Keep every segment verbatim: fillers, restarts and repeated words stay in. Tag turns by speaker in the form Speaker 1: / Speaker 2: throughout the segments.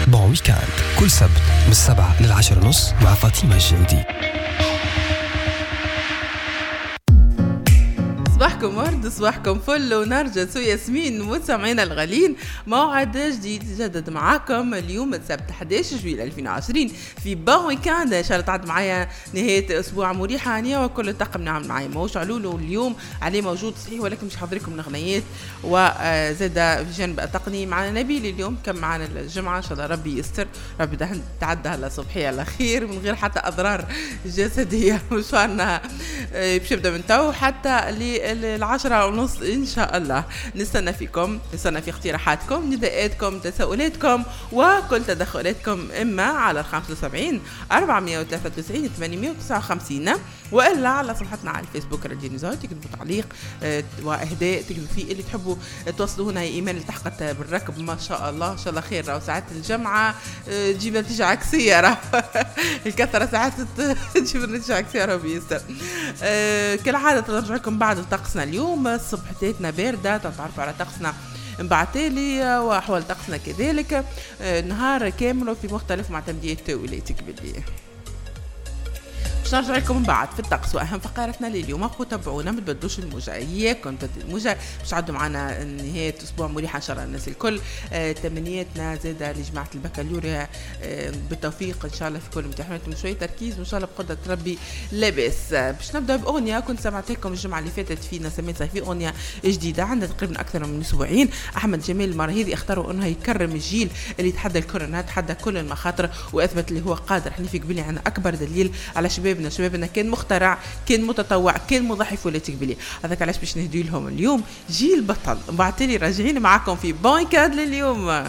Speaker 1: بون ويكاند كل سبت من السبعة للعشر ونص مع فاطمة الجيدي.
Speaker 2: صباحكم ورد، صباحكم فل ونرجس وياسمين مستمعينا الغالين. موعد جديد يتجدد معاكم اليوم السبت أحد عشر جويل ألفين وعشرين في بون ويكاند. ان شاء الله تعد معايا نهايه اسبوع مريحه هانيه وكل الطاقم نعمل معايا. موش علولو اليوم عليه موجود صحيح ولكن مش حاضركم من اغنيات وزاد في جانب التقني معنا نبيل اليوم. كم معنا الجمعه ان شاء الله ربي يستر، ربي تعدى هلا صبحيه على خير من غير حتى اضرار جسديه. مشوارنا باش يبدا من تو حتى للعشرة ونص إن شاء الله. نستنى فيكم، نستنى في اقتراحاتكم، نداءاتكم، تساؤلاتكم وكل تدخلاتكم إما على خمسة وسبعين أربعمية وثلاثة وتسعين ثمانمية وتسعة وخمسين وإلا على صفحتنا على الفيسبوك راديو نزار. تكتبوا تعليق وإهداء تكتبوا فيه اللي تحبوا توصلوا هنا إيميل التحقت بالركب. ما شاء الله إن شاء الله خير. وساعات الجمعة تجيب نتيجة عكسية راه الكثرة ساعات تجيب نتيجة عكسية راه بيستر. كالعادة نرجع لكم بعد طقسنا اليوم. صبحتنا باردة تعرفوا على طقسنا مبعتالي وأحوال طقسنا كذلك نهار كامل في مختلف معتمديات وليتك بالليل. باش نرجع لكم من بعد في الطقس واهم فقراتنا لليوم. ابقوا تابعونا ما تبدلوش الموجه اياكم الموجه باش تعدوا معنا نهايه اسبوع مريحه ان شاء الله الناس الكل. آه تمنياتنا زاده لجماعه البكالوريا آه بالتوفيق ان شاء الله في كل امتحاناتهم. شويه تركيز وان شاء الله بقدره ربي لاباس. آه باش نبدا باغنيه كنت سمعت لكم الجمعه اللي فاتت في نسمات صيفي، اغنيه جديده عندها تقريبا اكثر من اسبوعين. احمد جميل المره هذه اختاروا انه يكرم الجيل اللي تحدى الكورونا، تحدى كل المخاطر واثبت اللي هو قادر. احنا في قبلي عندنا اكبر دليل على شباب شبابنا كان مخترع، كان متطوع، كان مضحي في ولاتك بلي. هذاك علاش باش نهدي لهم اليوم جيل بطل. بعتلي راجعين معكم في بوينكاد لليوم.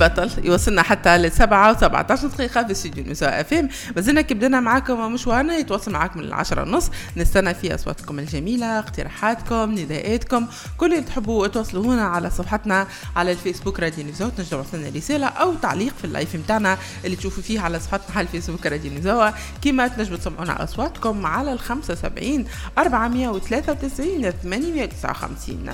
Speaker 2: البطل يوصلنا حتى لسبعة وسبعة عشر دقيقة في استديو نزوة اف ام. مازلنا كي بدنا معاكم مشوارنا يتواصل معاكم من العشرة ونص، نستنى فيه اصواتكم الجميلة، اقتراحاتكم، نداءاتكم، كل اللي تحبوا تواصلوا هنا على صفحتنا على الفيسبوك راديو نزوة، تنجموا توصلنا رسالة او تعليق في اللايف متاعنا اللي تشوفوا فيه على صفحتنا على الفيسبوك راديو نزوة. كيما تنجموا تسمعونا اصواتكم على الخمسة وسبعين أربعمية وثلاثة وتسعين ثمانمية وتسعة وخمسين.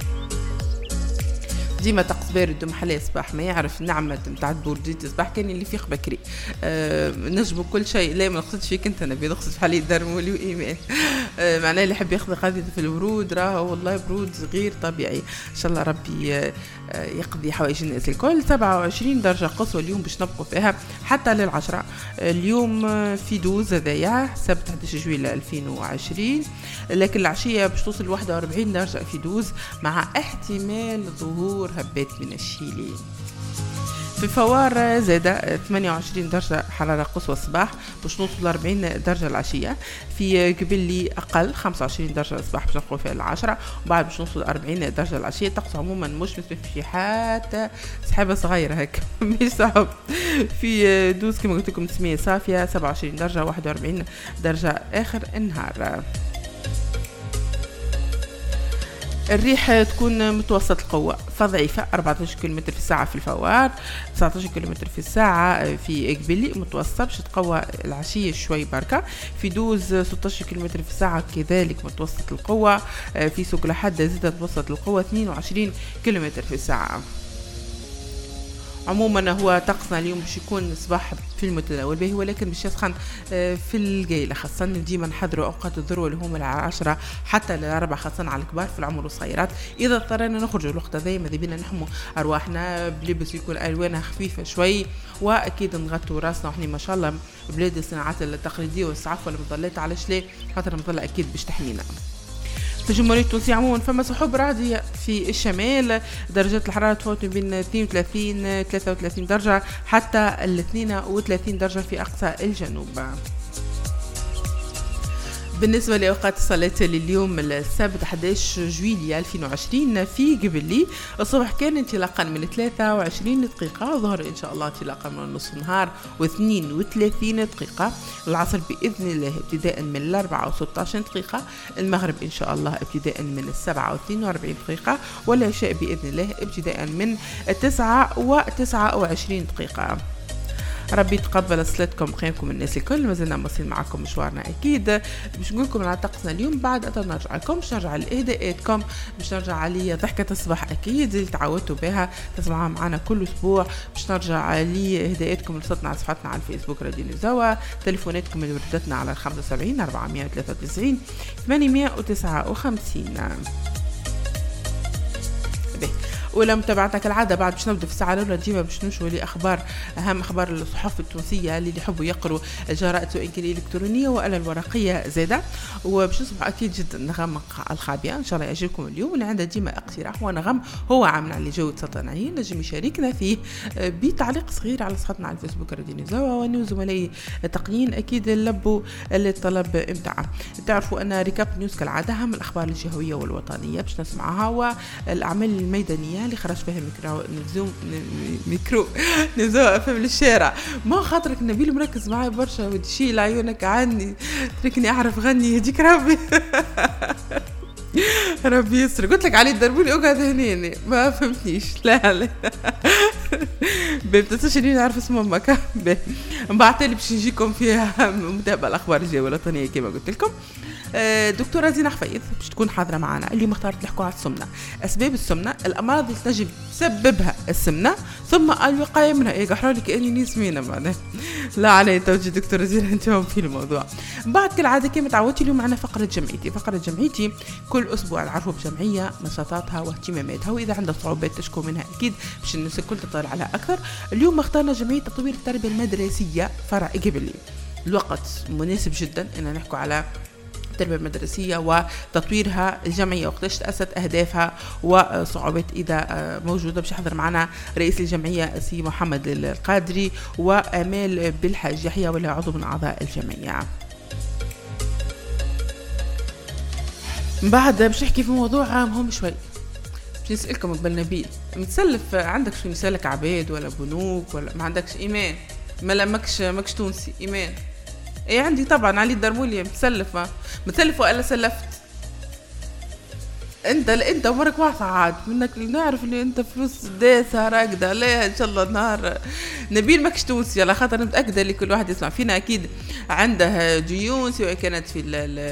Speaker 2: ديما طقس بارد ومحلاه صباح، ما يعرف نعمة متاع بورديت صباح كان اللي فيق بكري. أه نجموا كل شيء، لا ما نقصدش فيك انت، نبي نقصد في حالي درمولي وايمان. أه معناه اللي يحب ياخذ قضية في الورود راهو والله برود غير طبيعي. ان شاء الله ربي أه يقضي حوائج الناس الكل. سبعة وعشرين درجة قصوى اليوم باش نبقوا فيها حتى للعشرة. اليوم في دوز هذايا سبت أحد عشر جويلية ألفين وعشرين، لكن العشية باش توصل واحد وأربعين درجة في دوز مع احتمال ظهور هبات من الشيلي. في الفوار زادة ثمانية وعشرين درجة حرارة قصوى الصباح باش نوصل أربعين درجة العشية. في قبلي أقل خمسة وعشرين درجة الصباح باش نقول فيها العشرة، وبعد باش نوصل أربعين درجة العشية. طقس عموما مش مثل في حتى سحابة صغيرة هيك مش صعب. في دوز كما قلت لكم سمية صافية سبعة وعشرين درجة واحد وأربعين درجة آخر النهار. الريح تكون متوسط القوة فضعيفة أربعة عشر كيلومتر في الساعة في الفوار، تسعة عشر كيلومتر في الساعة في قبلي متوسط باش تقوى العشية شوي بركة. في دوز ستة عشر كيلومتر في الساعة كذلك متوسط القوة. في سوق لحد زادت متوسط القوة اثنين وعشرين كيلومتر في الساعة. عموما هو طقسنا اليوم باش يكون صباح في المتناول به، ولكن باش يسخن في القيلة، خاصة ديما نحضروا اوقات الذروة اللي هما العشرة حتى للأربعة، خاصة على الكبار في العمر والصغيرات. اذا اضطرينا نخرجوا الوقت هذا ماذا بينا نحموا ارواحنا بلبس يكون الوانها خفيفة شوي، واكيد نغطوا راسنا وحنا ما شاء الله بلاد الصناعات التقليدية والسعف والمظلات، علاش ليه؟ خاطر المظلة اكيد باش تحمينا. في الجمهورية التونسية عموما فما سحب رعدية في الشمال، درجات الحرارة تفوت بين اثنين وثلاثين ثلاثة وثلاثين درجة حتى ال اثنين وثلاثين درجة في أقصى الجنوب. بالنسبة لأوقات الصلاة لليوم السبت أحد عشر جويلية ألفين وعشرين، في قبلي الصبح كان انطلاقا من ثلاثة وعشرين دقيقة، ظهر إن شاء الله انطلاقا من نصف النهار واثنين وثلاثين دقيقة، العصر بإذن الله ابتداء من الأربعة وستة عشر دقيقة، المغرب إن شاء الله ابتداء من السبعة واثنين وأربعين دقيقة، والعشاء بإذن الله ابتداء من التسعة وتسعة وعشرين دقيقة. ربي تقبل صلاتكم قيامكم الناس الكل. مازلنا مواصلين معكم مشوارنا اكيد باش نقول لكم على طقسنا اليوم، بعد اثر نرجع لكم باش نرجع لاهداءاتكم، باش نرجع علي ضحكه الصباح اكيد اللي تعودتوا بها تسمعوها معنا كل اسبوع، باش نرجع لي اهداءاتكم اللي صدنا على صفحتنا على الفيسبوك راديو نزوة، تليفوناتكم اللي وردتنا على خمسة وسبعين أربعمية وثلاثة وتسعين ثمانمية وتسعة وخمسين. ولا متابعتنا كالعادة بعد باش نبدأ في الساعة الأولى ديما باش نمشوا لأخبار أهم أخبار الصحف التونسية اللي يحبوا يقروا الجرائد سواء كان الإلكترونية ولا الورقية زادة، وباش نصبح أكيد جدا نغمق الخابية إن شاء الله يعجبكم اليوم. واللي عنده ديما اقتراح ونغم هو عامل على جودة سطنعي نجم يشاركنا فيه بتعليق صغير على صفحتنا على الفيسبوك راديو نزوة، ونيو زملائي التقنيين أكيد لبوا الطلب متاعه. تعرفوا أن ريكاب نيوز كالعادة أهم الأخبار الجهوية والوطنية باش نسمعها، والأعمال الميدانية اللي خرج فيها ميكرو نزوم ميكرو نزوم فهم للشارع. ما خاطرك نبيل مركز معايا برشا ودشي لعيونك عني تركني اعرف غني هديك ربي ربي يسر. قلت لك علي دربولي اقعد هنا ما فهمتنيش. لا لا بتنساش اني نعرف اسم امك بعتلي باش نجيكم فيها متابعه الاخبار الجويه الوطنيه كما قلت لكم. دكتورة زينة حفيظ باش تكون حاضرة معنا. اليوم اختارت نحكوا على السمنة، أسباب السمنة، الأمراض اللي تنجم تسببها السمنة، ثم الوقاية منها. إيه قحروا لك إني نسمينا معنا لا علي توجه دكتورة زينة أنتم في الموضوع. بعد كالعادة كما تعودت اليوم معنا فقرة جمعيتي. فقرة جمعيتي كل أسبوع نعرفوا بجمعية نشاطاتها واهتماماتها، وإذا عندها صعوبات تشكو منها أكيد باش الناس الكل تطلع على أكثر. اليوم اختارنا جمعية تطوير التربية المدرسية فرع قبلي. الوقت مناسب جدا إن نحكوا على التربية المدرسية وتطويرها. الجمعية وقتاش تأسست أهدافها وصعوبات إذا موجودة. باش يحضر معنا رئيس الجمعية سي محمد القادري وآمال بالحاج يحيى ولا عضو من أعضاء الجمعية. بعد باش نحكي في موضوع مهم شوي. باش نسألكم قبل نبيل، متسلف عندك شو نسألك عباد ولا بنوك ولا ما عندكش إيمان؟ ما لا ماكش ماكش تونسي إيمان؟ إيه عندي طبعا علي الدرمولي متسلف متسلف ولا سلفت؟ انت انت عمرك واحد عاد منك نعرف اللي انت فلوس داسه راقده لا ان شاء الله نهار نبيل ماكش تونسي على خاطر متاكده اللي كل واحد يسمع فينا اكيد عنده ديون سواء كانت في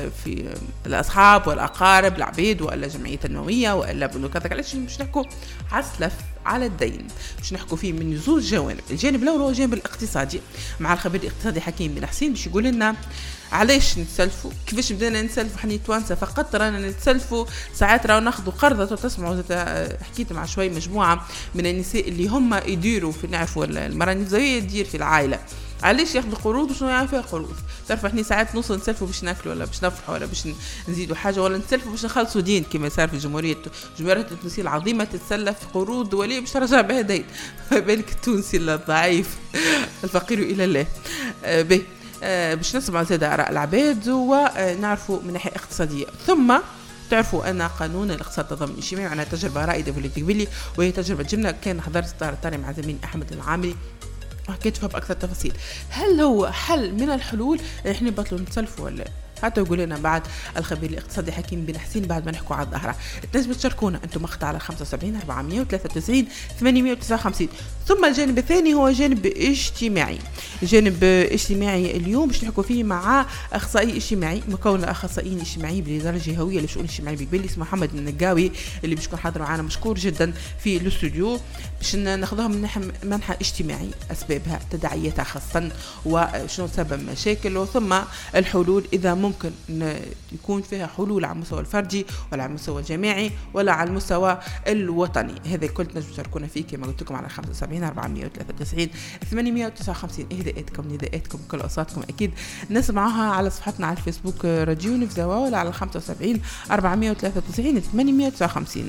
Speaker 2: في الاصحاب والاقارب العبيد ولا جمعيه تنمويه ولا بنوك. هذاك علاش باش نحكوا على السلف على الدين، باش نحكوا فيه من زوج جوانب. الجانب الاول هو الجانب الاقتصادي مع الخبير الاقتصادي حكيم بن حسين باش يقول لنا علاش نتسلفوا، كيفاش بدينا نتسلفوا حني توانسه فقط رانا نتسلفوا ساعات رانا ناخذوا قرضه. وتسمعوا حكيت مع شوي مجموعه من النساء اللي هم يديروا في نعرفوا المراه النسائيه تدير في العائله، علاش ياخذوا قروض وشنو يعني فيها قروض؟ تعرف احنا ساعات نوصل نسلفوا باش ناكلوا ولا باش نفرحوا ولا باش نزيدوا حاجه ولا نسلفوا باش نخلصوا دين كما صار في الجمهوريه الجمهوريه التونسيه العظيمه تتسلف قروض دوليه باش ترجع بها دين. بالك التونسي الضعيف الفقير الى الله. آه به آه باش نسمع زاد اراء العباد ونعرفوا من ناحيه اقتصاديه. ثم تعرفوا أن قانون الاقتصاد التضامن الاجتماعي معنا تجربة رائدة في التقبيلي وهي تجربة جملة كان حضرت طاري مع زميلي أحمد العامري وحكيت فيها بأكثر تفاصيل. هل هو حل من الحلول احنا بطلوا نتسلفوا ولا حتى يقول لنا بعد الخبير الاقتصادي حكيم بن حسين بعد ما نحكوا على الظهرة. تنجموا تشاركونا انتم مقطع على خمسة وسبعين أربعمية وثلاثة وتسعين ثمانمية وتسعة وخمسين. ثم الجانب الثاني هو جانب اجتماعي. جانب اجتماعي اليوم باش نحكوا فيه مع اخصائي اجتماعي مكون اخصائيين اجتماعيين بالاداره الجهويه للشؤون الاجتماعيه بقبيل اسمه محمد النقاوي اللي باش يكون حاضر معنا مشكور جدا في الاستوديو باش ناخذها من منحى اجتماعي اسبابها تداعياتها خاصه وشنو سبب مشاكل ثم الحلول اذا ممكن يكون فيها حلول على المستوى الفردي ولا على المستوى الجماعي ولا على المستوى الوطني. هذا الكل تنجموا تشاركونا فيه كما قلت لكم على خمسة وسبعين أربعمية وثلاثة وتسعين ثمانمية وتسعة وخمسين. اهداءاتكم نداءاتكم كل اصواتكم اكيد نسمعوها على صفحتنا على الفيسبوك راديو نفزاوا ولا على خمسة وسبعين أربعمية وثلاثة وتسعين ثمانمية وتسعة وخمسين.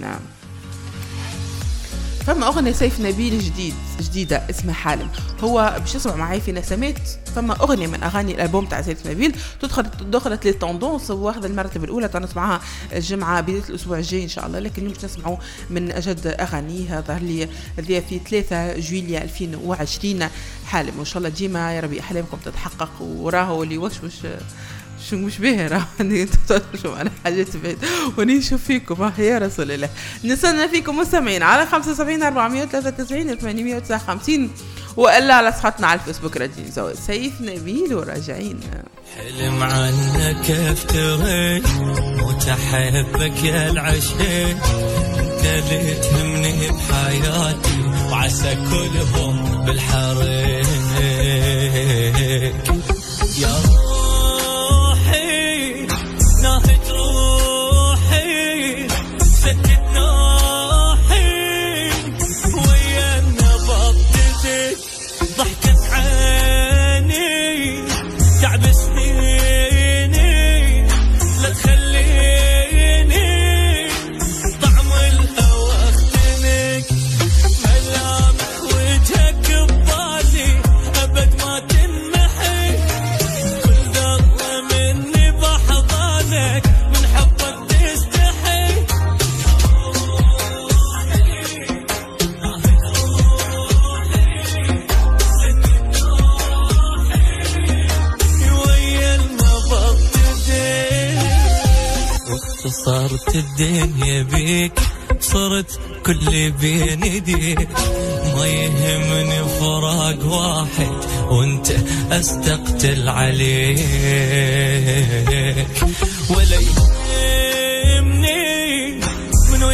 Speaker 2: فما أغنية سيف نبيل جديد جديدة اسمها حالم. هو باش يسمع معي في نسمات فما أغنية من أغاني الألبوم تاع سيف نبيل تدخل دخلت للتندونس واخذ المرتبة الأولى. تنسمعها الجمعة بداية الأسبوع الجاي إن شاء الله. لكن اليوم باش نسمعوا من أجد أغانيها ظهر لي هذه في ثلاثة جويليا ألفين وعشرين. حالم وإن شاء الله ديما يا ربي أحلامكم تتحقق وراهو اللي وش وش شو مش بهرة اني تشوفوا انا حاجات بعيد ونشوف فيكم يا رسول الله. نستنى فيكم مستمعين على خمسة وسبعين أربعمية وثلاثة وتسعين ثمانمية وتسعة وخمسين والا على صفحتنا على الفيسبوك راديو زوج سيف نبيل وراجعين.
Speaker 3: حلم عنك افتري متحبك يا العشيق انت اللي تهمني بحياتي وعسى كلهم بالحريق يا ناهد روحي سكت ناحي ويا نبضتك ضحكت عيني تعب سنيني لا تخليني طعم الهوى اختنك ملامح وجهك ببالي ابد ما تنمحي كل ذره مني بحضانك من حبك تستحي ويا النبض تدين واختصرت الدنيا بيك صرت كل بين يديك ما يهمني فراق واحد وانت استقتل عليك ولا يهمني منو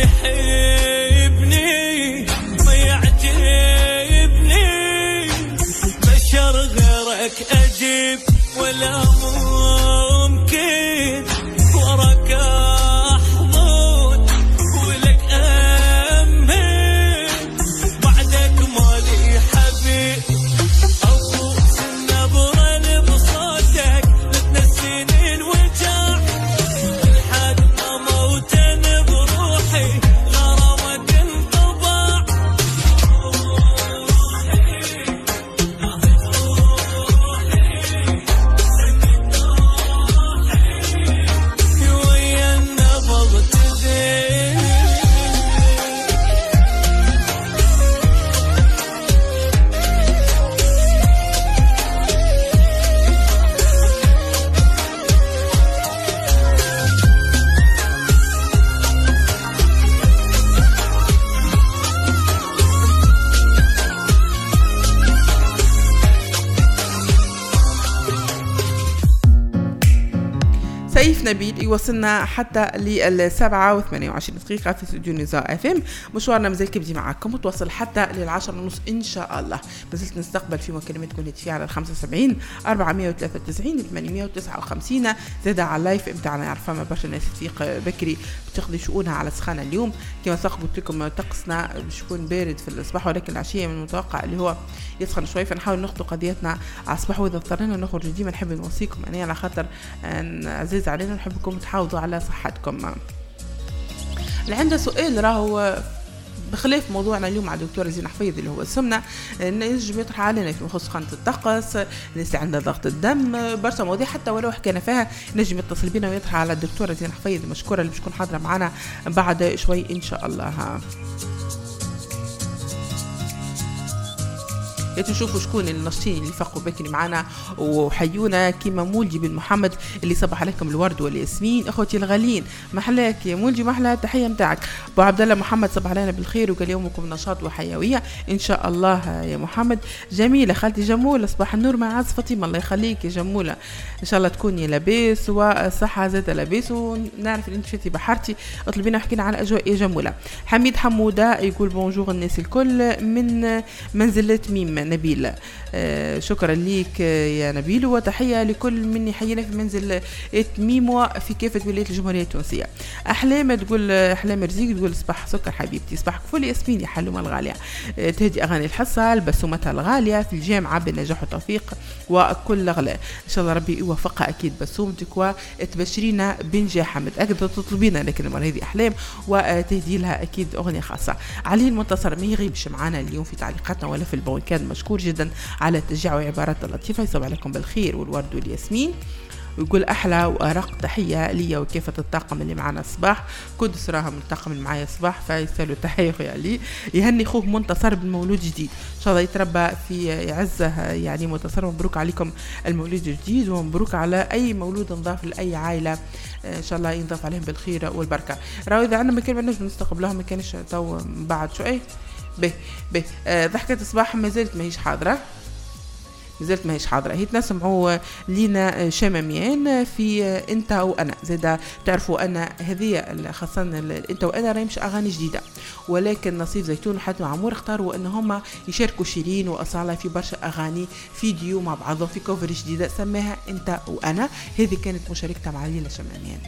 Speaker 3: يحبني ما يعجبني بشر غيرك اجيب ولا ممكن وراك احضن ولك امن بعدك مالي حبيب اغوص النبرة بصوتك لتنسيني الوجع لحد ما موتن بروحي غرامك انطبع ويا النبض
Speaker 2: نبيل يوصلنا حتى للسبعة وثمانية وعشرين دقيقة في استوديو نزاع اف ام. مشوارنا مازال كبدي معكم وتوصل حتى للعشرة ونص ان شاء الله. مازلت نستقبل في مكالمتكم الهاتفية على الخمسة وسبعين أربعمية وثلاثة وتسعين ثمانمية وتسعة وخمسين. زاد على اللايف متاعنا يعرف ما برشا ناس تفيق بكري بتقضي شؤونها على سخانة اليوم. كما سبق قلت لكم طقسنا باش يكون بارد في الصباح ولكن العشية من المتوقع اللي هو يسخن شوي، فنحاول نخطو قضيتنا على الصباح. واذا اضطرينا نخرج ديما نحب نوصيكم انا على خاطر عزيز علينا نحبكم تحافظوا على صحتكم. اللي عنده سؤال راهو بخلاف موضوعنا اليوم مع الدكتورة زينة حفيظ اللي هو السمنة، نجم يطرح علينا في مخصوص خانة الطقس، الناس اللي عندها ضغط الدم، برشا مواضيع حتى ولو حكينا فيها نجم يتصل بينا ويطرح على الدكتورة زينة حفيظ المشكورة اللي بتكون حاضرة معنا بعد شوي إن شاء الله. تشوفوا شكون النشطين اللي فقوا بكري معنا وحيونا كيما مولجي بن محمد اللي صبح عليكم الورد والياسمين. اخوتي الغاليين محلاك يا مولجي، محلى التحيه نتاعك. ابو عبد الله محمد صبح علينا بالخير وقال يومكم نشاط وحيويه ان شاء الله يا محمد. جميله خالتي جموله صباح النور مع عز فاطمه الله يخليك يا جموله، ان شاء الله تكوني لاباس وصحه زاد لاباس ونعرف ان انت فيتي بحرتي. اطلبينا وحكينا على الاجواء يا جموله. حميد حموده يقول بونجور الناس الكل من منزله ميم نبيل. آه شكرا ليك يا نبيل وتحية لكل من يحيينا في منزل تميمو في كافة ولاية الجمهورية التونسية. أحلام تقول أحلام رزيق تقول صباح سكر حبيبتي، صباح فل ياسمين يا حلومة الغالية. آه تهدي أغاني الحصة البسومتها الغالية في الجامعة بالنجاح والتوفيق وكل غلاء إن شاء الله ربي يوفقها أكيد بسومتك وتبشرينا بنجاحها. متأكدة تطلبينا لكن المرة هذه أحلام وتهدي لها أكيد أغنية خاصة. علي المنتصر ما يغيبش معنا اليوم في تعليقاتنا ولا في البويكاد، مشكور جدا على التشجيع وعبارات اللطيفة. يصبح عليكم بالخير والورد والياسمين ويقول أحلى وأرق تحية لي وكيفة الطاقم اللي معنا الصباح. قدس راها من الطاقم اللي معايا الصباح فيسألوا تحية يا لي. يهني خوه منتصر بالمولود جديد إن شاء الله يتربى في عزه يعني منتصر. مبروك عليكم المولود الجديد ومبروك على أي مولود انضاف لأي عائلة إن شاء الله ينضاف عليهم بالخير والبركة. راهو إذا عندنا مكان نجم نستقبلهم ما كانش تو بعد شوي به به آه ضحكة الصباح ما زالت ما هيش حاضرة نزلت ما هيش حاضرة. هي تنسمعوا لينا شماميان في انت وانا. زادا تعرفوا ان هذه خاصة انت وانا راهي مش اغاني جديدة ولكن نصيف زيتون وحاتم عمور اختاروا ان هم يشاركوا شيرين واصالة في برشا اغاني فيديو مع بعضهم في كوفر جديدة سماها انت وانا. هذه كانت مشاركتها مع لينا شماميان.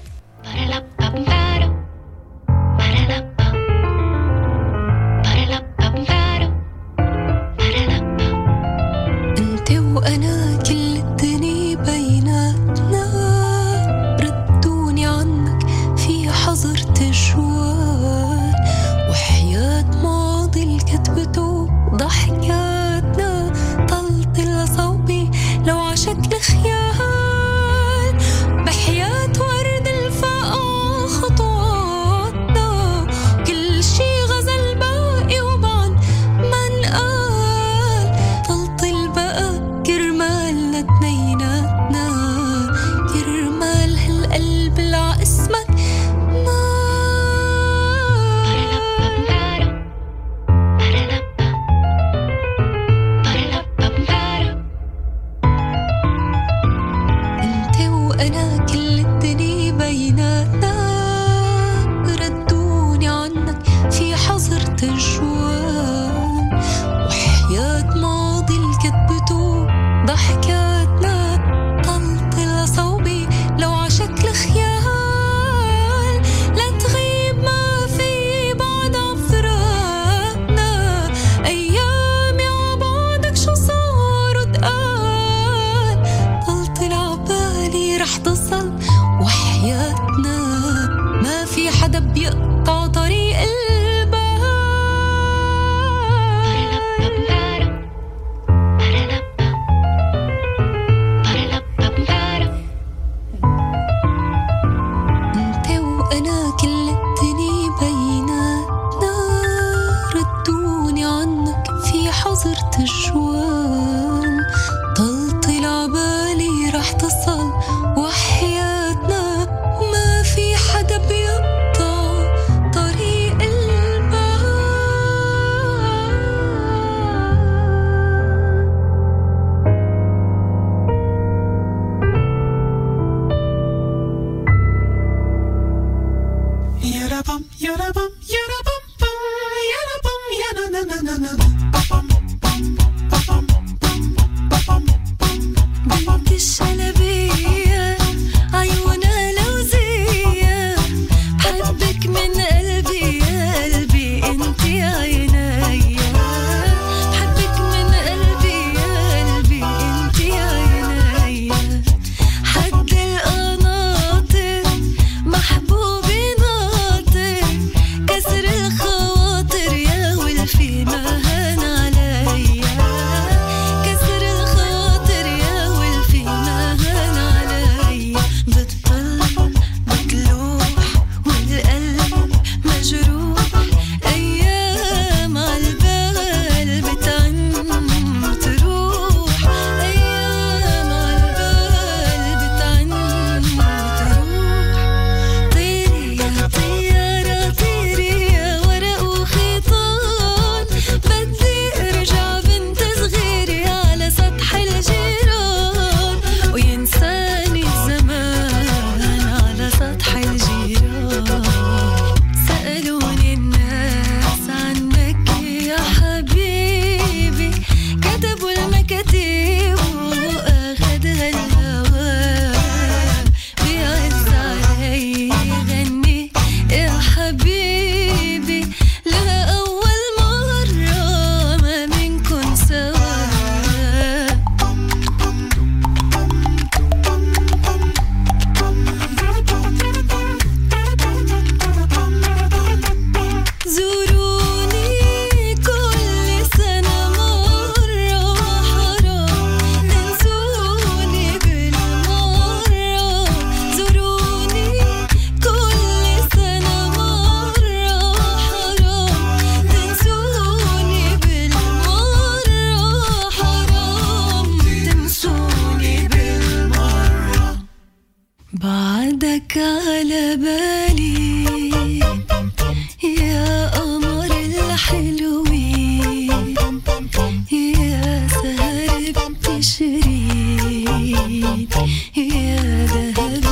Speaker 4: وأنا كل الدنيا بيناتنا ردوني عنك في حظر تجوال وحياة ماضي الكتبته ضحكاتنا طلطل صوبي لو عشت الخيال بحياة ورد الفاقة خطوة بعدك على بالي يا قمر الحلوين يا سهر بتشرين يا ذهب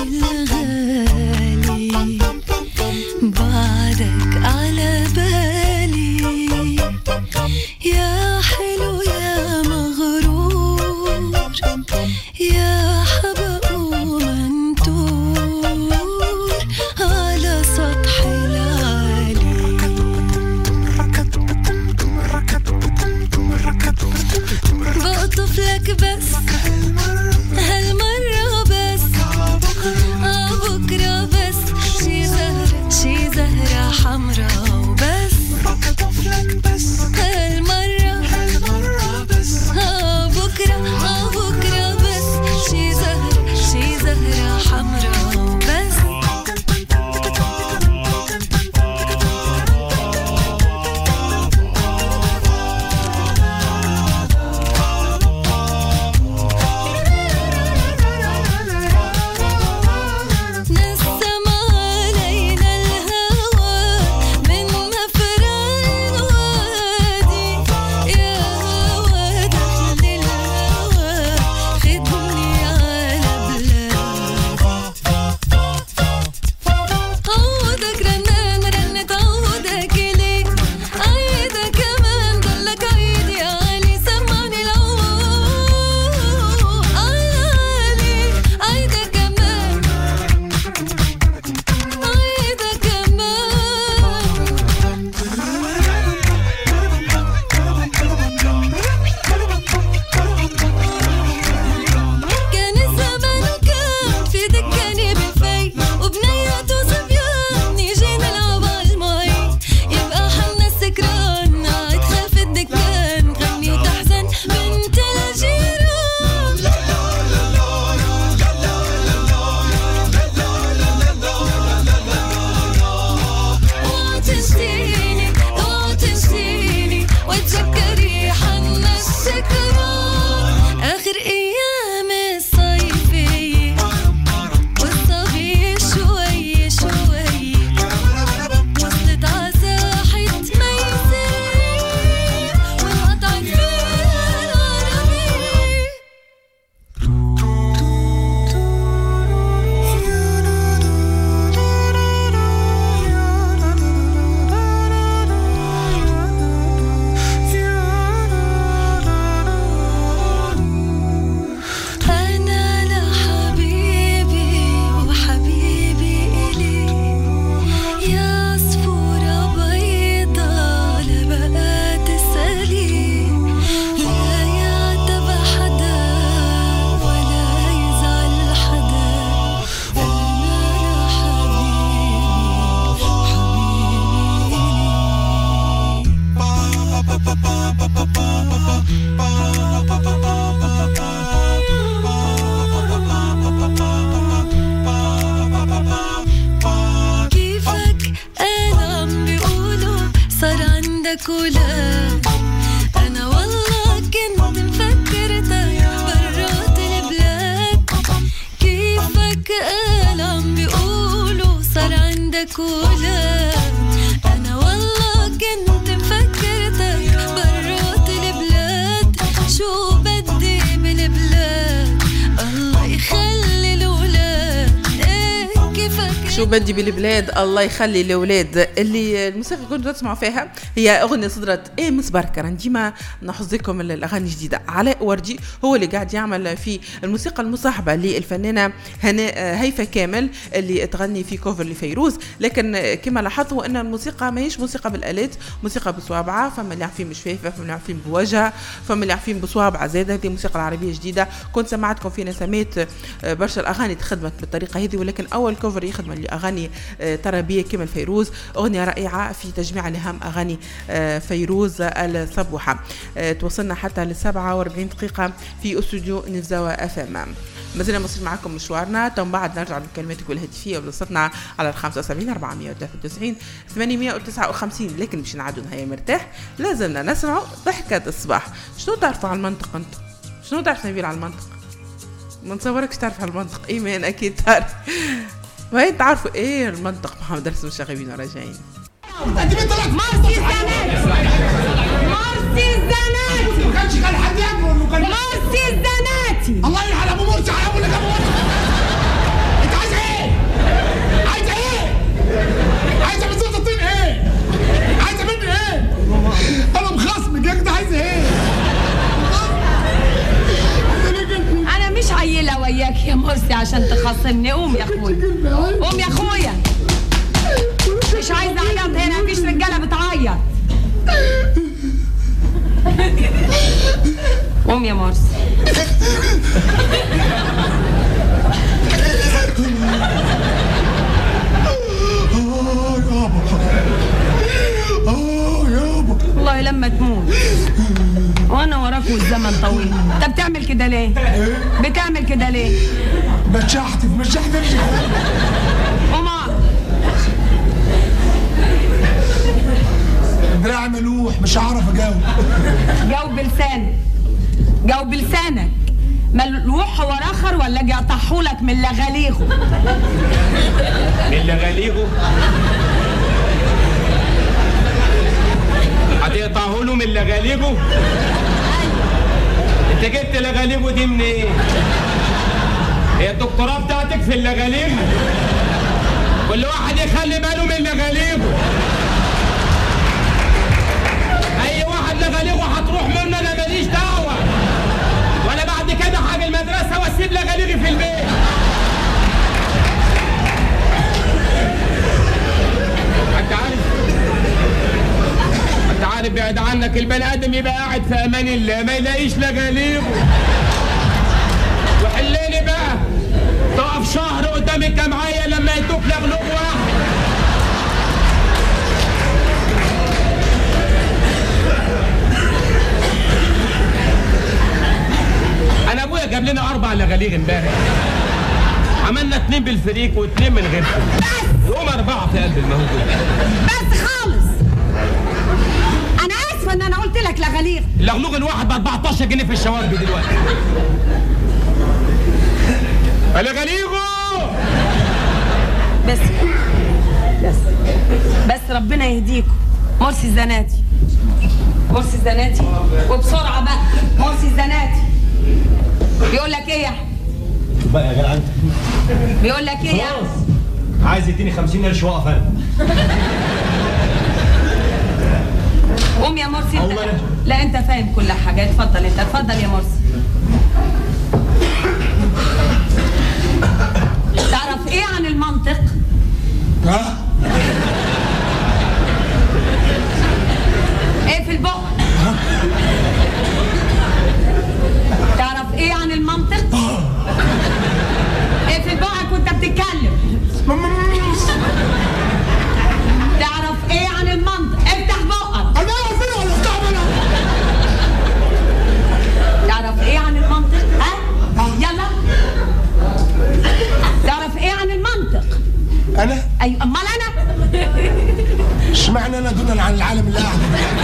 Speaker 4: الغالي بعدك على بالي يا حلو يا مغرور يا حبق ومنتور على سطح العالي بقطف لك بس هالمرة بس آه بكرة بس شي زهرة شي زهرة حمرا وبس بقطف لك بس هالمرة هالمرة بس آه بكرة آه بكرة بس شي زهرة شي زهرة حمرا وبس نسم علينا الهوى من مفرق الوادي يا هوى دخل الهوى خدني على بلادي عودك رنان رنت عودك لي عيدك كمان ضلك عيد يا علي سمعني العود علي عيدك كمان عيدك كمان كان الزمان وكان في دكاني بالفي وبنيات وصبيان نيجي نلعب عالمي يبقى حنا السكران قاعد خلف الدكان غني وتحزن بنت الجيران وتنسيني وتنسيني وتذكري حنا السكران آخر أيام الصيفية والصبي شوي شوي وصلت عساحة ميسرين وانقطعت فيها العربية أنا لحبيبي وحبيبي إلي يا عصفورة بيضة لبقى تسألي لا يعتب حدا ولا يزعل حدا أنا لحبيبي وحبيبي كيفك أنا عم بيقولوا صار عندك ولاد أنا والله كنت مفكرتك برات البلاد كيفك أنا عم بيقولوا صار عندك ولاد أنا والله كنت مفكرتك برات البلاد شو بدي بالبلاد الله يخلي الولاد إيه كيفك
Speaker 2: شو بدي بالبلاد الله يخلي الاولاد. اللي الموسيقى كنتوا تسمعوا فيها هي اغنيه صدرت ايه مسبركه. ديما نحظكم الاغاني الجديده. علاء وردي هو اللي قاعد يعمل في الموسيقى المصاحبه للفنانه هناء هيفا كامل اللي تغني في كوفر لفيروز. لكن كما لاحظتوا ان الموسيقى ماهيش موسيقى بالالات، موسيقى بصوابعه. فما اللي عارفين بشفافه، فما اللي عارفين بوجه، فما اللي عارفين بصوابعه زاده. هذه الموسيقى العربيه جديده. كنت سمعتكم في نسمات برشا الاغاني تخدمت بالطريقه هذه، ولكن اول كوفر يخدم لاغاني طربيه كما فيروز. اغنيه رائعه في تجميع لهم اغاني فيروز الصبوحه. توصلنا حتى للسبعة وأربعين دقيقه في استوديو نفزاوة اف ام. مازلنا مصير معكم مشوارنا. تم بعد نرجع لكلماتك الهاتفيه وبلصتنا على خمسة وسبعين أربعمية وثلاثة وتسعين ثمانمية وتسعة وخمسين. لكن باش نعدوا نهايه مرتاح لازمنا نسمعوا ضحكه الصباح. شنو تعرفوا على المنطق انت؟ شنو تعرف نبيل على المنطق؟ ما نتصوركش تعرف على المنطق. ايمان اكيد تعرف. وهي تعرفوا ايه المنطق محمد رسم الشغيبين وراجعين.
Speaker 5: انت مين طلعت؟
Speaker 6: مرسي الزناتي مرسي الزناتي
Speaker 5: ما كانش كان حد ياكل انه كان
Speaker 6: مرسي الزناتي.
Speaker 5: الله يلعن ابو مرسي على ابو اللي جابه. انت عايز ايه؟ عايز ايه؟ عايز من زيت الطين ايه؟ عايز مني ايه؟ انا مخصمك يا كده عايز ايه؟
Speaker 6: انا مش عيله وياك يا مرسي عشان تخاصمني. قوم يا اخويا قوم يا اخويا. مش عايزه اعيط هنا مفيش رجاله بتعيط. قوم يا مرسي. والله لما تموت وانا وراك والزمن طويل. انت بتعمل كده ليه؟ بتعمل كده ليه؟
Speaker 5: بتشحتف مش شحتف.
Speaker 6: قوم اقعد.
Speaker 5: دراعي ملوح مش هعرف اجاوب.
Speaker 6: جاوب بلسانك جاوب بلسانك. ملوح هو رخر ولا اجي اطحولك من لغاليغه؟
Speaker 7: من لغاليغه؟ هتقطعه له من لغاليغه؟ انت جبت لغاليغه دي منين؟ ايه؟ هي الدكتوراه بتاعتك في اللغاليغ؟ كل واحد يخلي باله من لغاليغه. اي واحد لغاليغه هتروح منه انا ماليش دعوه. وانا بعد كده هاجي المدرسه واسيب لغاليغي في البيت. انت عارف انت عارف بعد عنك البني ادم يبقى قاعد في امان الله ما يلاقيش لغاليغه. وحليني بقى تقف شهر قدام الجمعيه لما يدوك لغلوب واحد. انا ابويا جاب لنا اربع لغاليغ امبارح. عملنا اتنين بالفريق واتنين من غيركم. يقوم اربعه في قلب الموجود.
Speaker 6: بس خالص. انا اسفه ان انا قلت لك لغاليغ.
Speaker 7: اللغلوغ الواحد ب أربعتاشر جنيه في الشوارع دلوقتي. لغاليغو.
Speaker 6: بس بس بس ربنا يهديكم. مرسي الزناتي مرسي الزناتي وبسرعه بقى. مرسي الزناتي بيقول لك ايه يا
Speaker 8: بقى يا جدع انت؟
Speaker 6: بيقول لك ايه يا
Speaker 8: عايز يديني خمسين قرش واقف انا.
Speaker 6: قوم يا مرسي انت. لا انت فاهم كل حاجه. اتفضل انت. اتفضل يا مرسي. تعرف ايه عن المنطق؟
Speaker 5: ها؟
Speaker 6: ايه في البق؟ تعرف ايه عن المنطق؟ ايه في بقك وانت بتتكلم؟ تعرف ايه عن المنطق؟ افتح بقك.
Speaker 5: انا اعرف ايه ولا افتح انا؟
Speaker 6: تعرف ايه عن المنطق؟ ها؟ يلا. تعرف ايه عن المنطق؟
Speaker 5: انا؟
Speaker 6: ايوه امال انا؟
Speaker 5: اشمعنى انا دونا عن العالم اللي قاعد؟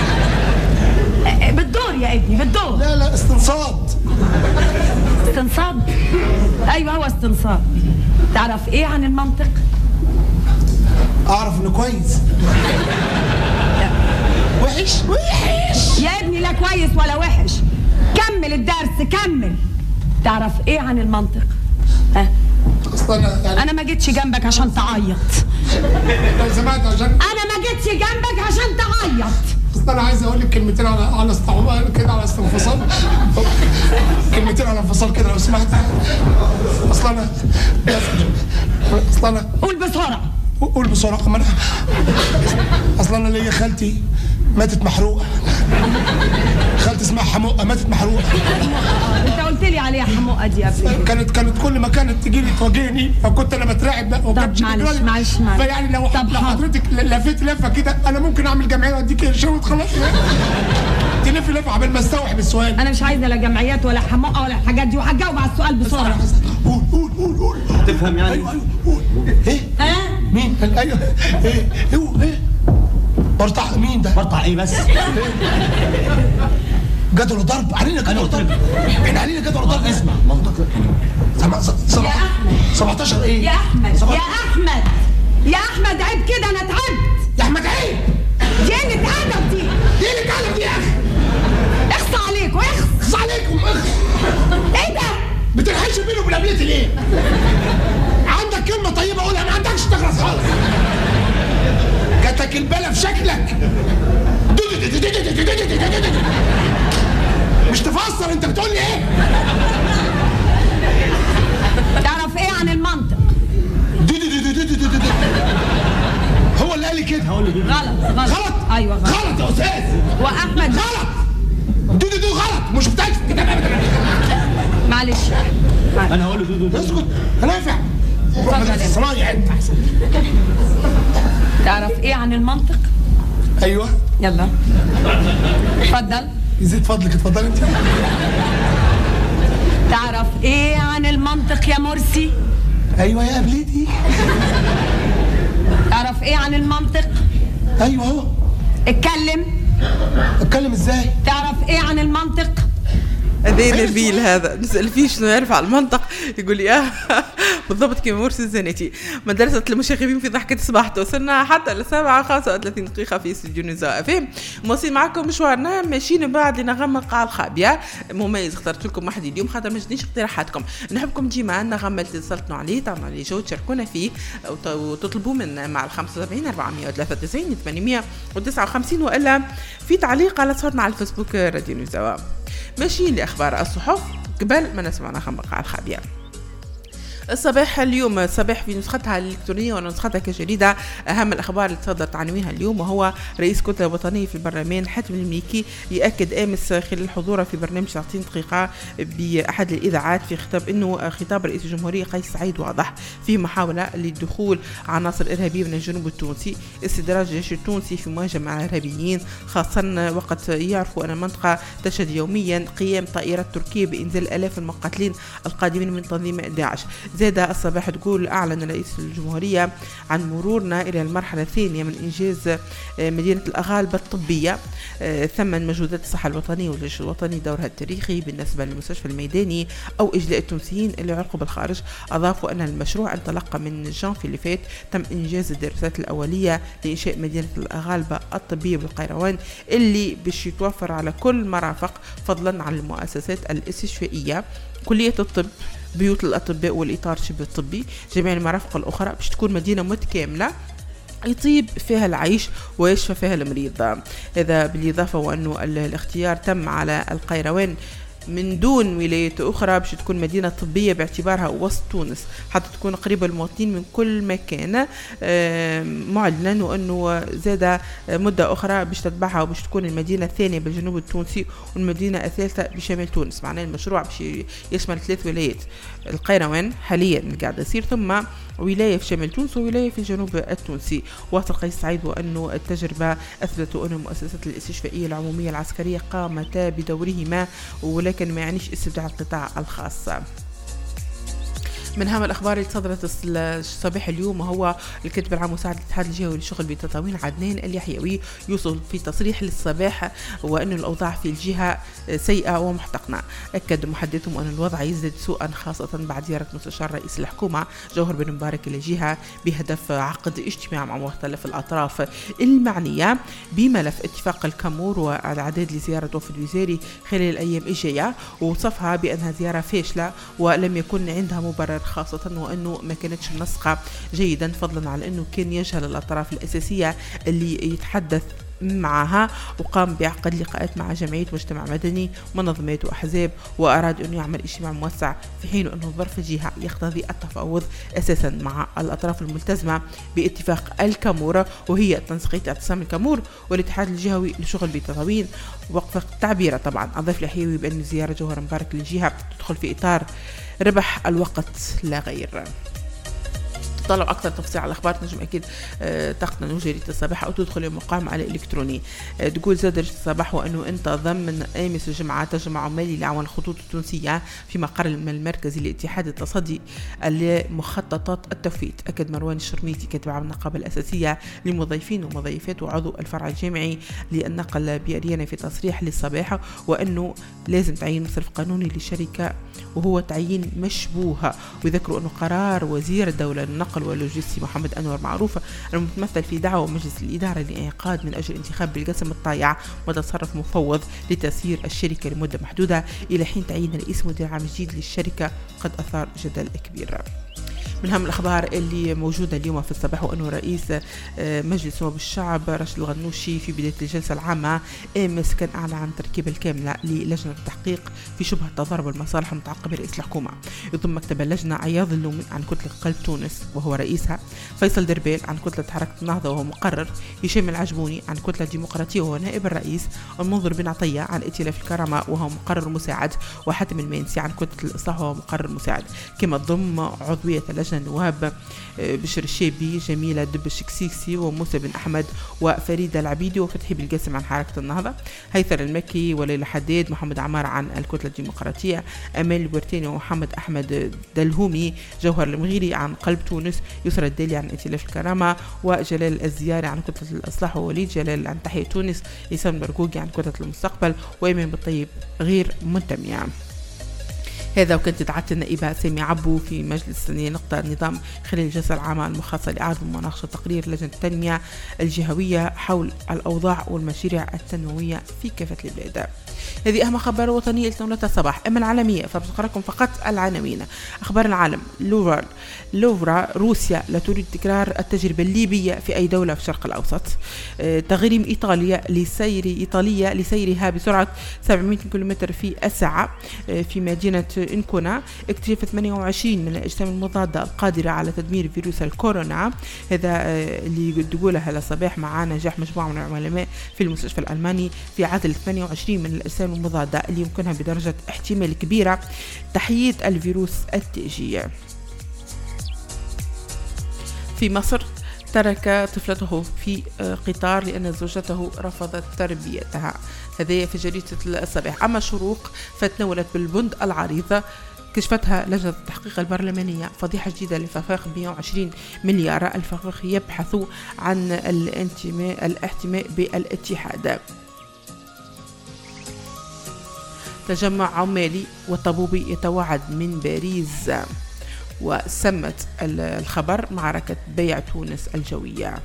Speaker 6: بالدور يا ابني بالدور.
Speaker 5: لا لا استنصاد.
Speaker 6: استنصاد؟ ايوه هو استنصاد. تعرف ايه عن المنطق؟
Speaker 5: اعرف انه كويس.
Speaker 6: لا.
Speaker 5: وحش وحش
Speaker 6: يا ابني لا كويس ولا وحش. كمل الدرس كمل. تعرف ايه عن المنطق؟ ها؟
Speaker 5: اصلا انا يعني
Speaker 6: انا ما جيتش جنبك عشان تعيط.
Speaker 5: لو سمعت عشان
Speaker 6: انا ما جيتش جنبك عشان تعيط.
Speaker 5: اصل انا عايز اقول لك كلمتين على على استعمال كده على استنفصال. كلمتين على انفصال كده لو سمحت. اصل انا اصل انا
Speaker 6: قول بسرعه.
Speaker 5: قول بسرعه. ما انا اصل انا ليا خالتي ماتت محروقه. خالتي اسمها حموقه ماتت محروقه.
Speaker 6: انت قلت لي عليها حموقه دي قبل كده.
Speaker 5: كانت كانت كل ما كانت تجي لي تواجهني فكنت انا بترعب بقى.
Speaker 6: طب معلش معلش معلش.
Speaker 5: فيعني لو لو حضرتك لفيت لفه كده انا ممكن اعمل جمعيه واديك قرشين وتخلص. تلف لفه عبال ما استوعب السؤال.
Speaker 6: انا مش عايزه لا جمعيات ولا حموقه ولا الحاجات دي وهجاوب على السؤال بسرعه.
Speaker 5: قول قول قول قول.
Speaker 8: تفهم يعني؟
Speaker 5: ايوه ايوه قول. ايه؟
Speaker 6: ها؟
Speaker 5: مين؟ ايوه ايه؟ ايه ايه؟ برطع مين ده؟
Speaker 8: برطع ايه بس؟
Speaker 5: جدول ضرب علينا جدول ضرب احنا علينا جدول ضرب.
Speaker 8: اسمع منطقة
Speaker 6: يا احمد
Speaker 5: سبعتاشر ايه
Speaker 6: يا احمد يا احمد يا احمد عيب كده، انا تعبت
Speaker 5: يا احمد عيب.
Speaker 6: دي قلة ادب دي
Speaker 5: دي اللي اتكلم دي يا اخي.
Speaker 6: اخص عليك واخص
Speaker 5: اخص عليكم اخص.
Speaker 6: ايه ده؟
Speaker 5: بتنحش بيني وبين قبلتي ليه؟ عندك كلمة طيبة قولها، ما عندكش تخلص خالص. جاتك البلا في شكلك. مش تفسر انت بتقول لي ايه؟
Speaker 6: تعرف ايه عن المنطق؟
Speaker 5: هو اللي قال لي كده.
Speaker 6: غلط غلط
Speaker 5: غلط
Speaker 6: ايوه غلط
Speaker 5: غلط يا استاذ.
Speaker 6: واحمد
Speaker 5: غلط. دو دو دو غلط، مش بتاعك في الكتاب ابدا.
Speaker 6: معلش
Speaker 8: انا هقول له دو دو.
Speaker 5: اسكت هنافع.
Speaker 6: اتفضل يا
Speaker 5: صنايع انت احسن.
Speaker 6: تعرف ايه عن المنطق؟
Speaker 5: ايوه
Speaker 6: يلا اتفضل.
Speaker 5: يزيد فضلك اتفضل انت.
Speaker 6: تعرف ايه عن المنطق يا مرسي؟
Speaker 5: ايوه يا قبلتي.
Speaker 6: تعرف ايه عن المنطق؟
Speaker 5: ايوه اهو.
Speaker 6: اتكلم.
Speaker 5: اتكلم ازاي؟
Speaker 6: تعرف ايه عن المنطق؟
Speaker 2: هذا نبيل هذا نسأل فيه شنو يعرف على المنطق يقول لي اه بالضبط كما مرسي الزناتي. مدرسة المشاغبين في ضحكة الصباح توصلنا حتى لسبعة خمسة وثلاثين دقيقة في استديو نزاع فهم. مواصلين معكم مشوارنا ماشيين بعد لنغمق على الخابية مميز. اخترت لكم واحد اليوم خاطر ما جدنيش اقتراحاتكم. نحبكم ديما نغمة اللي اتصلتوا عليه تعملوا عليه جو تشاركونا فيه وتطلبوا من مع الخمسة وسبعين أربعمية وثلاثة وتسعين ثمانمية وتسعة وخمسين والا في تعليق على صفحتنا على الفيسبوك راديو نزاع. ماشيين لأخبار الصحف قبل ما نسمعنا خمق على الخابية. الصباح اليوم الصباح في نسختها الإلكترونية ونسختها كجريدة أهم الأخبار اللي تصدرت عناوينها اليوم، وهو رئيس كتلة وطنية في البرلمان حاتم المليكي يأكد أمس خلال حضوره في برنامج ثلاثين دقيقة بأحد الإذاعات في خطاب أنه خطاب رئيس الجمهورية قيس سعيد واضح في محاولة لدخول عناصر إرهابية من الجنوب التونسي، استدراج الجيش التونسي في مواجهة مع الإرهابيين، خاصة وقت يعرفوا أن المنطقة تشهد يوميا قيام طائرات تركية بإنزال آلاف المقاتلين القادمين من تنظيم داعش. زاد الصباح تقول أعلن رئيس الجمهورية عن مرورنا إلى المرحلة الثانية من إنجاز مدينة الأغالبة الطبية، ثمن مجهودات الصحة الوطنية والجيش الوطني دورها التاريخي بالنسبة للمستشفى الميداني أو إجلاء التونسيين اللي علقوا بالخارج. أضافوا أن المشروع انطلق من جانفي اللي فات، تم إنجاز الدراسات الأولية لإنشاء مدينة الأغالبة الطبية بالقيروان اللي باش يتوفر على كل مرافق فضلا عن المؤسسات الاستشفائية، كلية الطب، بيوت الأطباء والإطار شبه الطبي، جميع المرافق الأخرى باش تكون مدينة متكاملة يطيب فيها العيش ويشفى فيها المريض. هذا بالإضافة وأنه الاختيار تم على القيروان من دون ولايات أخرى باش تكون مدينة طبية باعتبارها وسط تونس حتى تكون قريبة للمواطنين من كل مكان. معلنا وأنه زاد مدة أخرى باش تتبعها وباش تكون المدينة الثانية بالجنوب التونسي والمدينة الثالثة بشمال تونس. معناه المشروع باش يشمل ثلاث ولايات، القيروان حاليا قاعد يصير، ثم ولاية في شمال تونس وولاية في الجنوب التونسي. واصل قيس سعيد وأنه التجربة أثبتوا أن المؤسسات الاستشفائية العمومية العسكرية قامتا بدورهما ولكن ما يعنيش استبداع القطاع الخاص. من أهم الأخبار اللي صدرت الصباح اليوم هو الكاتب العام مساعد الاتحاد الجهوي للشغل بالتطاوين عدنان اليحيوي يوصل في تصريح للصباح وأن الأوضاع في الجهة سيئة ومحتقنة. أكد محدثهم أن الوضع يزداد سوءا خاصة بعد زيارة مستشار رئيس الحكومة جوهر بن مبارك إلى الجهة بهدف عقد اجتماع مع مختلف الأطراف المعنية بملف اتفاق الكامور والإعداد لزيارة وفد وزاري خلال الأيام الجاية، ووصفها بأنها زيارة فاشلة ولم يكن عندها مبرر، خاصة وأنه ما كانتش منسقة جيدا فضلا على أنه كان يجهل الأطراف الأساسية اللي يتحدث معها، وقام بعقد لقاءات مع جمعية مجتمع مدني منظمات وأحزاب وأراد أن يعمل اجتماع موسع في حين أنه ظرف الجهة يقتضي التفاوض أساسا مع الأطراف الملتزمة باتفاق الكامورة وهي تنسيقية اعتصام الكامور والاتحاد الجهوي للشغل بالتطاوين وقف التعبير. طبعا أضاف اليحيوي بأن زيارة جوهر مبارك للجهة تدخل في إطار ربح الوقت لا غير. طلب أكثر تفصيل على الأخبار تنجم أكيد تقنن جريدة الصباح أو تدخل المقام على الإلكتروني. تقول زاد جريدة الصباح وأنه انتظم من أمس الجمعة تجمع عمالي لعمل الخطوط التونسية في مقر المركزي لاتحاد التصدي لمخططات التوفيت. أكد مروان الشرميتي كاتب عام النقابة الأساسية للمضيفين ومضيفات وعضو الفرع الجامعي للنقل بأريانا في تصريح للصباح وأنه لازم تعيين مصرف قانوني للشركة وهو تعيين مشبوه. ويذكروا أنه قرار وزير الدولة للنقل واللوجستي محمد أنور معروف المتمثل في دعوة مجلس الإدارة لإنعقاد من أجل انتخاب بالقسم الطايع وتصرف مفوض لتسيير الشركة لمدة محدودة إلى حين تعيين رئيس مدير عام جديد للشركة قد أثار جدل كبير. من أهم الأخبار اللي موجودة اليوم في الصباح وأنه رئيس مجلس نواب الشعب راشد الغنوشي في بداية الجلسة العامة أمس كان أعلن عن التركيبة الكاملة للجنة التحقيق في شبهة تضارب المصالح المتعقبة رئيس الحكومة. يضم مكتب اللجنة عياض اللومي عن كتلة قلب تونس وهو رئيسها، فيصل دربيل عن كتلة حركة النهضة وهو مقرر، هشام العجبوني عن كتلة ديمقراطية وهو نائب الرئيس، المنظر بن عطية عن ائتلاف الكرامة وهو مقرر مساعد، وحاتم المنسي عن كتلة الإصلاح وهو مقرر مساعد. كما تضم عضوية اللجنة النواب بشر الشيبي، جميلة دبش كسيكسي وموسى بن أحمد وفريدة العبيدي وفتحي بالقاسم عن حركة النهضة، هيثر المكي وليلى حداد، محمد عمار عن الكتلة الديمقراطية، أمال البرتيني ومحمد أحمد دلهومي، جوهر المغيري عن قلب تونس، يسرى الدالي عن ائتلاف الكرامة، وجلال الزياري عن كتلة الإصلاح، ووليد جلال عن تحية تونس، إيسان برقوقي عن كتلة المستقبل، وإيمان بالطيب غير منتمية. هذا وكانت دعت النائبة سامي عبو في مجلس نقطة النظام خلال الجلسة العامة المخصصة لإعادة مناقشة تقرير لجنة التنمية الجهوية حول الأوضاع والمشاريع التنموية في كافة البلاد. هذه أهم أخبار وطنية لتنولة الصباح. أما العالمية فبتقرأكم فقط العناوين. أخبار العالم: لوفر لوفرا روسيا لا تريد تكرار التجربة الليبية في أي دولة في الشرق الأوسط. آه، تغريم إيطاليا لسير إيطالية لسيرها بسرعة سبعمائة كيلومتر في الساعة آه، في مدينة إنكونا. اكتشاف ثمانية وعشرين من الأجسام المضادة القادرة على تدمير فيروس الكورونا. هذا آه، اللي تقوله هلا صباح مع نجاح مجموعة من العلماء في المستشفى الألماني في عزل ثمانية وعشرين من الأجسام المضادة اللي يمكنها بدرجة احتمال كبيرة تحييد الفيروس التاجي. في مصر ترك طفلته في قطار لأن زوجته رفضت تربيتها. هذه في جريدة الصباح. أما الشروق فتناولت بالبند العريضة كشفتها لجنة التحقيق البرلمانية فضيحة جديدة لفخاخ مئة وعشرين مليار. الفخاخ يبحث عن الانتماء الاحتماء بالاتحاد. تجمع عمالي والطبوبي يتوعد من باريس. وسمت الخبر معركة بيع تونس الجوية.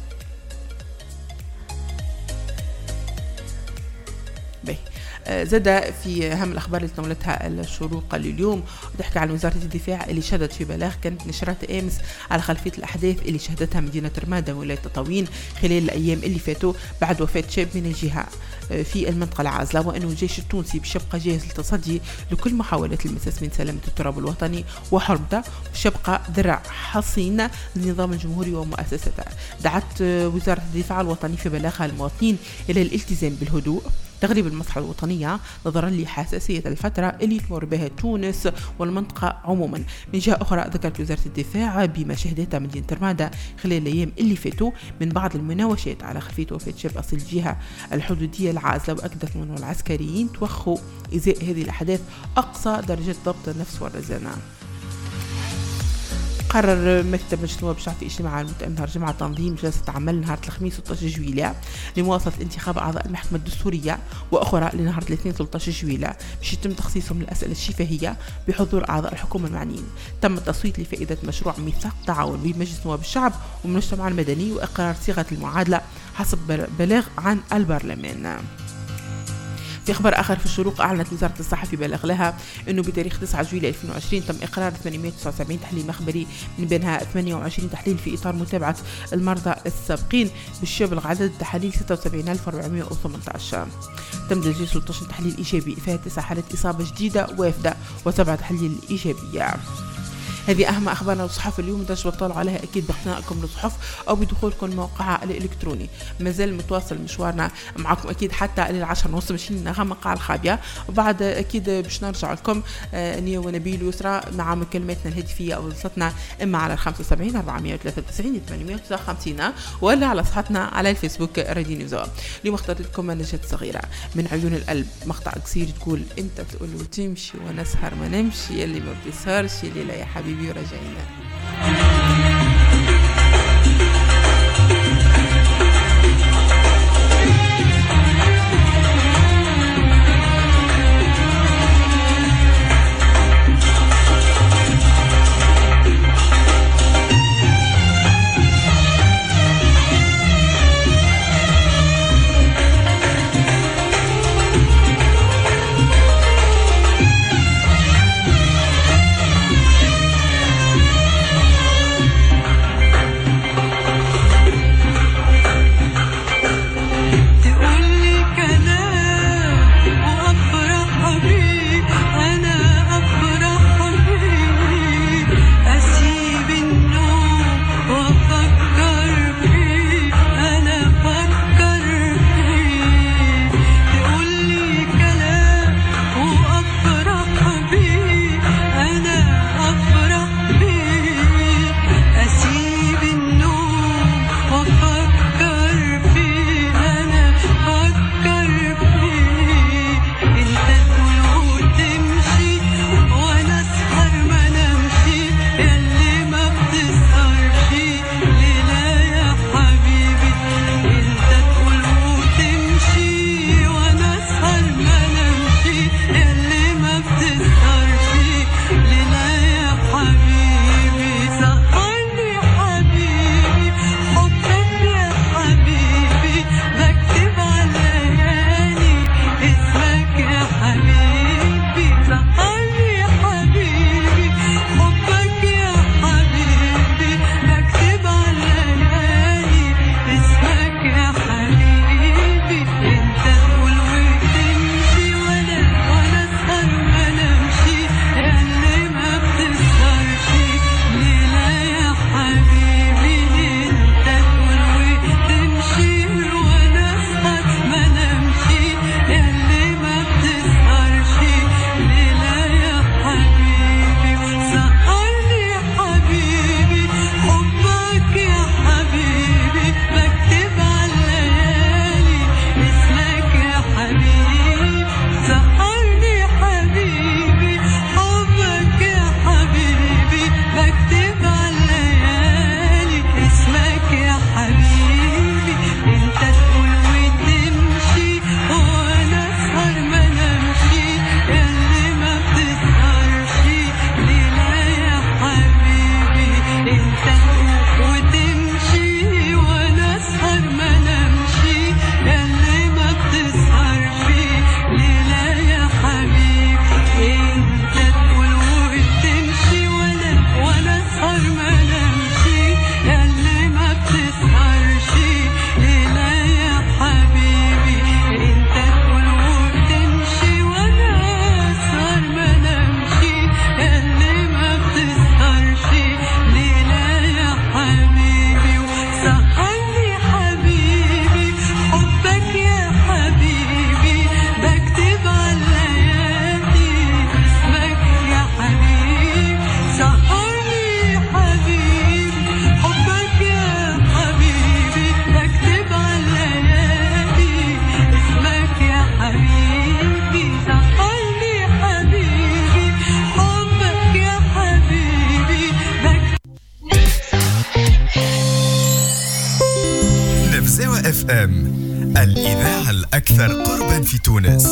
Speaker 2: بي. زاد في أهم الأخبار اللي تناولتها الشروق اليوم وتحكي عن وزارة الدفاع اللي شهدت في بلاغ كانت نشرات أمس على خلفية الأحداث اللي شهدتها مدينة رمادة ولاية تطاوين خلال الأيام اللي فاتوا بعد وفاة شاب من الجهة في المنطقة العازلة، وأنه الجيش التونسي بشبقى جاهز للتصدي لكل محاولات المساس من سلامة التراب الوطني وحرمته، بشبقى ذرع حصين للنظام الجمهوري ومؤسساته. دعت وزارة الدفاع الوطني في بلاغها المواطنين إلى الالتزام بالهدوء، تغليب المصلحة الوطنية نظرا لحساسية الفترة اللي تمر بها تونس والمنطقة عموما. من جهة أخرى ذكرت وزارة الدفاع بما شهدتها مدينة رمادة خلال الأيام اللي فاتوا من بعض المناوشات على خلفية وفاة شاب أصيل الجهة الحدودية العازلة، وأكدت أن العسكريين توخوا إزاء هذه الأحداث أقصى درجة ضبط النفس والرزانة. قرر مكتب مجلس النواب الشعب في اجتماع المتأمل نهار الجمعة تنظيم جلسة عمل نهار الخميس ستة عشر جويلية لمواصلة انتخاب أعضاء المحكمة الدستورية، وأخرى لنهار الاثنين ثلاثة عشر جويلية باش يتم تخصيصهم للأسئلة الشفهية بحضور أعضاء الحكومة المعنيين. تم التصويت لفائدة مشروع ميثاق تعاون بين مجلس النواب الشعب والمجتمع المدني وإقرار صيغة المعادلة حسب بلاغ عن البرلمان. في خبر آخر في الشروق أعلنت وزارة الصحة في بلاغ لها أنه بتاريخ تسعة جويلية ألفين وعشرين تم إقرار ثمانمائة وتسعة وسبعين تحليل مخبري، من بينها ثمانية وعشرين تحليل في إطار متابعة المرضى السابقين باش يبلغ عدد التحاليل ستة وسبعين ألف وأربعمائة وثمانية عشر. تم تسجيل ثلاثة عشر تحليل إيجابي فيها تسع حالات إصابة جديدة وافدة وسبعة تحاليل إيجابية. هذه أهم أخبارنا وصحف اليوم، تجربوا تطلعوا عليها أكيد باقتنائكم للصحف أو بدخولكم موقعها الإلكتروني. مازال متواصل مشوارنا معكم أكيد حتى للعشر ونص باش نغمق على الخابية، وبعد أكيد باش نرجع لكم أني ونبيل يسرى مع مكالماتنا الهاتفية أو وصلتنا إما على خمسة وسبعين أربعمائة وثلاثة وتسعين ثمانمائة وتسعة وخمسين ولا على صفحتنا على الفيسبوك راديو نيوزو. اليوم اخترت لكم نجاة صغيرة من عيون القلب، مقطع قصير تقول أنت تقول وتمشي ونسهر ما نمشي، يلي ما بتسهرش ليلة يا حبيبي ورجعينا.
Speaker 9: اف ام الإذاعة الأكثر قربا في تونس.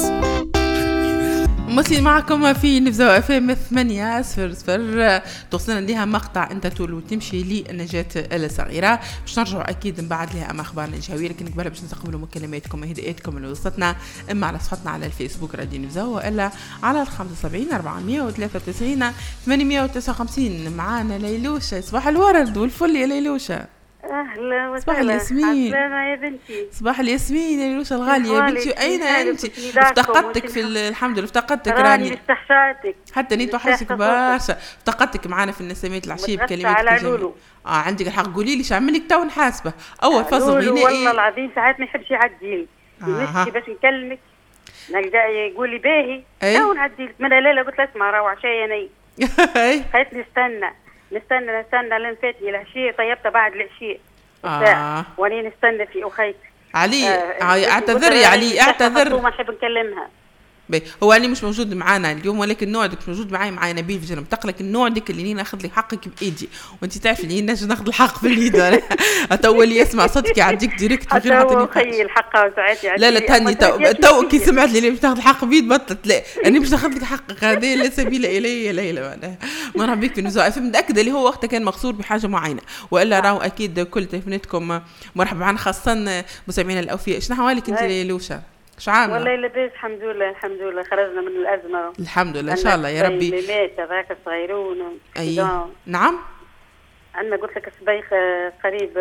Speaker 2: مصلي معكم في نفزة اف ام ثمانية صفر صفر، توصلنا لها مقطع انت تقول وتمشي لنجاة الصغيرة. باش نرجعوا اكيد من بعد لها اما اخبارنا الجويه، لكن قبل باش نستقبلوا مكالماتكم وهداياتكم اللي وصلتنا اما على صفحتنا على الفيسبوك راديو نفزة والا على الخمسة وسبعين أربعمائة وثلاثة وتسعين ثمانمائة وتسعة وخمسين. معانا ليلوشة، صباح الورد والفل يا ليلوشة.
Speaker 6: اهلا وسهلا.
Speaker 2: صباح الياسمين.
Speaker 6: سلامة يا بنتي.
Speaker 2: صباح الياسمين يا لوشا الغاليه يا بنتي، اين انت؟ افتقدتك في الحمد لله، افتقدتك راني
Speaker 6: استحشاتك
Speaker 2: حتى نيت وحشك برشا، افتقدتك معنا في النسمات العشيه بكلماتك جميله. اه عندك الحق، قولي لي شعمل لك تو نحاسبه اول فصل غنائي.
Speaker 6: والله العظيم ساعات ما يحبش يعدي لي نمشي باش نكلمك نلقى يقول لي باهي تو نعدي لك. من لا لا قلت له اسمع راهو عشايا قالت لي استنى نستنى نستنى لين فاتني العشيه طيبتها بعد العشيه
Speaker 2: اه
Speaker 6: واني نستنى في اخيك
Speaker 2: علي. آه اعتذر يا علي، اعتذر.
Speaker 6: ما نحب نكلمها.
Speaker 2: بي هو علي مش موجود معانا اليوم، ولكن نوعدك مش موجود معايا معايا نبيل في جنب تقلك نوعدك اللي ناخذ لي حقك بايدي، وانت تعرفي اللي نجي ناخذ الحق في اليد. تو اللي يسمع صوتك يعديك ديريكت في
Speaker 6: حتى هو خي الحق وساعات يعدي.
Speaker 2: لا لا تهني تو تو كي سمعت لي باش تاخذ الحق بيد بطلت. لا انا باش ناخذ لك حقك هذا لا سبيل اليه ليلى. مرحبا بك في النزوع. في متاكده اللي هو وقتها كان مقصور بحاجه معينه، والا راهو اكيد كل تليفوناتكم مرحبا معنا، خاصه مستمعينا الاوفياء. شنو حوالك انت يا لوشا؟ شو عامله؟
Speaker 6: والله لاباس الحمد لله الحمد لله، خرجنا من الازمه
Speaker 2: الحمد لله ان شاء الله يا ربي.
Speaker 6: مات هذاك الصغيرون.
Speaker 2: اي نعم
Speaker 6: عندنا قلت لك الصبيخ قريب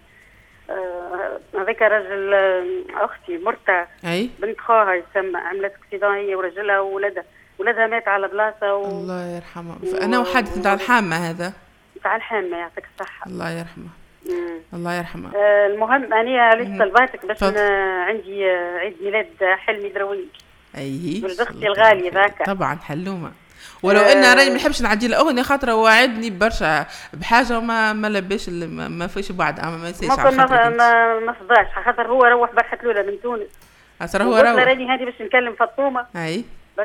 Speaker 6: هذاك رجل اختي مرتع
Speaker 2: اي
Speaker 6: بنت خوها يسمى عملت اكسيدون هي ورجلها وولدها، ولدها مات على بلاصه و...
Speaker 2: الله يرحمه. و... انا وحادث نتاع الحامه هذا
Speaker 6: نتاع الحامه يعطيك الصحه.
Speaker 2: الله يرحمه. مم. الله يرحمه.
Speaker 6: آه المهم انا ليش طلباتك باش عندي عيد ميلاد حلمي درويش.
Speaker 2: اي
Speaker 6: ولد اختي الغالي ذاك.
Speaker 2: طبعا حلومه. ولو آه ان راني ما نحبش نعدي له اغنيه خاطر وعدني برشا بحاجه وما ما لباش ما فيش بعد اما ما يسالش
Speaker 6: على خاطر ما ما فضاش خاطر هو روح برحه الاولى من تونس.
Speaker 2: اصلا هو روح
Speaker 6: راني هذه باش نكلم فاطمه.
Speaker 2: اي
Speaker 6: باش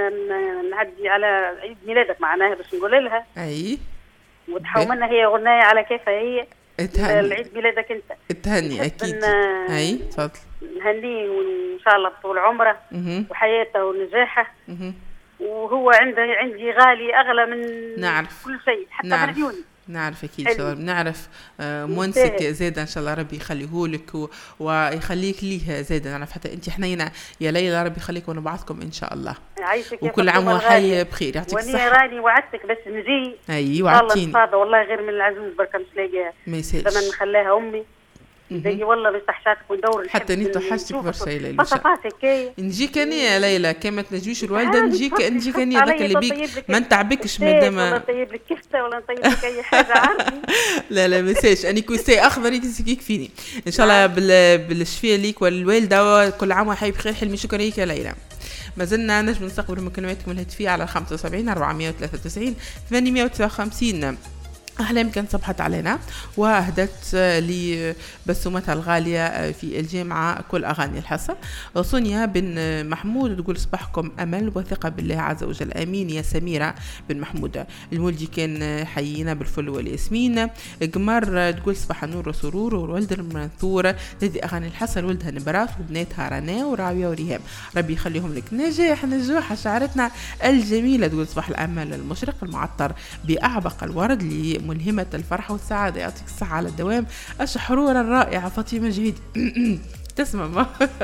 Speaker 6: نعدي على عيد ميلادك معناها باش نقول لها.
Speaker 2: اي
Speaker 6: وتحاول منها هي غنايه على كيفها هي.
Speaker 2: اتهني
Speaker 6: العيد ميلادك انت.
Speaker 2: اتهني اكيد. اي تفضل.
Speaker 6: نهنيه وان شاء الله طول عمره وحياته ونجاحه. وهو عنده عندي غالي اغلى من
Speaker 2: نعرف.
Speaker 6: كل شيء حتى
Speaker 2: نعرف.
Speaker 6: من عيوني.
Speaker 2: نعرف اكيد ان شاء الله. نعرف آه مونسك زاده ان شاء الله ربي يخليهولك و... ويخليك ليه زاده. نعرف حتى انت حنينه يا ليلى ربي يخليك ونبعثكم ان شاء الله.
Speaker 6: يعيشك
Speaker 2: وكل عام وحي بخير يعطيك الصحه.
Speaker 6: وانا راني وعدتك بس نجي.
Speaker 2: اي وعدتيني
Speaker 6: والله والله غير من العزوز بركه مش لاقيها.
Speaker 2: ما يسالش
Speaker 6: زمان نخليها امي زي والله بستحشاتك وندور
Speaker 2: حتى نيت وحشتك برشا يا ليلى.
Speaker 6: بصفاتك
Speaker 2: نجيك انا يا ليلى كان ما تنجميش الوالده نجيك نجيك انا هذاك اللي بيك ما نتعبكش مادام
Speaker 6: ولا نطيب لك كفته ولا نطيب لك اي حاجه عارفني.
Speaker 2: لا لا ما يسالش اني كوسي اخضر يتسكيك فيني ان شاء الله بالشفيه ليك والوالده كل عام وحي بخير. حلمي شكرا لك يا ليلى. ما زلنا نجم نستقبل مكالماتكم الهاتفيه على خمسة وسبعين أربعمائة وثلاثة وتسعين ثمانمائة وتسعة وخمسين. أحلام كان صبحت علينا وأهدت لبسومتها الغالية في الجامعة كل أغاني الحصة. سونيا بن محمود تقول صباحكم أمل وثقة بالله عز وجل آمين يا سميرة بن محمود. المولدي كان حيينا بالفل والياسمين. قمر تقول صباح النور وسرور والولد المنثور تدي أغاني الحصة لولدها نبراس وبناتها رنا وراوية وريهام ربي يخليهم لك نجاح نجوح شعرتنا الجميلة. تقول صباح الأمل المشرق المعطر بأعبق الورد لي ملهمة الفرحة والسعادة يعطيك الصحة على الدوام. الشحرورة الرائعة فاطمة جهيد تسمع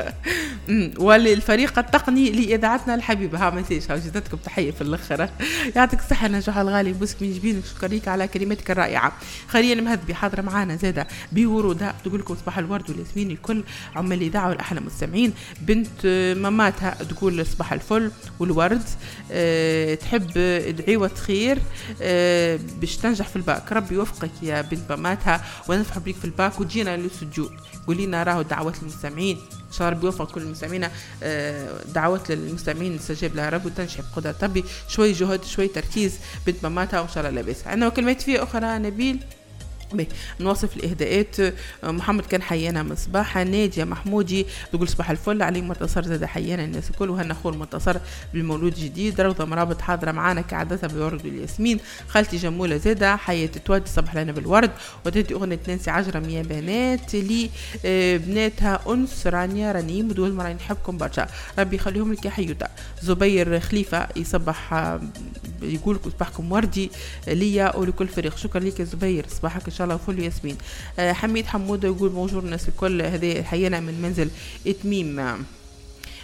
Speaker 2: وللفريق التقني لإذاعتنا الحبيبة ها ما نسيش ها جدتكم تحية في الأخرى يعطيك الصحة نجاح الغالي بوسك من جبينك شكرا لك على كلماتك الرائعة. خلينا مهذبي حاضرة معانا زادة بورودة تقول لكم صباح الورد والياسمين الكل عمال الإذاعة والأحلى مستمعين. بنت ماماتها تقول صباح الفل والورد أه تحب دعيوة خير أه باش تنجح في الباك ربي يوفقك يا بنت ماماتها ونفرح بيك في الباك وتجينا للسجود قولينا راهو دعوات المستمعين ان شاء الله ربي يوفق كل المستمعين. دعوات للمستمعين استجاب لها رب وتنجح بقدرة ربي. شوي جهد شوي تركيز بنت ماماتها وان شاء الله لاباس. عندنا كلمات فيه اخرى نبيل بي نوصف الاهداءات. محمد كان حيانا من صباح. نادية محمودي تقول صباح الفل علي منتصر زاد حيانا الناس الكل وهنا خور منتصر بالمولود جديد. روضة مرابط حاضرة معانا كعادتها بالورد والياسمين. خالتي جمولة زادة حياة تودي صبح لنا بالورد وتدي أغنية نانسي عجرم يا بنات لي بناتها أنس رانيا رنيم ودول مرة نحبكم برشا ربي يخليهم لك يا حيوتا. زبير خليفة يصبح يقول صباحكم وردي ليا ولكل فريق شكرا لك يا زبير صباحك ان شاء الله فل ياسمين. آه حميد حموده يقول بونجور الناس الكل هذه حيانا من منزل اتميم.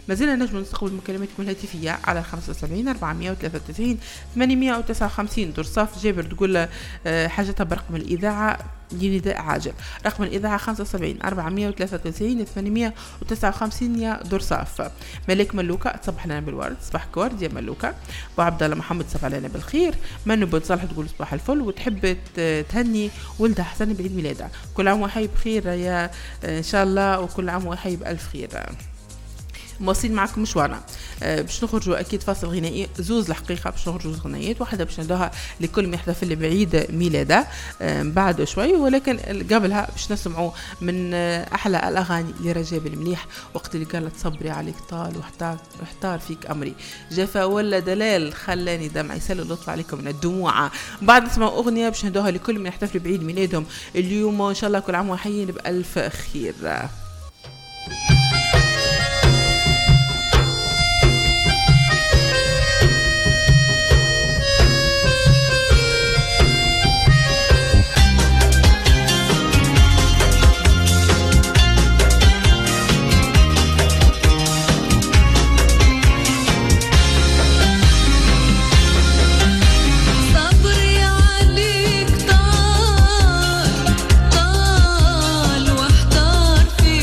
Speaker 2: مازلنا نجم نستقبل مكالماتكم الهاتفيه على خمسة وسبعين أربعمائة وثلاثة وتسعين ثمانمائة وتسعة وخمسين. درصاف جابر تقول حاجتها برقم الاذاعه لنداء عاجل. رقم الإذاعة خمسة وسبعين أربعمائة وثلاثة وتسعين ثمانمائة وتسعة وخمسين يا درصاف. ملك ملوكة تصبح لنا بالورد. صباحك ورد يا ملوكة. وعبد الله محمد صبح لنا بالخير. منو بن صالح تقول صباح الفل وتحب تهني ولدها حسن بعيد ميلادها. كل عام وحي بخير يا إن شاء الله وكل عام وحي بألف خير. مواصلين معكم مشوارنا أه باش نخرجوا اكيد فاصل غنائي زوز الحقيقه باش نخرجوا زوز غنائيات واحده باش ندوها لكل من يحتفل بعيد ميلاده أه بعد شوي ولكن قبلها باش نسمعوا من احلى الاغاني لرجاب المليح وقت اللي قالت صبري عليك طال واحتار واحتار فيك امري جفا ولا دلال خلاني دمعي يسال اللطف عليكم من الدموع. بعد نسمعوا اغنيه باش ندوها لكل من يحتفل بعيد ميلادهم اليوم وان شاء الله كل عام وحيين بالف خير.
Speaker 4: طال واحتار في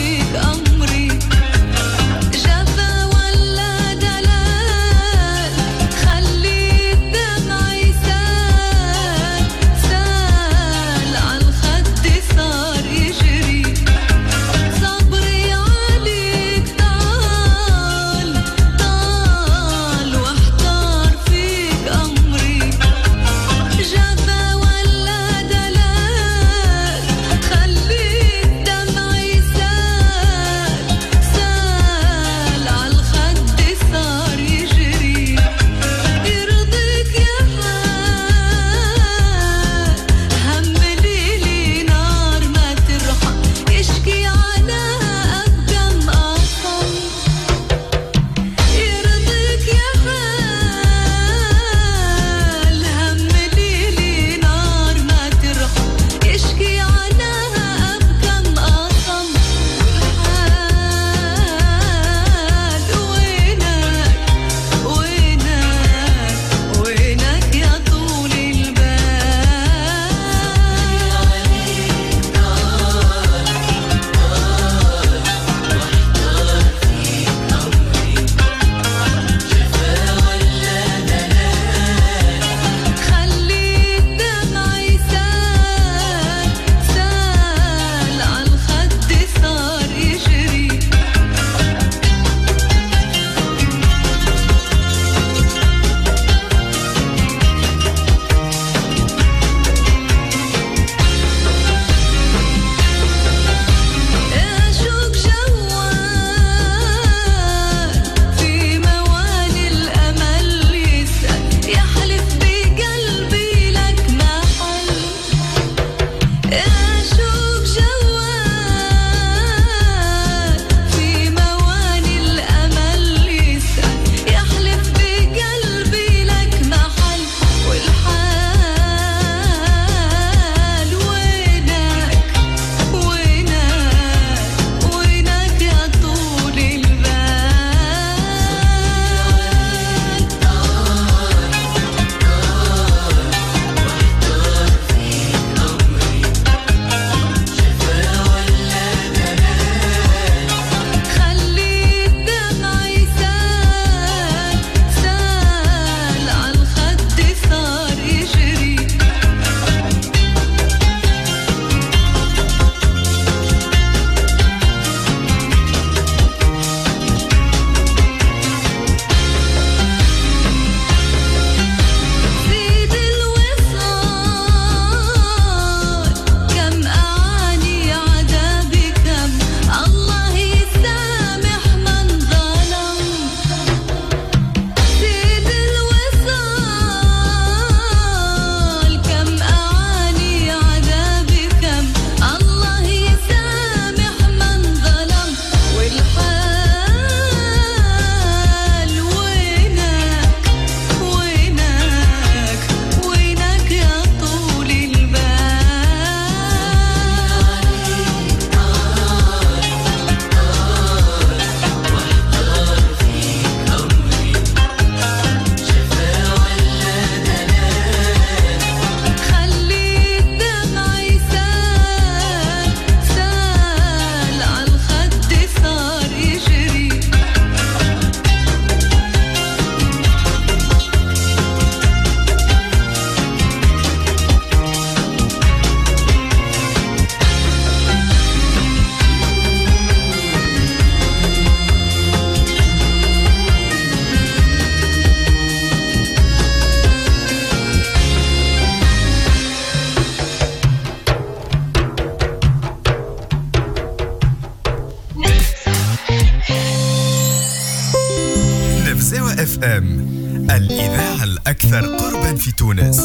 Speaker 9: سوا اف ام، الإذاعة الأكثر قربا في تونس.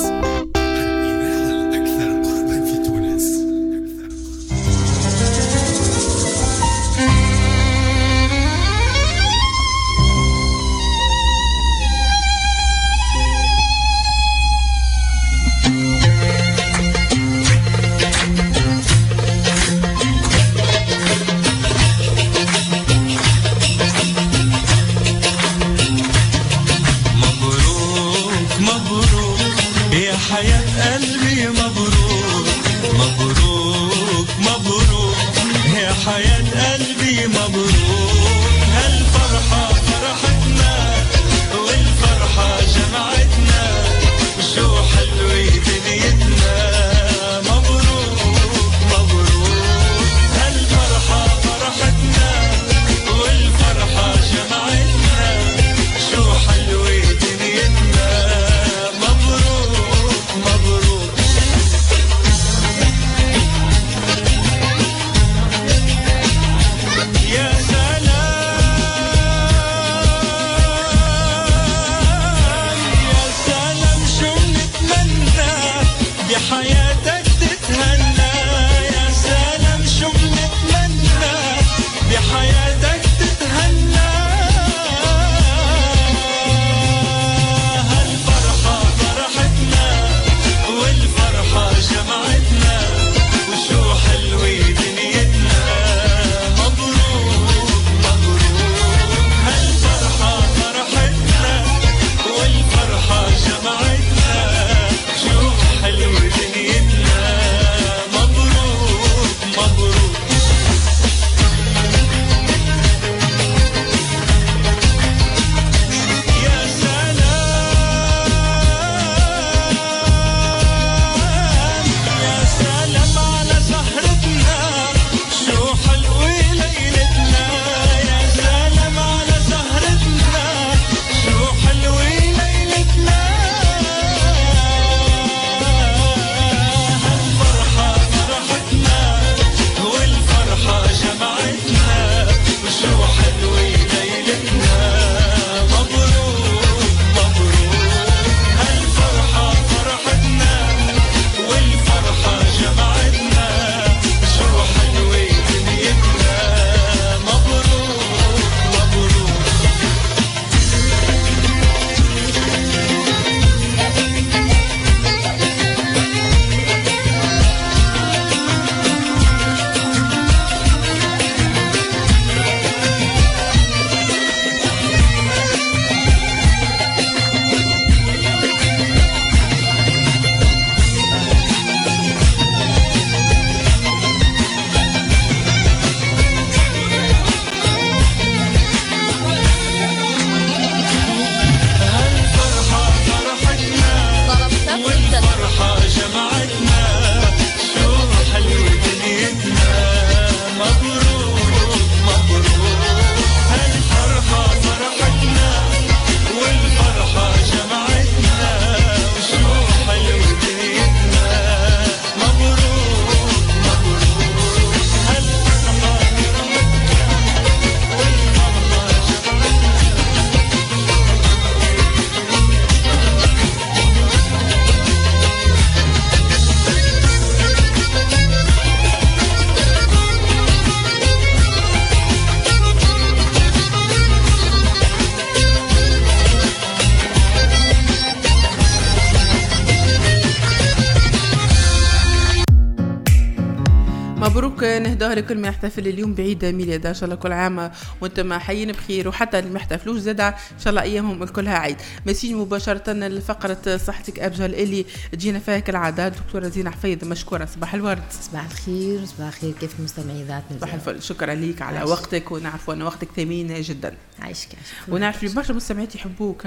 Speaker 2: مبروك نهداه لكل ما يحتفل اليوم بعيد ميلاده، ان شاء الله كل عام وانتم حيين بخير، وحتى اللي ما يحتفلوش زاد ان شاء الله ايامهم كلها عيد. ماشيين مباشره لفقره صحتك ابجل اللي تجينا فيها كالعاده دكتوره زينه حفيظ. مشكوره، صباح الورد.
Speaker 10: صباح الخير. صباح الخير، كيف المستمعين ذاتنا؟
Speaker 2: صباح الفل، شكرا ليك على عايش. وقتك، ونعرفوا ان وقتك ثمين جدا.
Speaker 10: عايشك
Speaker 2: ونعرف اللي برشا مستمعيات يحبوك.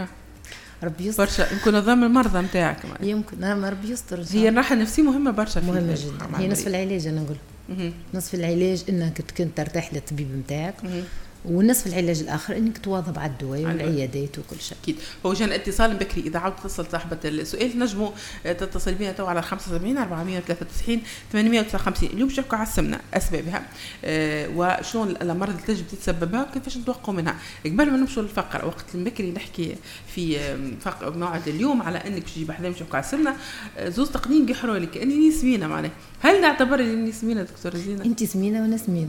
Speaker 10: ربي يستر.
Speaker 2: برشا يمكن نظام المرضى نتاعك
Speaker 10: يمكن. نعم ربي يستر.
Speaker 2: هي الراحه النفسيه مهمه برشا،
Speaker 10: مهمه جدا. هي نصف العلاج. انا نقول نصف العلاج انك كنت ترتاح للطبيب نتاعك، والنصف العلاج الاخر انك تواظب على الدواء والعيادات وكل شيء.
Speaker 2: اكيد. هو جان اتصال بكري، اذا عاود تتصل صاحبه السؤال نجموا تتصل بنا تو على خمسة وسبعين أربعمائة وثلاثة وتسعين ثمانمائة وتسعة وخمسين. اليوم باش نحكوا على السمنه، اسبابها أه وشنو الامراض اللي تنجم تتسببها وكيفاش نتوقعوا منها. قبل ما نمشوا للفقره وقت البكري نحكي في فقره موعد اليوم على انك باش تجيب حدا نحكوا على السمنه. زوز تقنين قحروا لك اني سمينه، معناها هل نعتبر اني سمينه دكتور زينه؟
Speaker 10: انت سمينه وانا سمينه.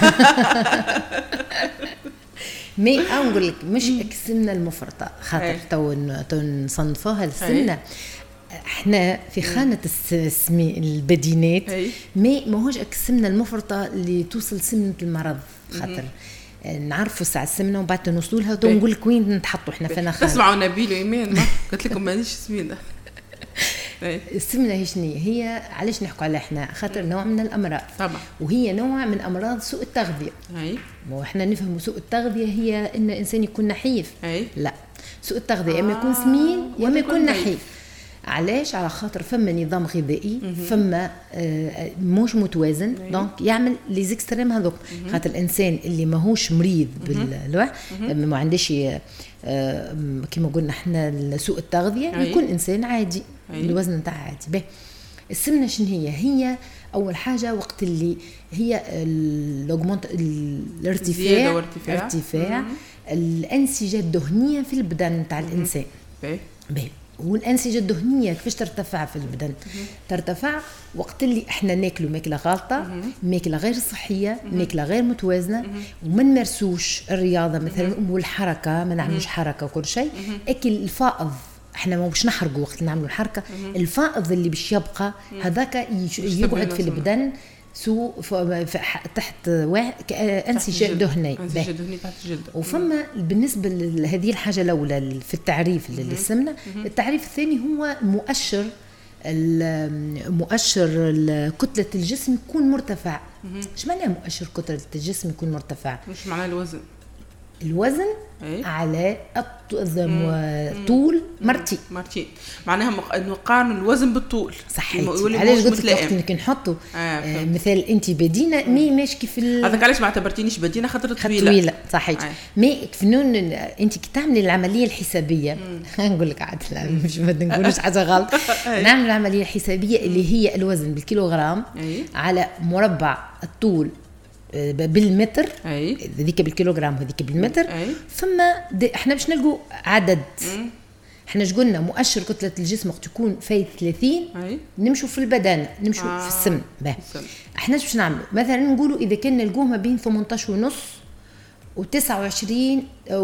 Speaker 10: مي أقول لك مش السمنة المفرطة خاطر تو نصنفوها السمنة احنا في خانة السمي البدينات، مي ماهوش السمنة المفرطة اللي توصل سمنة المرض. خاطر نعرفوا ساعة السمنة وبعد نوصلوا لها ونقول لك وين نتحطوا احنا فينا خانة.
Speaker 2: تسمعوا نبيل وإيمان قلت لكم مانيش سمينة.
Speaker 10: السمنة هي شنو هي؟ علاش نحكوا عليها احنا؟ خاطر نوع من الامراض
Speaker 2: طبعا،
Speaker 10: وهي نوع من امراض سوء التغذيه.
Speaker 2: اي
Speaker 10: مو احنا نفهموا سوء التغذيه هي ان الانسان يكون نحيف.
Speaker 2: أي.
Speaker 10: لا، سوء التغذيه يا اما يكون سمين يا اما يكون نحيف. علاش؟ على خاطر فما نظام غذائي فما آه مش متوازن، دونك يعمل لي زيكستريم هذوك. خاطر الانسان اللي ماهوش مريض باللوع ما عندش آه كما قلنا احنا سوء التغذيه يكون انسان عادي. أي. الوزن نتاعه عادي. به السمنه شنو هي؟ هي اول حاجه وقت اللي هي الاوغمونت الارتفاع
Speaker 2: وارتفاع
Speaker 10: ارتفاع الانسجه الدهنيه في البدن نتاع الانسان.
Speaker 2: به
Speaker 10: به والانسجه الدهنيه كيفاش ترتفع في البدن؟ ترتفع وقت اللي احنا ناكلوا ماكله غلطه، ماكله غير صحيه، ماكله غير متوازنه، وما نمارسوش الرياضه مثلا والحركه، ما نعملوش حركه وكل شيء. اكل الفائض احنا ما باش نحرقوا وقت نعملوا الحركه، الفائض اللي باش يبقى هذاك يقعد في البدن سو تحت واحد انسجه دهني.
Speaker 2: انسجه دهني تحت الجلد.
Speaker 10: وفما بالنسبه لهذه الحاجه الاولى في التعريف للسمنه، التعريف الثاني هو مؤشر مؤشر كتله الجسم يكون مرتفع. ايش معناه مؤشر كتله الجسم يكون مرتفع؟
Speaker 2: مش معناه الوزن.
Speaker 10: الوزن أي؟ على الطول مرتين
Speaker 2: مرتين معناها مق... نقارن الوزن بالطول.
Speaker 10: صحيح. علاش قلت لك وقت نحطوا آه آه مثال انت بدينه مي ماشي كيف
Speaker 2: هذاك علاش ما اعتبرتينيش بدينه خاطر طويله
Speaker 10: طويله. صحيح. آه. مي فنون انت كي تعملي العمليه الحسابيه نقول لك عاد مش ما نقولش حاجه غلط. نعمل العمليه الحسابيه اللي هي الوزن بالكيلوغرام أي. على مربع الطول بالمتر، هذيك بالكيلوغرام وهذيك بالمتر. أي. ثم احنا باش نلقوا عدد. مم. احنا اش قلنا مؤشر كتله الجسم وقت يكون فايت ثلاثين. أي. نمشوا في البدن نمشوا آه. في السمن. احنا باش نعملوا مثلا نقولوا اذا كان نلقوه ما بين ثمانية عشر ونص وتسعة وعشرين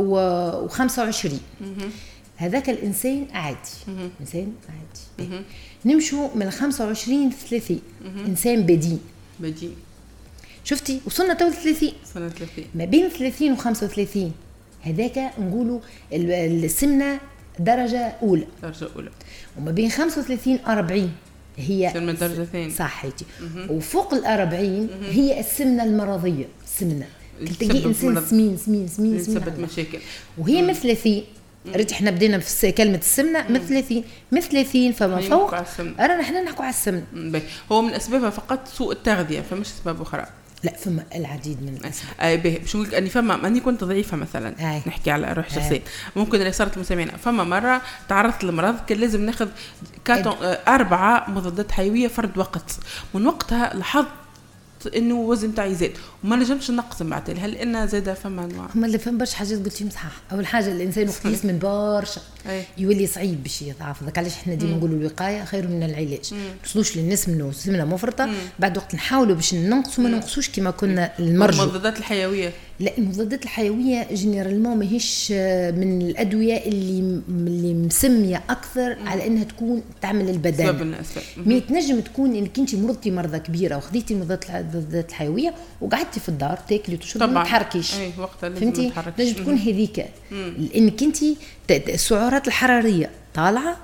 Speaker 10: وخمسة وعشرين، هذاك الانسان عادي. مم. انسان عادي. مم. نمشوا من خمسة وعشرين ل ثلاثين. مم. انسان بدين
Speaker 2: بدين.
Speaker 10: شفتي وصلنا تو ثلاثين.
Speaker 2: وصلنا ثلاثين.
Speaker 10: ما بين ثلاثين و خمسة وثلاثين هذاك نقولوا السمنه درجه اولى.
Speaker 2: درجه اولى.
Speaker 10: وما بين خمسة وثلاثين أربعين هي
Speaker 2: سمنه درجه ثانيه.
Speaker 10: صحيتي. وفوق الأربعين هي السمنه المرضيه. السمنه تلقي انسان سمين سمين سمين سمين
Speaker 2: تسبب مشاكل.
Speaker 10: وهي من ثلاثين ريت احنا بدينا في كلمه السمنه من ثلاثين من ثلاثين فما فوق رانا احنا نحكوا على السمنه.
Speaker 2: هو من اسبابها فقط سوء التغذيه فمش اسباب اخرى.
Speaker 10: لا فما العديد من الاسباب.
Speaker 2: اي به باش نقول لك اني فما اني كنت ضعيفه مثلا. أي. نحكي على روح شخصيا. ممكن اللي صارت المستمعين فما مره تعرضت للمرض كان لازم ناخذ كاتون اربعه مضادات حيويه فرد وقت. من وقتها لاحظت انه وزن تاعي زاد وما نجمش نقص بعد. هل ان زاد فما انواع؟
Speaker 10: هما اللي فهم برشا حاجات قلتيهم صح. اول حاجه الانسان وقت يسمن برشا يولي صعيب باش يضعف. ذاك علاش احنا ديما نقولوا الوقايه خير من العلاج. ما توصلوش للناس منه سمنه مفرطه. مم. بعد وقت نحاولوا باش ننقصوا ما ننقصوش كما كنا المرجو.
Speaker 2: المضادات الحيويه
Speaker 10: لا المضادات الحيويه جينيرالمون ماهيش من الادويه اللي اللي مسميه اكثر مم. على انها تكون تعمل البدن. مي تنجم تكون انك انت مرضتي مرضى كبيره وخديتي المضادات الحيويه وقعدتي في الدار تاكلي وتشربي ما تحركيش.
Speaker 2: اي وقتها لازم
Speaker 10: فهمتي لازم تكون هذيك لانك انت السعرات الحراريه طالعه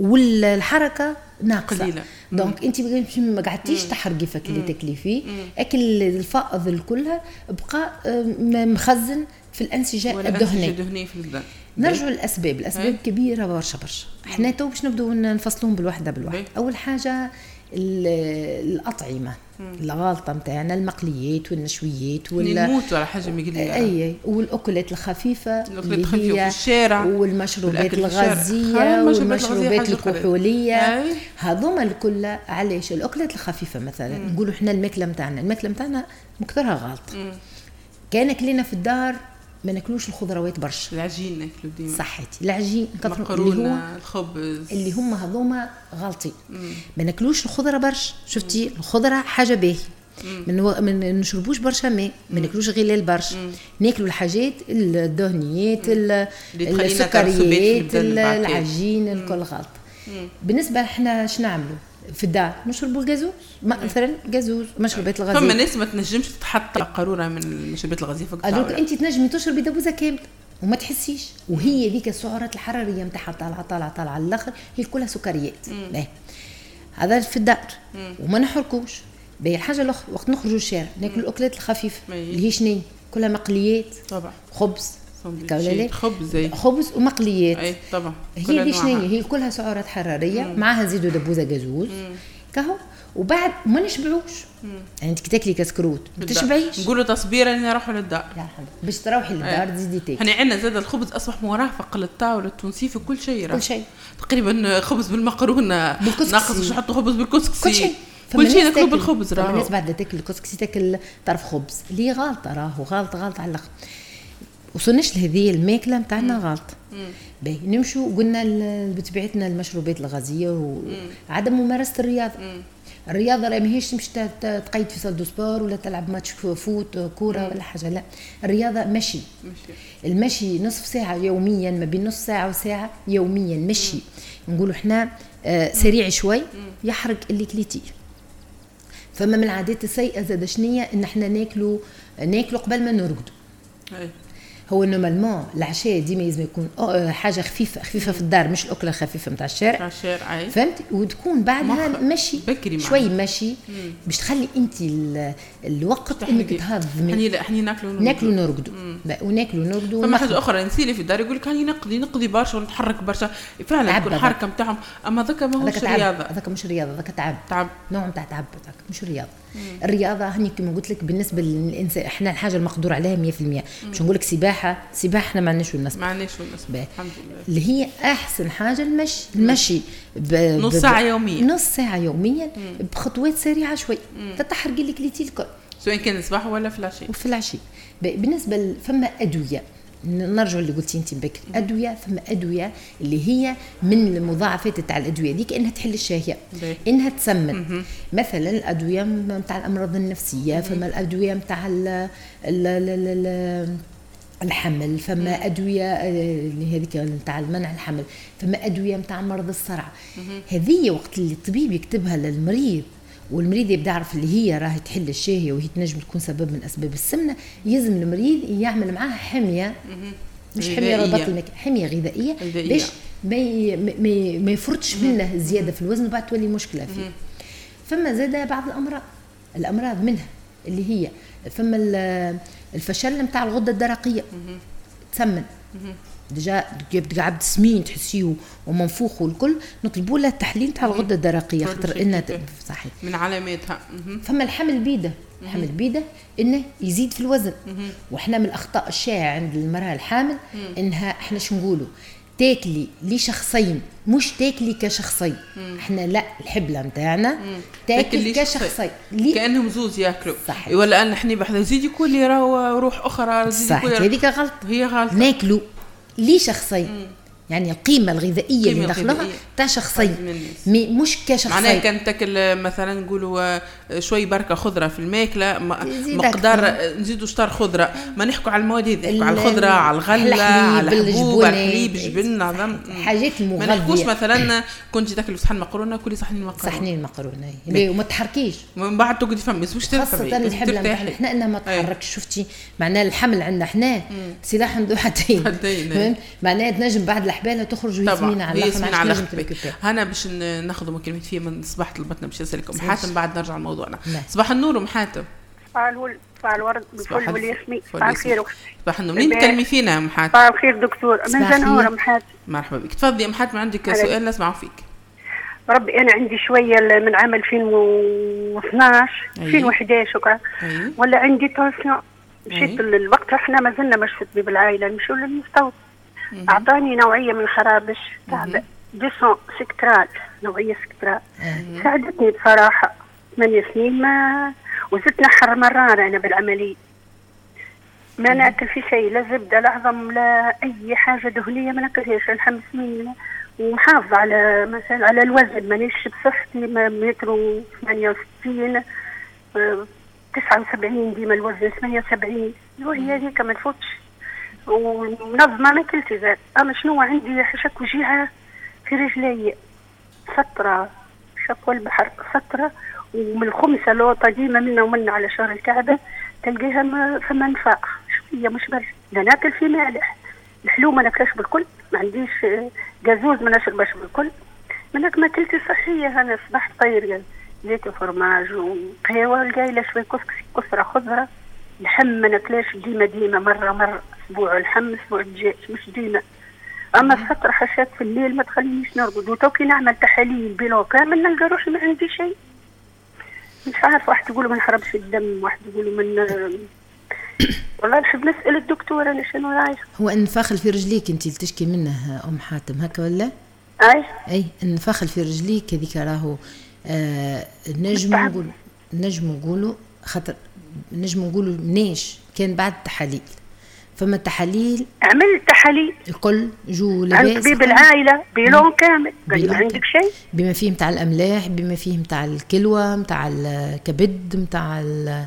Speaker 10: والحركه ناقصه قليله. دونك انت ما قعدتيش تحرقي في اللي تاكلي فيه. اكل الفائض كلها بقى مخزن في الانسجه الدهنيه في البدن. نرجع للاسباب. الاسباب هي. كبيره برشا برشا. احنا تو باش نبداو نفصلهم بالوحده بالوحده. اول حاجه الاطعمه الغلطه نتاعنا المقليات والنشويات
Speaker 2: ولا نموتوا على حاجه مقليه
Speaker 10: اي والاكلات الخفيفه
Speaker 2: اللي هي في الشارع
Speaker 10: والمشروبات الغازيه والمشروبات الكحوليه هذوما الكل. علاش الاكلات الخفيفه مثلا مم. نقولوا احنا الماكله نتاعنا الماكله نتاعنا مكثرها غلط. كان كلينا في الدار ما ناكلوش الخضروات برشا،
Speaker 2: العجين ناكلو ديما
Speaker 10: صحيتي العجين
Speaker 2: اللي هو الخبز
Speaker 10: اللي هم هذوما غلطين. ما ناكلوش الخضره برشا، شفتي الخضره حاجه باهي، من و... من نشربوش برشا ماء، ما ناكلوش غلال برشا، ناكلوا الحاجات الدهنيات السكريات العجين الكل غلط. بالنسبه احنا اش نعملوا في الدار؟ نشربوا الجازوز مثلا، جازوز مشروبات الغازيه.
Speaker 2: فما ناس ما تنجمش تحط قاروره من المشروبات الغازيه فوق
Speaker 10: الطاوله. قالوا انت تنجمي تشربي دبوزه كامله وما تحسيش، وهي ذيك السعرات الحراريه نتاعها طالعه طالعه طالعه على الاخر، هي كلها سكريات. باهي هذا في الدار وما نحركوش. باهي الحاجه الاخرى وقت نخرجوا الشارع ناكل الاكلات الخفيفه اللي هي شنو؟ كلها مقليات
Speaker 2: طبعا،
Speaker 10: خبز
Speaker 2: خبز
Speaker 10: خبز ومقليات.
Speaker 2: اي طبعا
Speaker 10: هي دي شنو هي كلها سعرات حراريه. مم. معها نزيدوا دبوزه جازوز كهو، وبعد ما نشبعوش. يعني انت تاكلي كسكروت ما تشبعيش،
Speaker 2: نقولوا تصبيره اني نروحوا للدار
Speaker 10: باش تروحي للدار تزيدي تاكلي.
Speaker 2: احنا عندنا زاد الخبز اصبح مرافق للطاوله التونسيه كل شيء،
Speaker 10: كل شيء
Speaker 2: تقريبا خبز بالمقرونه ناقص باش نحطوا خبز بالكسكسي،
Speaker 10: كل شيء
Speaker 2: كل شيء ناكلوا بالخبز.
Speaker 10: راه الناس بعد تاكل الكسكسي تاكل طرف خبز اللي غلطه، راهو غلط غلط على الاخر. وصلناش لهذه الماكله نتاعنا غلط. باهي نمشوا قلنا بطبيعتنا المشروبات الغازيه وعدم ممارسه الرياضه. مم. الرياضه راه ماهيش تمشي تقيد في صال دو سبور ولا تلعب ماتش فوت كوره ولا حاجه، لا الرياضه مشي. مشي المشي نصف ساعه يوميا، ما بين نص ساعه وساعه يوميا مشي. نقولوا احنا آه سريع شوي يحرق اللي كليتيه. فما من العادات السيئه زاد شنيه ان احنا ناكلوا ناكلوا قبل ما نرقدوا. هو نورمالمون العشاء ديما لازم يكون حاجه خفيفه خفيفه في الدار، مش الاكله الخفيفه نتاع الشارع.
Speaker 2: الشارع
Speaker 10: فهمتي؟ وتكون بعدها مشي شوي مشي باش تخلي انت الوقت انك تهضمي.
Speaker 2: احنا ناكلوا
Speaker 10: ناكلوا نرقدوا وناكلوا نرقدوا.
Speaker 2: فما حاجه اخرى نسيلي في الدار يقول لك هاني نقضي نقضي برشا ونتحرك برشا، فعلا تكون الحركه نتاعهم، اما ذاك ماهوش رياضه.
Speaker 10: هذاك مش رياضه، ذاك تعب
Speaker 2: تعب
Speaker 10: نوع نتاع تعب، ذاك مش رياضه. الرياضه هني كما قلت لك بالنسبه للانسان احنا الحاجه المقدور عليها مية بالمية. مش نقول لك سباحه سباحه احنا ما عندناش الناس
Speaker 2: ما عندناش الناس الحمد لله.
Speaker 10: اللي هي احسن حاجه المشي المشي
Speaker 2: نص ساعه يوميا
Speaker 10: نص ساعه يوميا بخطوات سريعه شوي تتحرقي لك ليتي الكل،
Speaker 2: سواء كان الصباح ولا في العشاء.
Speaker 10: وفي العشاء بالنسبه فما ادويه، نرجع اللي قلتي انت بكري، ادويه فما ادويه اللي هي من المضاعفات تاع الادويه ديك انها تحل الشهيه، انها تسمن. مثلا الادويه نتاع الامراض النفسيه، فما الادويه نتاع الحمل، فما ادويه اللي هذيك نتاع المنع الحمل، فما ادويه نتاع مرض الصرع. هذه وقت اللي الطبيب يكتبها للمريض والمريض يبدا يعرف اللي هي راهي تحل الشهيه وهي تنجم تكون سبب من اسباب السمنه، يلزم المريض يعمل معاها حميه، مش حميه رضاق الماء، حميه غذائيه باش ما ما يفرطش منه زياده في الوزن وبعد تولي مشكله فيه. فما زاد بعض الامراض الامراض منها اللي هي فما الفشل نتاع الغده الدرقيه تسمن ديجا قاعد سمين تحسيه ومنفوخ والكل، نطلبوا له التحليل تاع الغده الدرقيه خاطر انها صحيح
Speaker 2: من علاماتها.
Speaker 10: فما الحمل بيده، الحمل بيده انه يزيد في الوزن. واحنا من الاخطاء الشائعه عند المراه الحامل انها احنا شو نقولوا تاكلي لشخصين مش تاكلي كشخصين. احنا لا الحبله نتاعنا تاكل كشخصين
Speaker 2: كانهم زوز ياكلوا، ولا ان احنا بحذا زيد يكون لي راهو روح اخرى زيد
Speaker 10: يكون هذيك غلط،
Speaker 2: هي غلط.
Speaker 10: ناكلوا لي شخصين مم. يعني القيمه الغذائيه اللي دخلها تاع شخصين مش كشخصين.
Speaker 2: معناها كان تاكل مثلا نقولوا شوي بركه خضره في الماكله، مقدار نزيدوا شطار خضره، ما نحكوا على المواد هذيك، على الخضره على الغله على الحبوب على الحليب الجبن
Speaker 10: حاجات المغذيه.
Speaker 2: ما نحكوش مثلا كنت تاكلي صحن مقرونه كلي صحن مقرونه
Speaker 10: صحنين مقرونه ليه وما تحركيش
Speaker 2: من بعد تقعدي فمي واش تفهمي
Speaker 10: خاصه الحبله نتاعنا احنا انها ما تحركش. شفتي معناها الحمل عندنا احنا سلاح ذو حدين، معناها تنجم بعد الحباله تخرج ويسمينا على
Speaker 2: الاخر. انا باش ناخذوا كلمه فيه من صباح طلبتنا باش نسالكم حاتم بعد نرجع لموضوعنا. صباح النور ام حاتم.
Speaker 11: صباح الورد صباح الورد بالفل والياسمين.
Speaker 2: صباح الخير. صباح النور. منين تكلمي فينا ام حاتم؟
Speaker 11: صباح الخير دكتور من زنهور ام حاتم.
Speaker 2: مرحبا بك. تفضلي ام حاتم عندك سؤال نسمعوا فيك.
Speaker 11: ربي انا عندي شويه من عام ألفين واثناعش ألفين وإحدى عشر وكا ولا عندي تونسيون. مشيت الوقت احنا ما زلنا مش في طبيب العائله نمشيو للمستوصف. اعطاني نوعيه من الخرابش تاع ديسون سكترال نوعيه سكترال. ساعدتني بصراحه ثمانية سنين ما وزدت نحر مراره انا بالعمليه. ما ناكل في شيء لا زبده لا عظم لا اي حاجه دهنيه ما ناكلهاش الحمد لله. ومحافظه على مثلا على الوزن مانيش بصحتي متر وثمانية وستين تسعة وسبعين ديما الوزن ثمانية وسبعين وهي هذيك ما تفوتش ومنظمه ما كلتي زاد. اما شنو عندي حشك وجيعه في رجلي فتره شكوى البحر فتره ومن الخمسه لوطه ديما منا ومنا على شهر الكعبه تلقيها ما فما نفاق شويه مش برد. لا ناكل في مالح الحلو ما ناكلش بالكل ما عنديش جازوز ما نشربش بالكل. منك ما كلتي صحيه انا صبحت طير زيت وفرماج وقهوه القايله شويه كسكسي كسره خضره. اللحم ما ناكلاش ديما ديما مره مره اسبوع اللحم اسبوع الدجاج مش ديما. اما الفتره حشات في الليل ما تخلينيش نرقد وتوكي نعمل تحاليل بيلو كامل نلقى روحي ما عندي شيء. مش عارف واحد يقولوا ما نحرمش الدم واحد يقولوا من والله نحب نسال الدكتور انا شنو رايك.
Speaker 10: هو النفاخ في رجليك انت اللي تشكي منه ام حاتم هكا ولا؟
Speaker 11: اي
Speaker 10: اي النفاخ في رجليك هذيك راهو آه نجم نقول نجم نقولوا خاطر نجم نقولوا مناش كان بعد التحاليل. فما التحاليل
Speaker 11: عملت تحاليل
Speaker 10: الكل جو لاباس
Speaker 11: عند طبيب العائله بيلون كامل قال ما عندك شيء
Speaker 10: بما فيه متاع الاملاح بما فيه متاع الكلوه متاع الكبد متاع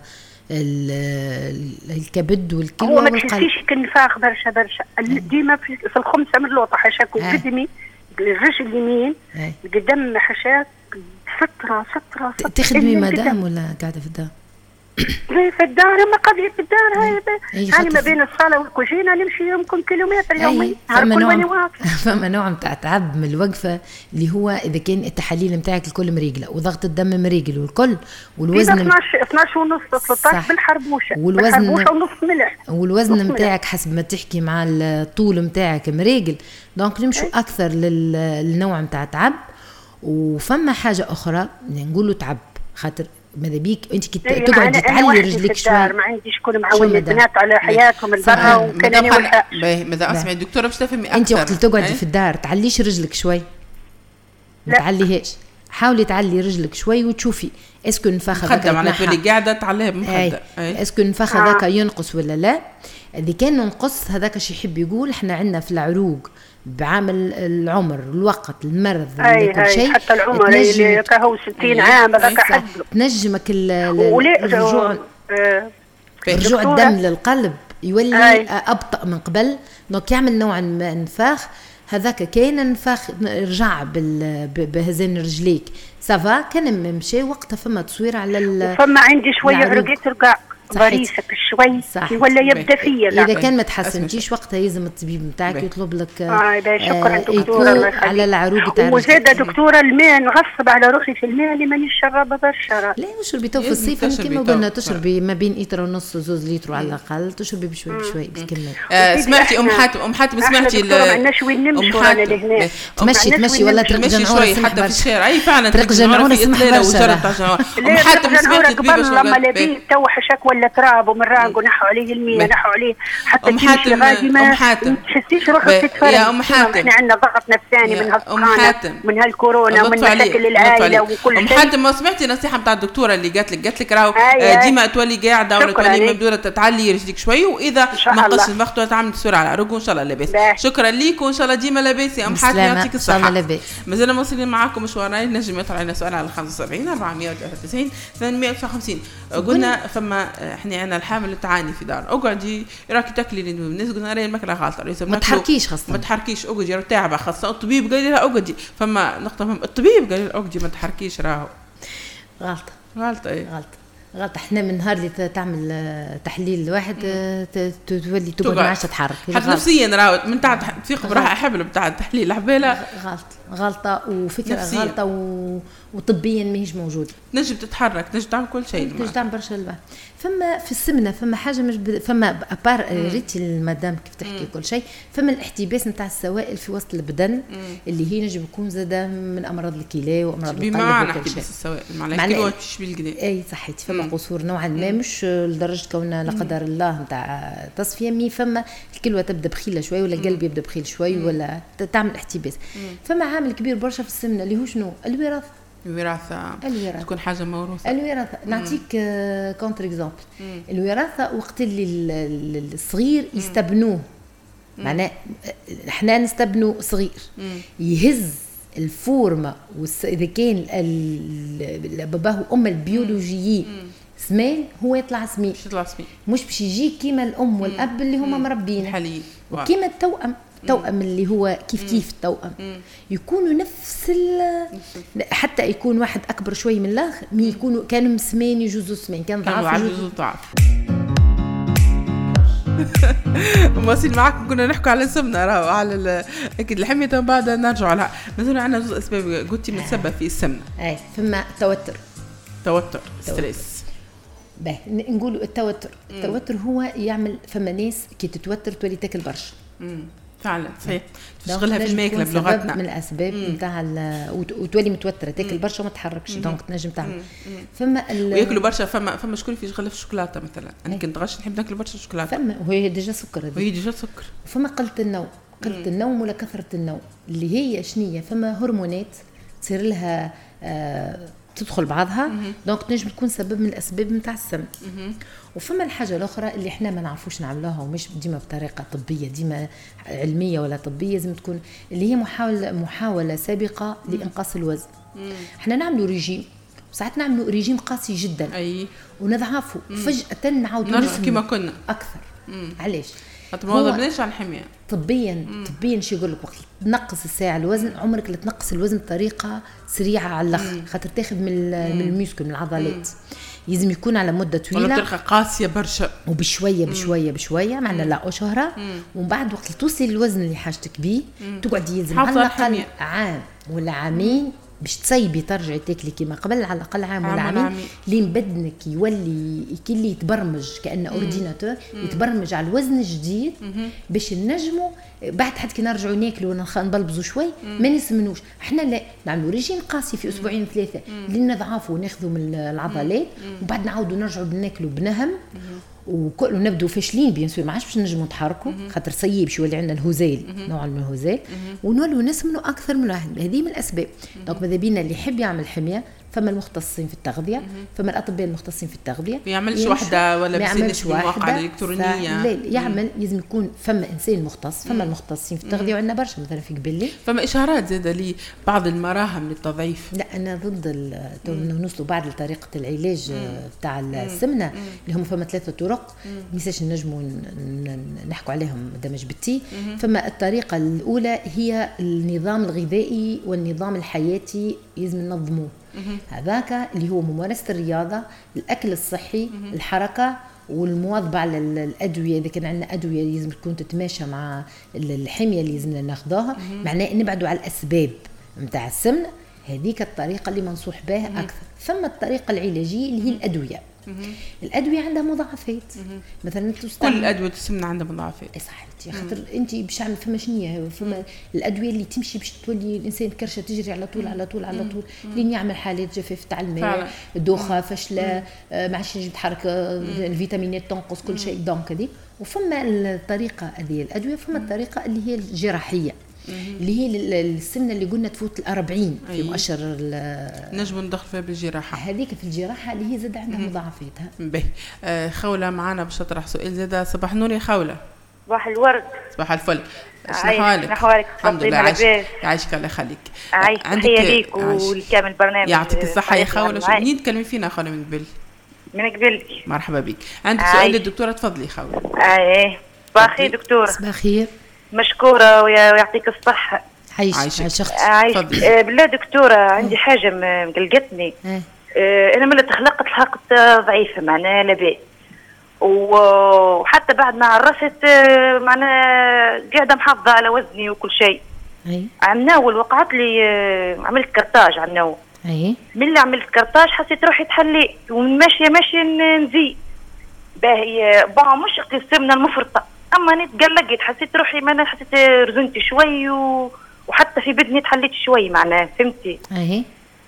Speaker 10: الكبد والكلوه
Speaker 11: والقلب. هو ما تحسيش كنفاخ برشا برشا ديما في, في الخمسه من اللوطه حشاك وقدمي الرجل اليمين القدم حشاك فتره فتره فتره.
Speaker 10: تخدمي مدام ولا قاعده في الدار؟
Speaker 11: هي في الدار ما قضية في الدار هاي هاي ما بين الصالة والكوجينة نمشي يمكن كيلومتر يومي.
Speaker 10: فما نوع فما نوع متاع تعب من الوقفة اللي هو إذا كان التحاليل متاعك الكل مريقلة وضغط الدم مريقل والكل والوزن
Speaker 11: اثناش اثناش ونص ثلاثة بالحربوشة
Speaker 10: والوزن
Speaker 11: ونص ملح
Speaker 10: والوزن متاعك حسب ما تحكي مع الطول متاعك مريقل. دونك نمشوا أكثر للنوع متاع تعب. وفما حاجة أخرى نقوله تعب خاطر ماذا بيك انت كي تقعدي تعلي رجلك شوي
Speaker 11: ما عنديش شكون معاون البنات على حياتهم البرا وكانني ولا
Speaker 2: باهي ماذا اسمعي الدكتوره باش تفهمي اكثر.
Speaker 10: انت وقت اللي تقعدي في الدار تعليش رجلك شوي ما تعليهاش حاولي تعلي رجلك شوي وتشوفي اسكو النفاخ هذاك
Speaker 2: مخدم معناتها تولي قاعده تعليها بمخدم
Speaker 10: اسكو النفاخ هذاك ينقص ولا لا. اذا كان ينقص هذاك الشيء يحب يقول احنا عندنا في العروق بعامل العمر الوقت المرض
Speaker 11: كل شيء حتى العمر اللي كهو ستين عام هذاك حد
Speaker 10: تنجمك الرجوع رجوع الدم للقلب يولي أي. أبطأ من قبل. دونك يعمل نوع من النفاخ هذاك كان نفاخ رجع بهزين رجليك سافا كان ممشي وقتها فما تصوير على
Speaker 11: فما عندي شويه عرقات ترقع ضريسك شوي ولا يبدا فيا.
Speaker 10: اذا كان ما تحسنتيش وقتها يلزم الطبيب نتاعك يطلب لك
Speaker 11: اه شكرا دكتوره الله يخليك
Speaker 10: على العروق تاعك.
Speaker 11: وزاد دكتوره الماء نغصب على روحي في الماء اللي مانيش شربه برشا.
Speaker 10: لا وشربي تو في الصيف كما قلنا تشربي ما بين لتر ونص زوز لتر على الاقل تشربي بشوي بشوي بالكميه.
Speaker 2: آه سمعتي ام حاتم ام حاتم سمعتي
Speaker 11: ما عندناش وين نمشوا انا لهنا
Speaker 10: تمشي تمشي ولا طريق جنعور
Speaker 2: شوي حتى في الشارع اي فعلا
Speaker 10: طريق جنعور
Speaker 2: اسمح برشا. ام حاتم سمعتي
Speaker 11: قبل لما لبيت تو حشاك ولا تراب ومن ونحوا عليه المية نحوا عليه حتى تمشي غادي ما تحسيش روحك تتفرج.
Speaker 2: يا أم حاتم
Speaker 11: احنا عندنا ضغط نفساني من هالسخانة من هالكورونا ومن مشاكل العائلة وكل شيء.
Speaker 2: أم حاتم ما سمعتي نصيحة متاع الدكتورة اللي قالت لك قالت لك راهو ديما تولي قاعدة ولا تولي مبدورة تتعلي رجلك شوي وإذا ما قصش الوقت تعمل صورة على عروق وإن شاء الله لاباس. شكرا ليك وإن شاء الله ديما لاباس يا أم حاتم يعطيك الصحة. مازلنا موصلين معاكم مشوارين نجم يطلع لنا سؤال على خمسة وسبعين أربعمية وثلاثة وتسعين ثمانمية وتسعة وخمسين. قلنا فما احنا عندنا الحامل تعاني في دار اقعدي راكي تاكلي الناس قلنا راهي الماكله غلطه
Speaker 10: ما تحركيش خاصه
Speaker 2: ما تحركيش اقعدي راه تعبه خاصه الطبيب قال لها اقعدي فما نقطه مهم الطبيب قال لها اقعدي ما تحركيش راهو
Speaker 10: غلطه
Speaker 2: غلطه اي
Speaker 10: غلطه غلط. احنا من نهار اللي تعمل تحليل واحد تولي تقعد ما عادش تتحرك
Speaker 2: حتى نفسيا راهو من تاع تفيق براحه حبل بتاع التحليل حبيله
Speaker 10: غلط غلطه وفكره نفسية. غلطه و... وطبيا ماهيش موجوده.
Speaker 2: تنجم تتحرك تنجم تعمل كل شيء
Speaker 10: تنجم تعمل برشا البحث. فما في السمنه فما حاجه مش ب... فما ابار ريتي المدام كيف تحكي كل شيء. فما الاحتباس نتاع السوائل في وسط البدن مم. اللي هي نجم يكون زاده من امراض الكلى وامراض القلب.
Speaker 2: بمعنى احتباس السوائل معناها الكلى مش بالكدا.
Speaker 10: اي صحيت فما مم. قصور نوعا ما مش لدرجه كونها لا قدر الله نتاع تصفيه مي فما الكلوه تبدا بخيله شوي ولا القلب يبدا بخيل شوي مم. ولا تعمل احتباس. مم. فما عامل كبير برشا في السمنه اللي هو شنو؟ الوراثه.
Speaker 2: الوراثه الوراثه تكون حاجه موروثه.
Speaker 10: الوراثه نعطيك كونتر اكزامبل. الوراثه وقت اللي الصغير يستبنوه معناه احنا نستبنوا صغير مم. يهز الفورمه اذا كان باباه وام البيولوجيين سمين هو يطلع سمين
Speaker 2: مش يطلع سمين
Speaker 10: مش باش يجي كيما الام والاب اللي هما مربين
Speaker 2: حليب
Speaker 10: وكيما التوأم التوأم اللي هو كيف مم. كيف التوأم مم. يكونوا نفس حتى يكون واحد اكبر شوي من الاخر مي يكونوا كانوا مسمين يجوزوا سمين كان ضعاف
Speaker 2: يجوزوا ضعف. مواصل معكم كنا نحكوا على السمنه راهو على اكيد الحميه من بعد نرجعوا لها. مثلا عندنا جزء اسباب قلتي متسبب في السمنه.
Speaker 10: اي فما توتر
Speaker 2: توتر ستريس.
Speaker 10: باهي نقولوا التوتر مم. التوتر هو يعمل فما ناس كي تتوتر تولي تاكل برشا.
Speaker 2: امم فعلا صحيح تشغلها في الماكله بلغتنا
Speaker 10: من الاسباب نتاع وتولي متوتره تاكل برشا وما تحركش دونك تنجم تعمل فما
Speaker 2: وياكلوا برشا. فما فما شكون في يشغلها في الشوكولاته مثلا. انا كنت غش نحب ناكل برشا الشوكولاته
Speaker 10: فما وهي ديجا سكر هذه
Speaker 2: وهي ديجا سكر.
Speaker 10: فما قله النوم قله النوم ولا كثره النوم اللي هي شنيه فما هرمونات تصير لها آه تدخل بعضها دونك تنجم تكون سبب من الاسباب نتاع السمنه. وفما الحاجه الاخرى اللي احنا ما نعرفوش نعملوها ومش ديما بطريقه طبيه ديما علميه ولا طبيه لازم تكون اللي هي محاوله محاوله سابقه لانقاص الوزن. مم. احنا نعملوا ريجيم ساعات نعملوا ريجيم قاسي جدا
Speaker 2: اي
Speaker 10: ونضعفوا فجاه نعاودوا
Speaker 2: نرجع كما كنا
Speaker 10: اكثر. مم. علاش
Speaker 2: ما ضربناش على الحميه
Speaker 10: طبيا. مم. طبيا شو يقول لك وقت تنقص الساعه الوزن عمرك لا تنقص الوزن بطريقه سريعه على الاخر خاطر تاخذ من من الميسكل من العضلات. لازم يكون على مده طويله
Speaker 2: ولا بطريقه قاسيه برشا
Speaker 10: وبشويه بشويه بشويه معنا لا شهره ومن بعد وقت توصل الوزن اللي حاجتك بيه تقعد يلزم على الاقل عام ولا عامين باش تصيبي ترجعي تاكلي كيما قبل على الاقل عام ولا عامين لين بدنك يولي كلي يتبرمج كانه اورديناتور يتبرمج على الوزن الجديد باش نجموا بعد حد كي نرجعوا ناكلوا ونبلبزوا شوي ما نسمنوش. احنا لا نعملوا ريجيم قاسي في اسبوعين ثلاثه لين نضعفوا وناخذوا من العضلات وبعد نعاودوا نرجعوا ناكلوا بنهم وكل نبدو فاشلين بيان سور ما عادش باش نجموا نتحركوا خاطر صيب باش يولي عندنا الهزال نوع من الهزال ونولوا نسمنوا اكثر من واحد. هذه من الاسباب. دونك ماذا بينا اللي يحب يعمل حميه فما المختصين في التغذيه فما الاطباء المختصين في التغذيه
Speaker 2: ما يعملش وحده ولا بس المواقع الالكترونيه
Speaker 10: لا يعمل لازم يكون فما انسان مختص فما المختصين في التغذيه وعندنا برشا مثلا في قبلي
Speaker 2: فما اشارات زاده لبعض المراهم للتضعيف.
Speaker 10: لا انا ضد نوصلوا بعد لطريقه العلاج تاع السمنه اللي هم فما ثلاثه طرق ميساش نجموا نحكوا عليهم مادام جبتي. فما الطريقه الاولى هي النظام الغذائي والنظام الحياتي لازم ننظموه. هذاك اللي هو ممارسة الرياضة الأكل الصحي الحركة والمواظبة على الأدوية. إذا كان عندنا أدوية لازم تكون تتماشى مع الحمية اللي لازم ناخدوها معناه نبعدوا على الأسباب متاع السمنة. هذيك الطريقة اللي منصوح بها أكثر. ثم الطريقة العلاجية اللي هي الأدوية. الأدوية عندها مضاعفات مثلا
Speaker 2: كل أدوية السمنة عندها مضاعفات.
Speaker 10: إيه صحيح خاطر أنت باش تعمل فما شنية فما الأدوية اللي تمشي باش تولي الإنسان كرشة تجري على طول على طول على طول لين يعمل حالات جفاف تاع الماء دوخة فشلة ما عادش يجي يتحرك الفيتامينات تنقص كل شيء دونك هذه. وفما الطريقة هذه الأدوية فما الطريقة اللي هي الجراحية اللي هي السمنه اللي قلنا تفوت الأربعين في مؤشر
Speaker 2: نجم ندخل فيها بالجراحه.
Speaker 10: هذيك في الجراحه اللي هي زاد عندها مضاعفاتها.
Speaker 2: باهي آه خوله معنا باش تطرح سؤال زاد. صباح النور يا خوله.
Speaker 6: صباح الورد.
Speaker 2: صباح الفل. شنو حالك؟
Speaker 6: نحوالك
Speaker 2: الحمد لله عايشك عايشك الله يخليك.
Speaker 6: عايش تحيه ليك والكامل البرنامج.
Speaker 2: يعطيك الصحه يا خوله. شو منين تكلمي فينا خوله من قبل؟
Speaker 6: من قبل.
Speaker 2: مرحبا بك. عندك سؤال للدكتوره تفضلي خوله.
Speaker 6: ايه صباح الخير دكتوره.
Speaker 10: صباح الخير.
Speaker 6: مشكورة ويعطيك الصحة.
Speaker 10: عايش عايش
Speaker 6: عايش بالله دكتورة عندي حاجة مقلقتني.
Speaker 12: آه انا ملي تخلقت الحقت ضعيفه معناها لباس، وحتى بعد ما عرست آه معناها قاعده محافظه على وزني وكل شيء.
Speaker 10: اي
Speaker 12: عمناول وقعت لي آه عملت كرتاج عمناول.
Speaker 10: اي
Speaker 12: من اللي عملت كرتاج حسيت روحي تحليت وماشيه ماشيه نزيد باهي باه مش السمنه المفرطه، اما انا تقلقت حسيت روحي ما انا حسيت رزنت شوي و... وحتى في بدني تحليت شوي معناها فهمتي.
Speaker 10: اي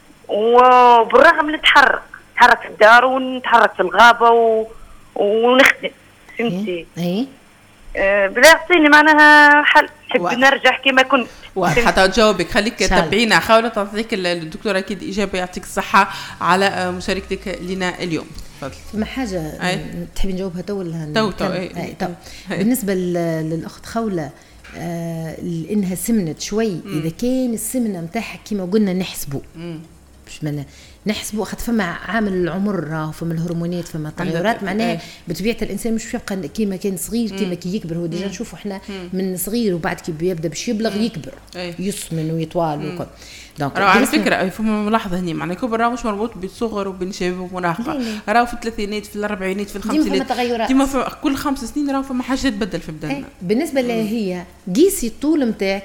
Speaker 12: وبالرغم نتحرك نتحرك في الدار ونتحرك في الغابه و... ونخدم فهمتي.
Speaker 10: اي
Speaker 12: أه بلا يعطيني معناها حل نحب نرجع كما كنت.
Speaker 2: حتى تجاوبك خليك تابعينا حاولة تعطيك الدكتورة أكيد إجابة يعطيك الصحة على مشاركتك لنا اليوم. تفضل.
Speaker 10: ما حاجة تحبي نجاوبها تو ولا
Speaker 2: تو تو أي.
Speaker 10: أي. تو. بالنسبة للأخت خولة آه إنها سمنت شوي مم. إذا كان السمنة متاعها كما قلنا نحسبه مش منا نحسبوا اخذ فما عامل العمر راه فما الهرمونات فما تغيرات معناها بطبيعه الانسان مش يبقى كيما كان صغير كيما كي يكبر. هو ديجا نشوفوا احنا من صغير وبعد كي بيبدا باش يبلغ يكبر يسمن ويطوال وكل.
Speaker 2: دونك على فكره فما ملاحظه هنا معناها كبر راه مش مربوط بالصغر وبين شباب ومراهقه، راه في الثلاثينات في الاربعينات في الخمسينات ديما كل خمس سنين راه فما حاجه تبدل في بدننا.
Speaker 10: بالنسبه لها هي قيسي الطول نتاعك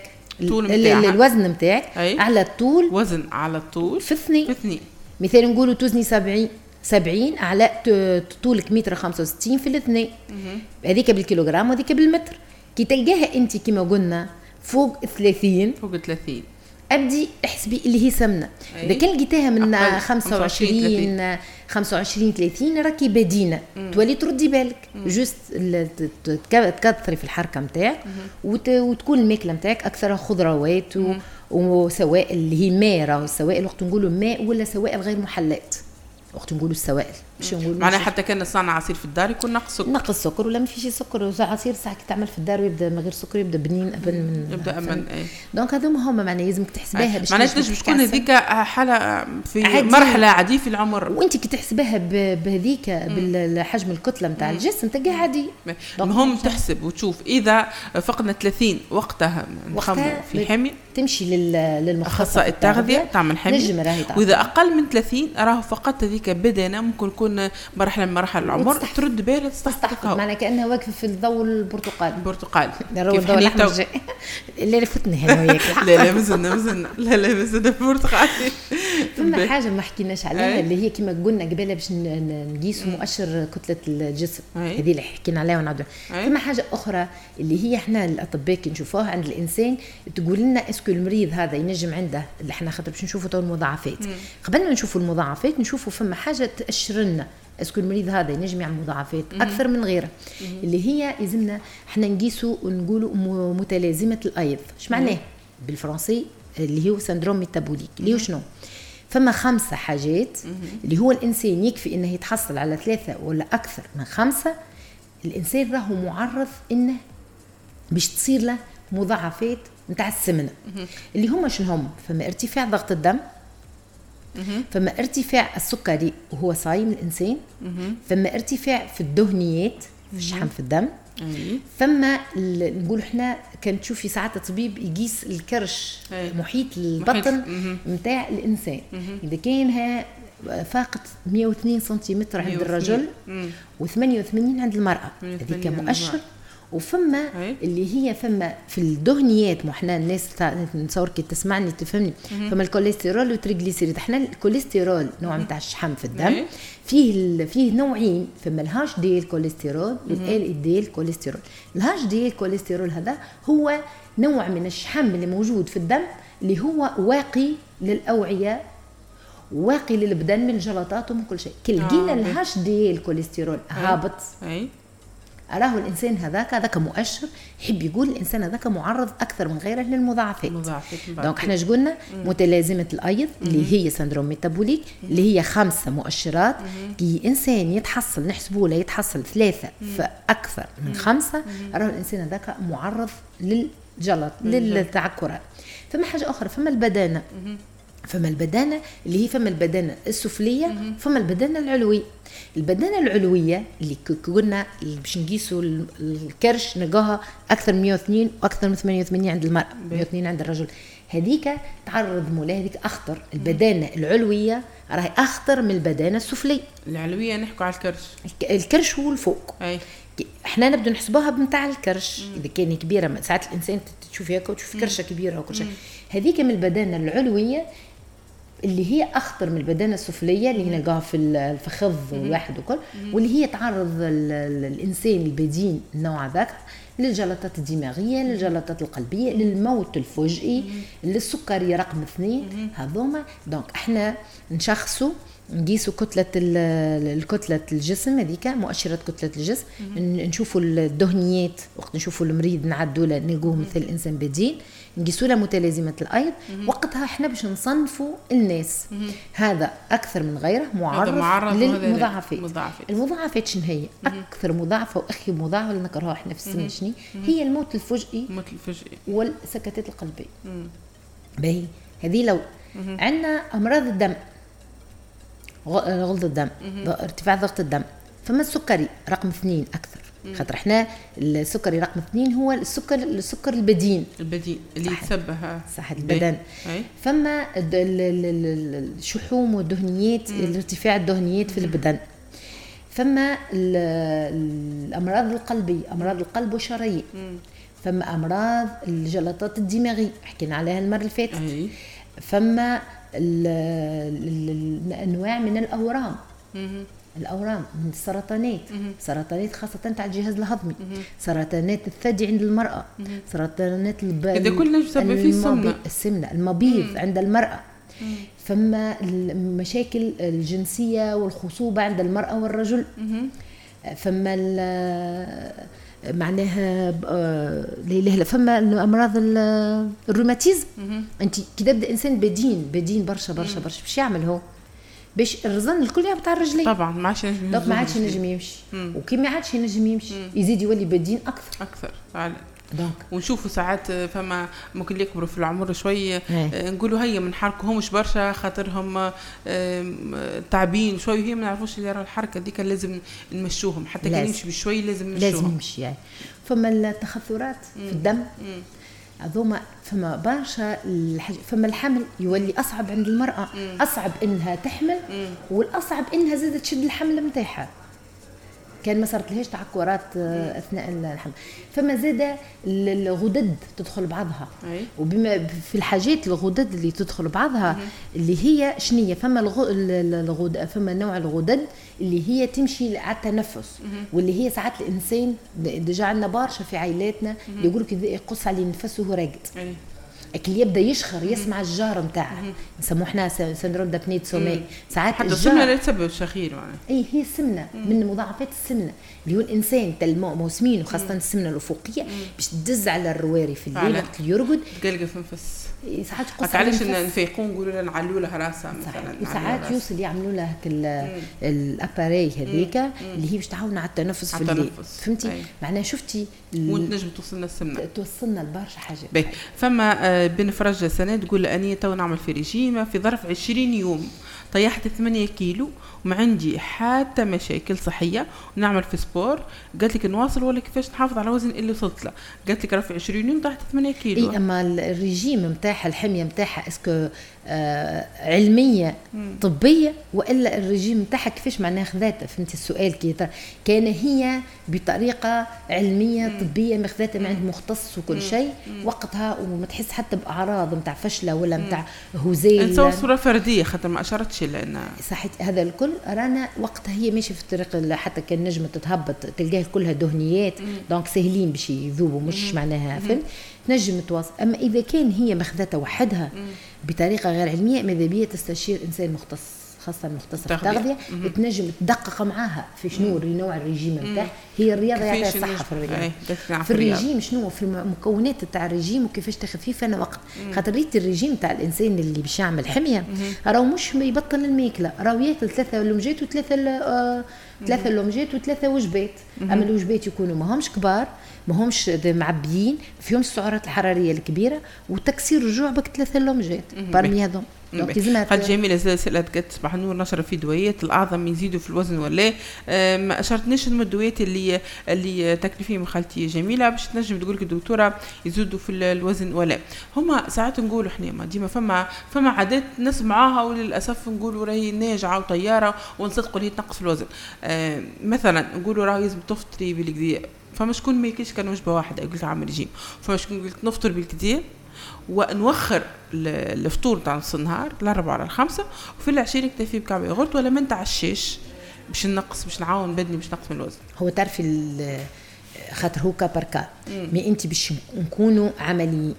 Speaker 10: الوزن نتاعك على الطول
Speaker 2: وزن على الطول
Speaker 10: في اثنين
Speaker 2: في اثنين
Speaker 10: مثال نقولوا توزني سبعين سبعين على طولك متر خمسة وستين في الاثنين هذيك بالكيلوغرام وهذيك بالمتر. كي تلقاها انت كما قلنا فوق ثلاثين
Speaker 2: فوق ثلاثين
Speaker 10: ابدي احسبي اللي هي سمنه. اذا كان لقيتها من خمسة وعشرين خمسة وعشرين ثلاثين راكي بدينه تولي تردي بالك جوست تكثري في الحركه نتاعك وتكون الماكله نتاعك اكثر خضروات وسوائل اللي هي ماء. راهو السوائل وقت نقولوا ماء ولا سوائل غير محلات وقت نقولوا السوائل مش نقولوا
Speaker 2: معناها حتى كان صانع عصير في الدار يكون ناقص سكر
Speaker 10: ناقص سكر ولا ما فيش سكر عصير ساعه تعمل في الدار ويبدا من غير سكر يبدا بنين ابن من
Speaker 2: يبدا امن. اي
Speaker 10: دونك هذوما هما معناها لازمك تحسبيها باش
Speaker 2: معناها تنجم تكون هذيك حاله في عادي. مرحله عاديه في العمر
Speaker 10: وانت كي تحسبها بهذيك بالحجم الكتله نتاع الجسم تلقاها عادي.
Speaker 2: المهم تحسب وتشوف اذا فقدنا ثلاثين وقتها نخمم في حميه
Speaker 10: تمشي للمخصص
Speaker 2: التغذيه تعمل حميه، واذا اقل من ثلاثين راه فقط هذيك بدنه ممكن يكون مرحله من مراحل العمر ترد بالها تستحقها
Speaker 10: معناها كانها واقفه في الضوء البرتقال
Speaker 2: البرتقال
Speaker 10: كيف حنيتو اللي لفتني هنا وياك
Speaker 2: لا لا مازلنا مازلنا لا لا مازلنا البرتقال.
Speaker 10: فما حاجه ما حكيناش عليها اللي هي كما قلنا قبيله باش نقيسوا مؤشر كتله الجسم هذه اللي حكينا عليها ونعاودوا. فما حاجه اخرى اللي هي احنا الاطباء كي نشوفوها عند الانسان تقول لنا اسكو المريض هذا ينجم عنده اللي احنا خاطر باش نشوفوا تو المضاعفات. قبل ما نشوفوا المضاعفات نشوفوا فما حاجه تاشر لنا اسكو المريض هذا ينجم يعمل مضاعفات اكثر من غيره اللي هي لازمنا احنا نقيسوا ونقولوا متلازمه الايض. ايش معناه بالفرنسي اللي هو سندروم ميتابوليك اللي هو شنو؟ فما خمسه حاجات اللي هو الانسان يكفي انه يتحصل على ثلاثه ولا اكثر من خمسه الانسان راهو معرض انه باش تصير له مضاعفات نتاع السمنه اللي هما شنو هم؟ فما ارتفاع ضغط الدم، فما ارتفاع السكري وهو صايم الانسان، فما ارتفاع في الدهنيات في الشحم في الدم، فما نقول احنا كان تشوفي ساعات الطبيب يقيس الكرش محيط البطن نتاع الانسان اذا كانها فاقت مئة واثنين سنتيمتر عند الرجل وثمانية وثمانين عند المراه هذيك مؤشر. وفما اللي هي فما في الدهنيات مو احنا الناس نتصور كي تسمعني تفهمني فما الكوليسترول والتريغليسيريد. احنا الكوليسترول نوع نتاع الشحم في الدم فيه فيه نوعين فما الهاش دي الكوليسترول والال دي الكوليسترول. الهاش دي الكوليسترول هذا هو نوع من الشحم اللي موجود في الدم اللي هو واقي للاوعيه واقي للبدن من جلطات ومن كل شيء. كي لقينا الهاش دي الكوليسترول هابط أراه الإنسان هذاك هذاك مؤشر يحب يقول الإنسان هذاك معرض أكثر من غيره للمضاعفات. دونك احنا قلنا متلازمة الأيض اللي هي سندروم ميتابوليك اللي هي خمسة مؤشرات كي إنسان يتحصل نحسبه لا يتحصل ثلاثة فأكثر من خمسة أراه الإنسان هذاك معرض للجلط للتعكرات. فما حاجة أخرى فما البدانة فما البدانه اللي هي فما البدانه السفليه فما البدانه العلويه. البدانه العلويه اللي قلنا باش نقيسوا الكرش نلقاها اكثر من مية واثنين واكثر من ثمانية وثمانين عند المراه، مية واثنين عند الرجل. هذيك تعرض مولاها هذيك اخطر. البدانه العلويه راهي اخطر من البدانه السفليه.
Speaker 2: العلويه نحكوا على الكرش،
Speaker 10: الكرش هو الفوق.
Speaker 2: اي
Speaker 10: احنا نبدو نحسبوها بنتاع الكرش. مم. اذا كان كبيره ساعات الانسان تشوفي هكا وتشوفي كرشه كبيره وكل شيء. هذيك من البدانه العلويه اللي هي اخطر من البدانه السفليه اللي نلقاها في الفخذ والواحد وكل، واللي هي تعرض الانسان البدين النوع ذاك للجلطات الدماغيه، للجلطات القلبيه، للموت الفجئي، للسكري رقم اثنين. هذوما دونك احنا نشخصوا نقيسوا كتلة الكتلة الجسم هذيك مؤشرات كتلة الجسم، نشوفوا الدهنيات وقت نشوفوا المريض نعدوا له نلقوه مثل الانسان بدين، نقيسوا له متلازمات الايض. وقتها احنا باش نصنفوا الناس هذا اكثر من غيره معرض للمضاعفات. المضاعفات شنو هي؟ اكثر مضاعفه واخي مضاعفه اللي نكرهوها احنا في السن شنو هي؟ الموت الفجئي
Speaker 2: الموت الفجئي
Speaker 10: والسكتات القلبيه. باهي هذه لو عندنا امراض الدم، غلط الدم، ارتفاع ضغط الدم، فما السكري رقم اثنين اكثر. خاطر احنا السكري رقم اثنين هو السكر السكر البدين
Speaker 2: البدين اللي يتسبه
Speaker 10: صح البدن. فما الشحوم والدهنيات، الارتفاع الدهنيات في البدن. فما الامراض القلبيه، امراض القلب والشرايين. فما امراض الجلطات الدماغيه حكينا عليها المره اللي فاتت. فما الانواع من الاورام، الاورام من السرطانات، سرطانات خاصه تاع الجهاز الهضمي، سرطانات الثدي عند المراه، سرطانات البال،
Speaker 2: هذا كله يسبب فيه السمنه
Speaker 10: السمنه المبيض عند المراه. فما المشاكل الجنسيه والخصوبه عند المراه والرجل. فما معناها ليله فما امراض الروماتيزم. انت كي تبدا انسان بدين بدين برشا برشا برشا باش يعمل هو باش الرزن الكل يهبط على الرجلين.
Speaker 2: طبعا ما عادش ينجم
Speaker 10: يمشي، ما عادش ينجم يمشي، وكي ما عادش ينجم يمشي يزيد يولي بدين اكثر
Speaker 2: اكثر فعلا.
Speaker 10: دونك
Speaker 2: ونشوفوا ساعات فما ممكن يكبروا في العمر شويه نقولوا هيا من حركهمش برشا خاطرهم تعبين شوي، وهي ما نعرفوش اللي راه الحركه ديك لازم نمشوهم حتى كان يمشي بشوي لازم نمشوهم
Speaker 10: لازم يمشي يعني. فما التخثرات في الدم هذوما، فما برشا الحاج... فما الحمل يولي اصعب عند المراه. مم. اصعب انها تحمل، مم. والاصعب انها زادت تشد الحمل نتاعها كان ما صارت لهاش تعكرات اثناء الحمل. فما زاد الغدد تدخل بعضها، وبما في الحاجات الغدد اللي تدخل بعضها مم. اللي هي شنيه، فما الغدد فما نوع الغدد اللي هي تمشي على التنفس، مم. واللي هي ساعات الانسان ديجا عندنا برشا في عائلاتنا يقول لك يقص عليه نفسه وهو راقد، اللي يبدا يشخر يسمع الجهر نتاعه نسموه احنا سندروم دابني سومي. ساعات
Speaker 2: حتى السمنه اللي تسبب الشخير معناها
Speaker 10: اي هي السمنه من مضاعفات السمنه اللي هو الانسان تاع موسمين وخاصه السمنه الافقيه باش تدز على الرواري في الليل وقت اللي يرقد
Speaker 2: تقلقل في نفس.
Speaker 10: ساعات تقص
Speaker 2: علاش نفيقون نقولوا له نعلوا له راسها مثلا،
Speaker 10: وساعات يوصل يعملوا له الاباري هذيك اللي هي باش تعاون على التنفس في الليل. فهمتي معناها شفتي
Speaker 2: وتنجم توصلنا السمنه
Speaker 10: توصلنا لبرشا حاجات.
Speaker 2: فما بن فرج سنه تقول اني تو نعمل في ريجيم في ظرف عشرين يوم طيحت ثمانية كيلو وما عندي حتى مشاكل صحيه ونعمل في سبور. قالت لك نواصل ولا كيفاش نحافظ على وزن اللي وصلت له؟ قالت لك راه في عشرين يوم طيحت ثمانية كيلو.
Speaker 10: اي اما الريجيم نتاعها الحميه نتاعها اسكو آه علميه مم. طبيه والا الريجيم نتاعها كيفاش معناها خذاتها؟ فهمتي السؤال كي كان هي بطريقه علميه مم. طبيه مخذاتها من عند مختص وكل شيء وقتها وما تحس حتى باعراض نتاع فشله ولا نتاع هزيل.
Speaker 2: نتصور صوره فرديه خاطر ما اشرتش لان
Speaker 10: صحيح هذا الكل رانا وقتها هي ماشيه في الطريق حتى كان نجمه تتهبط تلقاها كلها دهنيات دونك سهلين باش يذوبوا مش معناها فهمت نجم تواصل. اما اذا كان هي مخذتها وحدها بطريقه غير علميه ماذا بيا تستشير انسان مختص خاصه مختص في التغذيه تنجم تدقق معاها في شنو نوع الرجيم نتاع هي الرياضه يعطيها الصحه في الرياضه في الرجيم شنو في المكونات تاع الرجيم وكيفاش تاخذ فيه. فانا وقت خاطر ريت الرجيم تاع الانسان اللي باش يعمل حميه راهو مش ما يبطل الماكله راهو ياكل ثلاثه لومجات وثلاثه آه ثلاثه لومجات وثلاثه وجبات. اما الوجبات يكونوا ما همش كبار ما همش معبيين فيهم السعرات الحراريه الكبيره وتكسير الجوع بك ثلاثه لومجات برمي هذوم دونك لازم
Speaker 2: قد جميله زاد سالت قالت صباح النور نشر في دويات الاعظم يزيدوا في الوزن ولا ما اشرتنيش الدويات اللي اللي تكلفيهم خالتي جميله باش تنجم تقول لك الدكتوره يزيدوا في الوزن ولا هما ساعات نقولوا احنا ما ديما فما فما عادات نسمعوها وللاسف نقولوا راهي ناجعه وطياره ونصدقوا اللي تنقص في الوزن. آه مثلا نقولوا راه لازم تفطري بالكدا، فما شكون ما ياكلش كان وجبه واحده قلت عامل ريجيم، فما شكون قلت نفطر بالكدا ونوخر الفطور تاع نص النهار الاربعه على الخمسه وفي العشيه نكتفي بكعب ياغورت ولا ما نتعشاش باش نقص باش نعاون بدني باش نقص من الوزن.
Speaker 10: هو تعرفي خاطر هو كابركا مي انت باش نكونوا عملي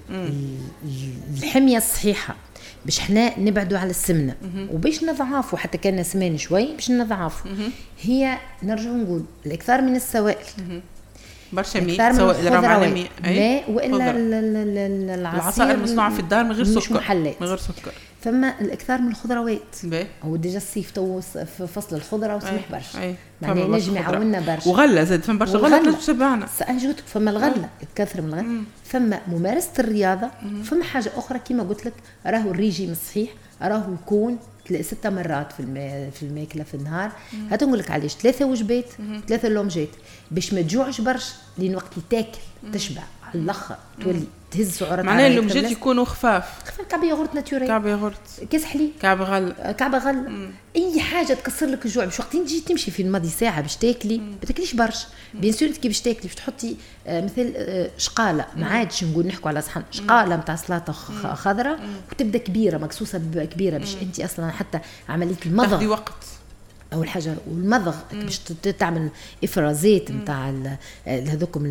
Speaker 10: الحميه الصحيحه باش حنا نبعدوا على السمنه وباش نضعفوا حتى كان سمان شوي باش نضعفوا هي نرجع نقول الاكثار من السوائل
Speaker 2: برشا مي سواء الرمانية
Speaker 10: لا والا
Speaker 2: العصائر المصنوعه في الدار من غير سكر
Speaker 10: محلات.
Speaker 2: من غير سكر
Speaker 10: فما الاكثار من الخضروات
Speaker 2: باهي
Speaker 10: هو ديجا الصيف تو في فصل الخضره وسمح برشا معناها نجم يعاوننا برشا
Speaker 2: وغله زاد فما برشا غله تشبعنا
Speaker 10: سأجوتك فما الغله تكثر من الغله فما ممارسه الرياضه فما حاجه اخرى كما قلت لك راهو الريجيم الصحيح راهو يكون ستة مرات في الماء في الماكله في النهار. هات نقول لك علاش ثلاثه وجبات ثلاثه لونجات باش ما تجوعش برشا لين وقت تاكل تشبع على الاخر تولي تهز سعرات
Speaker 2: معناها اللونجات يكونوا خفاف
Speaker 10: خفاف كعب ياغورت ناتوريل
Speaker 2: كعب ياغورت
Speaker 10: كاس حليب
Speaker 2: كعب غل
Speaker 10: كعب غل اي حاجه تكسر لك الجوع باش وقتين تجي تمشي في الماضي ساعه باش تاكلي ما تاكليش برشا بيان سور كي باش تاكلي باش تحطي آه مثل آه شقاله ما عادش نقول نحكوا على صحن شقاله نتاع سلطه خضراء وتبدا كبيره مقصوصه كبيره باش انت اصلا حتى عمليه المضغ
Speaker 2: تاخذي وقت
Speaker 10: اول حاجه والمضغ باش تعمل افرازات نتاع هذوكم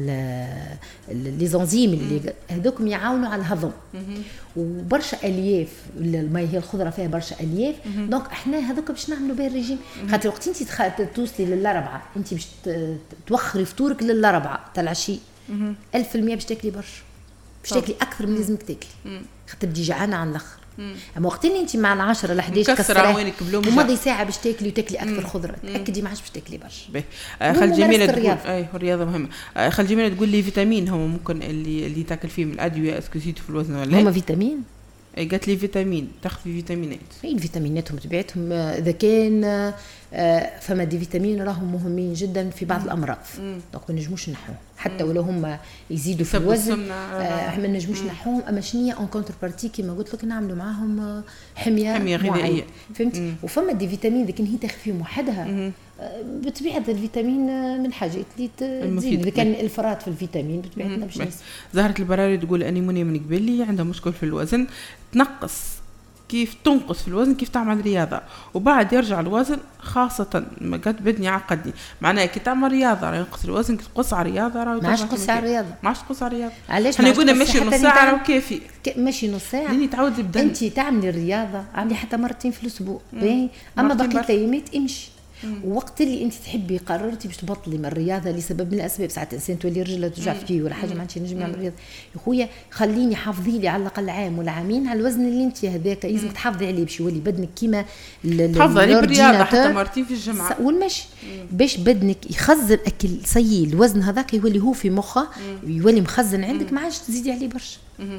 Speaker 10: لي زنزيم اللي هذوكم يعاونوا على الهضم وبرشا الياف الماء هي الخضره فيها برشا الياف دونك احنا هذوك باش نعملوا به الريجيم خاطر وقت انت توصلي للاربعه انت باش توخري فطورك للاربعه تاع العشي ألف في المية باش تاكلي برشا باش تاكلي اكثر من لازمك تاكلي خاطر تجي جعانه على الاخر. اما وقت اللي انت مع العشرة ل حداش كسره وماضي ساعه باش تاكلي وتاكلي اكثر خضره تاكدي ما عادش باش تاكلي برشا.
Speaker 2: خل جميله تقول اي الرياضه مهمه. خل جميله تقول لي فيتامين هم ممكن اللي اللي تاكل فيه من الادويه اسكو زيدوا في الوزن ولا
Speaker 10: هما فيتامين
Speaker 2: اي قالت لي فيتامين تاخذ فيتامينات
Speaker 10: اي الفيتامينات هم تبعتهم اذا كان فما دي فيتامين راهم مهمين جدا في بعض الامراض دونك ما نجموش نحوهم حتى ولو هم يزيدوا في الوزن آه ما نجموش نحوهم. اما شنية اون كونتر بارتي كيما قلت لك نعملوا معاهم حميه
Speaker 2: حميه غذائيه
Speaker 10: فهمتي وفما دي فيتامين لكن هي تاخذ فيهم وحدها بطبيعه الفيتامين من حاجات اللي تزيد اذا كان الفرات في الفيتامين بطبيعتنا باش
Speaker 2: زهرة البراري تقول اني مني من قبل عندها مشكل في الوزن تنقص كيف تنقص في الوزن كيف تعمل رياضة وبعد يرجع الوزن خاصة ما قد بدني عقدني معناها كي تعمل رياضة راه ينقص الوزن كي تقص على الرياضة راه
Speaker 10: ما عادش تقص على الرياضة
Speaker 2: ما عادش تقص على الرياضة
Speaker 10: علاش
Speaker 2: احنا قلنا ماشي نص ساعة وكافي
Speaker 10: ماشي نص ساعة
Speaker 2: لين تعودي بدن
Speaker 10: انت تعملي الرياضة عملي حتى مرتين في الأسبوع باهي اما بقية الأيامات امشي وقت اللي انت تحبي قررتي باش تبطلي من الرياضه لسبب من الاسباب ساعات الانسان تولي رجله توجع فيه ولا حاجه ما عادش نجم يعمل رياضه يا خويا خليني حافظي لي على الاقل عام ولا عامين على الوزن اللي انت هذاك لازمك تحافظي عليه باش يولي بدنك كيما
Speaker 2: تحافظي عليه بالرياضه حتى مرتين في الجمعه
Speaker 10: والمشي باش بدنك يخزن اكل سي الوزن هذاك يولي هو في مخه يولي مخزن عندك ما عادش تزيدي عليه برشا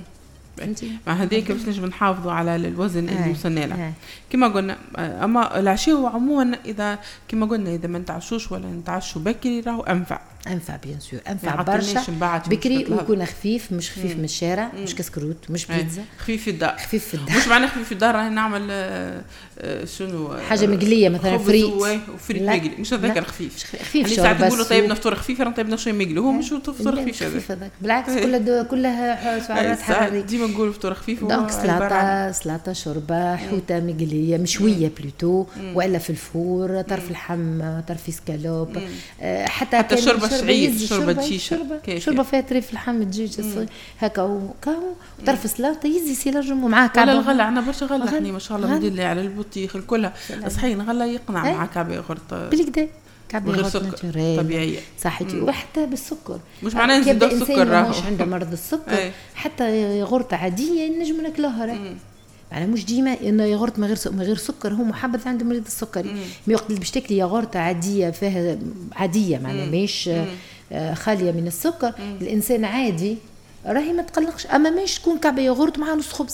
Speaker 2: مع هذيك باش نجم نحافظوا على الوزن اللي وصلنا له كما قلنا. اما العشاء عموما اذا كما قلنا اذا ما نتعشوش ولا نتعشوا بكري راهو انفع
Speaker 10: انفع بيان سور انفع برشا بكري ويكون خفيف مش خفيف مم. من الشارع مم. مش كسكروت مش بيتزا
Speaker 2: خفيف في الدار
Speaker 10: خفيف في الدار
Speaker 2: مش معناه خفيف في الدار راهي نعمل آه شنو آه
Speaker 10: حاجه مقليه مثلا فريت
Speaker 2: وفريت مقلي مش هذاك الخفيف
Speaker 10: خفيف
Speaker 2: اللي ساعات يقولوا طيب نفطر خفيف راه طيب شويه مقلي هو مش تفطر خفيف
Speaker 10: هذاك بالعكس كلها كلها سعرات حراريه
Speaker 2: ديما نقولوا فطور خفيف
Speaker 10: دونك سلطه سلطه شوربه حوته مقليه مشويه بلوتو والا في الفور طرف اللحم طرف سكالوب حتى
Speaker 2: حتى شوربه شعير شوربه شيشه
Speaker 10: شوربه فيها طريف اللحم الدجاج هكا وكاو وطرف سلطه يزي سيلجم ومعاه كعبه
Speaker 2: ولا الغله عندنا برشا غله احنا ما شاء الله الحمد لله على البطيخ الكلها صحيح غله يقنع مع كعبه ياغورت
Speaker 10: بالكدا كعبه ياغورت
Speaker 2: طبيعيه
Speaker 10: صحيح وحتى بالسكر
Speaker 2: مش معناه نزيدوا السكر
Speaker 10: راهو مش عنده مرض السكر حتى ياغورت عاديه نجم ناكلوها راه يعني مش ديما انه ياغورت من غير من غير سكر هو محبذ عند مريض السكري مي وقت اللي باش تاكلي ياغورت عاديه فيها عاديه معناها مش خاليه من السكر مم. الانسان عادي راهي ما تقلقش اما مش تكون كعبه ياغورت مع نص خبز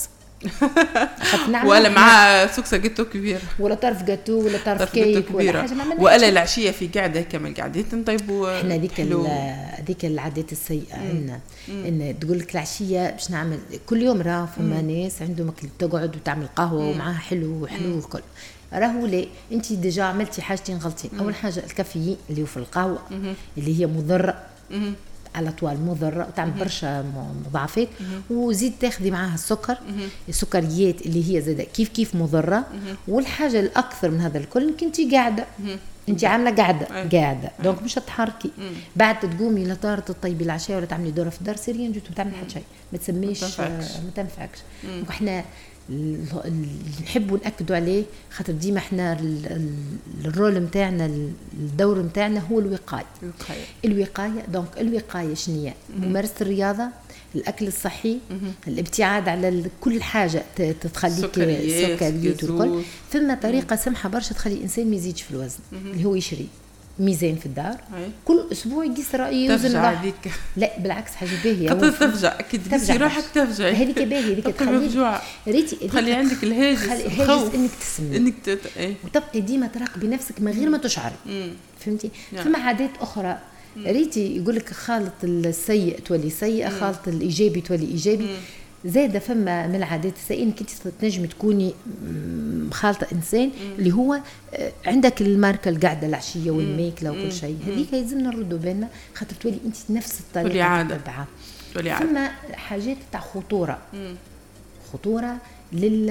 Speaker 2: ولا مع سكسة جاتو كبير
Speaker 10: ولا طرف جاتو ولا طرف, طرف كيك ولا حاجه ما
Speaker 2: ولا العشيه في قاعده كما قاعدين نطيبوا.
Speaker 10: احنا هذيك هذيك العادات السيئه عندنا ان تقول لك العشيه باش نعمل كل يوم. راه فما ناس عندهم تقعد وتعمل قهوه ومعاها حلو وحلو وكل راهو لا انت ديجا عملتي حاجتين غلطين. اول حاجه الكافيين اللي هو في القهوه اللي هي مضره على طول مضره وتعمل برشا مضاعفات، وزيد تاخذي معاها السكر السكريات اللي هي زاد كيف كيف مضره. والحاجه الاكثر من هذا الكل انك انت قاعده انت عامله قاعده قاعده دونك مش تتحركي. بعد تقومي لا طارت تطيبي العشاء ولا تعملي دوره في الدار سيريا جيتو تعملي حتى شيء ما تسميش ما تنفعكش. واحنا نحبوا ناكدوا عليه خاطر ديما احنا الرول نتاعنا الدور نتاعنا هو الوقايه. الوقايه دونك الوقايه شنية؟ ممارسه الرياضه، الاكل الصحي، الابتعاد على كل حاجه تخليك سكريات والكل. ثم طريقه سمحه برشا تخلي الانسان ما يزيدش في الوزن اللي هو يشري ميزان في الدار أي. كل اسبوع يقيس رايه يوزن روحه. لا بالعكس حاجه باهيه
Speaker 2: خاطر تفجع اكيد تقيسي روحك تفجع
Speaker 10: هذيك باهيه هذيك تخلي ريتي
Speaker 2: تخلي عندك الهاجس
Speaker 10: الهاجس انك تسمي
Speaker 2: انك تت... ايه.
Speaker 10: وتبقي ديما تراقبي نفسك من غير ما تشعري. فهمتي ثم عادات اخرى ريتي يقول لك خالط السيء تولي سيء خالط الايجابي تولي ايجابي. زاده فما من العادات السيئه انك انت تنجمي تكوني خالطه انسان اللي هو عندك الماركه القاعده العشيه والماكله وكل شيء. هذيك يلزمنا نردوا بالنا خاطر تولي انت نفس الطريقه تبعها. ثم حاجات تاع خطوره مم. خطوره لل...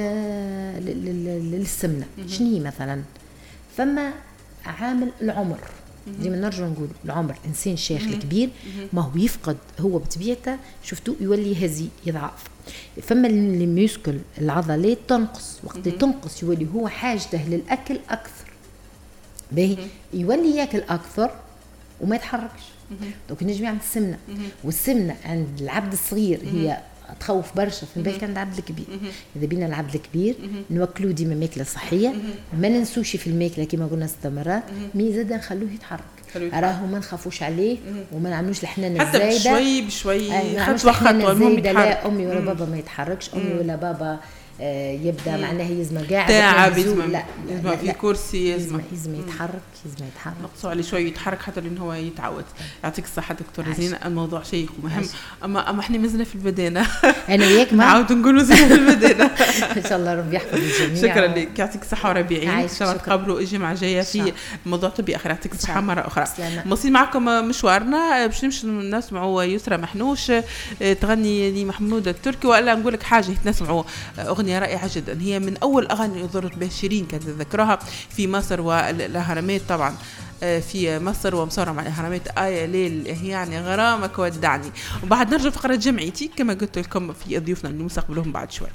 Speaker 10: لل... للسمنه. شنو هي مثلا؟ فما عامل العمر ديما نرجع نقول العمر انسان شيخ الكبير ما هو يفقد هو بطبيعته شفتوه يولي هزي يضعف. فما الميوسكل العضلات تنقص وقت تنقص يولي هو حاجته للاكل اكثر باهي يولي ياكل اكثر وما يتحركش. دونك نجم يعمل السمنه. والسمنه عند العبد الصغير هي تخوف برشا في بالك عند العبد الكبير. اذا بينا العبد الكبير نوكلوه ديما ماكله صحيه ما ننسوش في الماكله كما قلنا ست مرات مي زاد نخلوه يتحرك راهو ما نخافوش عليه وما نعملوش الحنان الزايده
Speaker 2: حتى بشوي بشوي
Speaker 10: خطوه خطوه المهم لا امي ولا بابا ما يتحركش امي ولا بابا آه يبدا معناها يزم قاعد
Speaker 2: تعب يزم لا يزم في كرسي يزم
Speaker 10: يزم يتحرك يزم يتحرك
Speaker 2: نقصوا عليه شوي يتحرك حتى لأنه هو يتعود. يعطيك الصحة دكتورة زينة. الموضوع شيق ومهم أما أما إحنا مازلنا في البداية
Speaker 10: أنا وياك ما
Speaker 2: نعاود نقولوا زين في البداية.
Speaker 10: إن شاء الله ربي يحفظ الجميع.
Speaker 2: شكرا لك يعطيك الصحة وربيعين. إن شاء الله تقابلوا الجمعة الجاية في موضوع طبي آخر. يعطيك الصحة مرة أخرى. مواصلين معكم مشوارنا باش نمشي نسمعوا يسرى محنوش تغني لمحمود التركي ولا نقول لك حاجة نسمعوا أغنية رائعة جدا هي من أول أغاني ضرت به شيرين كانت تذكرها في مصر والهرمات طبعا في مصر ومصورة مع الهرمات آية ليل يعني غرامك ودعني. وبعد نرجع فقرة جمعيتي كما قلت لكم في ضيوفنا اللي مستقبلهم بعد شوي.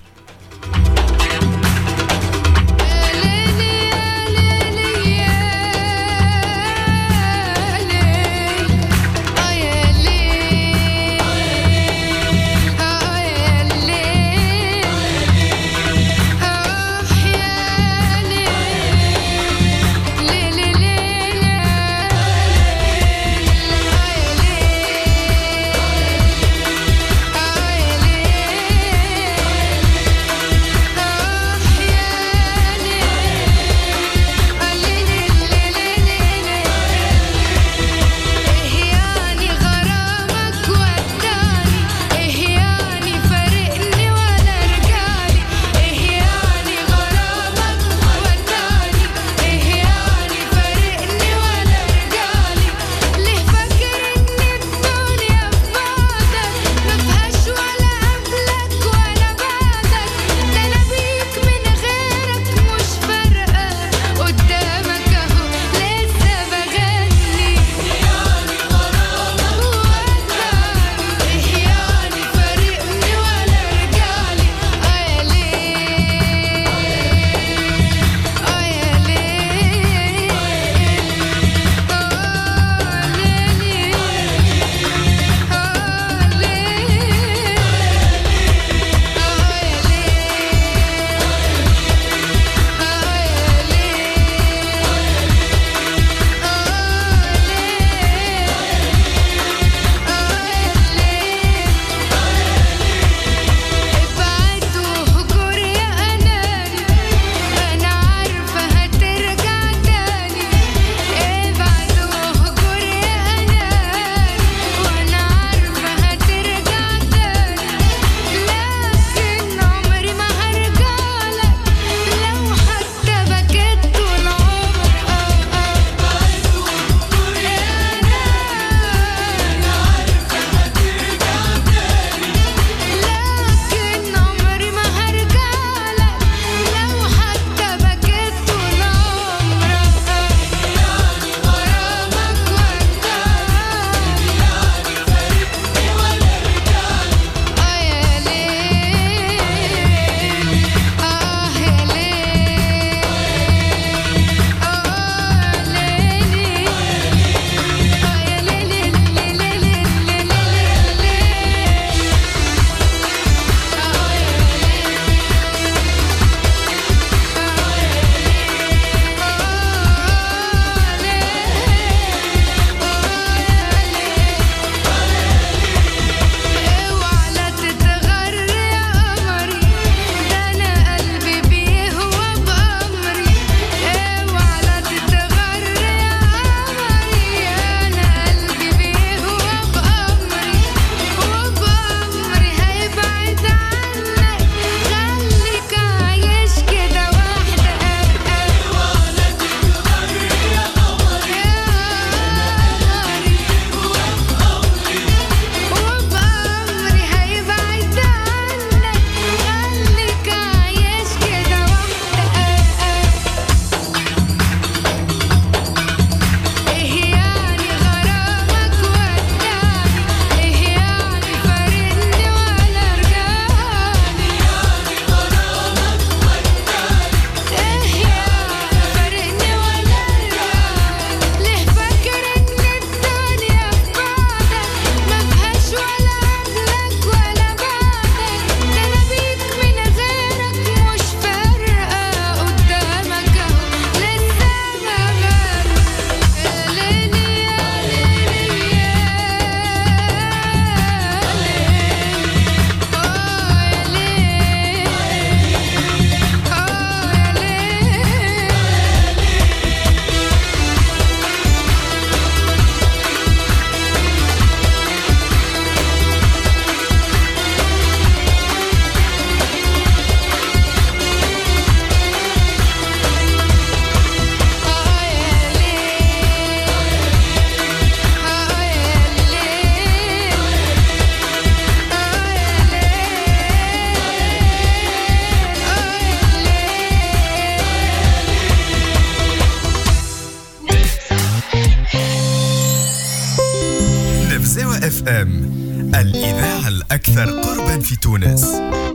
Speaker 9: اف ام، الإذاعة الأكثر قربا في تونس.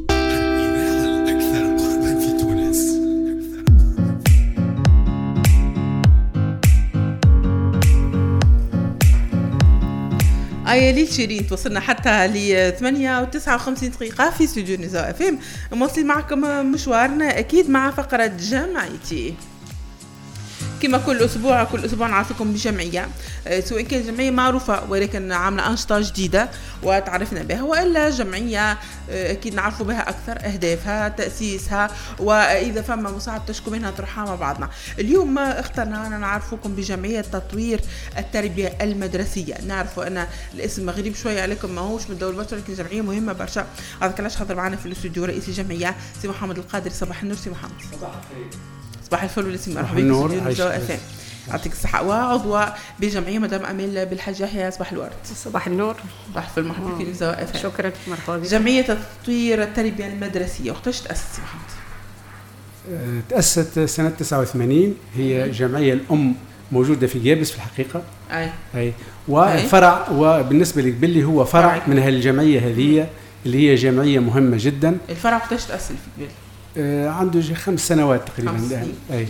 Speaker 2: آية ليل شيرين، توصلنا حتى ل ثمانية وتسعة وخمسين دقيقة في استوديو نزاهة اف ام. مواصلين معكم مشوارنا أكيد مع فقرة جمعيتي. كما كل أسبوع كل أسبوع نعرفكم بجمعية، سواء كان جمعية معروفة ولكن عاملة أنشطة جديدة وتعرفنا بها، وإلا جمعية أكيد نعرفوا بها أكثر، أهدافها، تأسيسها، وإذا فما مساعدة تشكو منها طرحها مع بعضنا. اليوم اخترنا أن نعرفكم بجمعية تطوير التربية المدرسية. نعرفوا أن الاسم غريب شوية عليكم، ما هوش من دول برشا، لكن جمعية مهمة برشا. هذا كلاش حاضر معنا في الاستوديو رئيس الجمعية سي محمد القادري. صباح النور سي محمد.
Speaker 13: صباح الخير.
Speaker 2: صباح الفل والاسم، مرحبا بك في الجو. يعطيك الصحة. وعضوة بجمعية مدام أمال بالحاج يحيى. صباح الورد.
Speaker 14: صباح النور.
Speaker 2: صباح الفل، مرحبا بك في الجو.
Speaker 14: شكرا، مرحبا بك.
Speaker 2: جمعية تطوير التربية المدرسية، وقتاش تأسست محمد؟
Speaker 13: تأسست سنة تسعة وثمانين. هي جمعية الأم موجودة في جابس في الحقيقة.
Speaker 2: أي.
Speaker 13: أي. وفرع، وبالنسبة لك باللي هو فرع أي. من هالجمعية هذه اللي هي جمعية مهمة جدا.
Speaker 2: الفرع وقتاش تأسس في بالي؟
Speaker 13: آه عنده خمس سنوات تقريبا.
Speaker 2: خمس
Speaker 13: سنين. أي.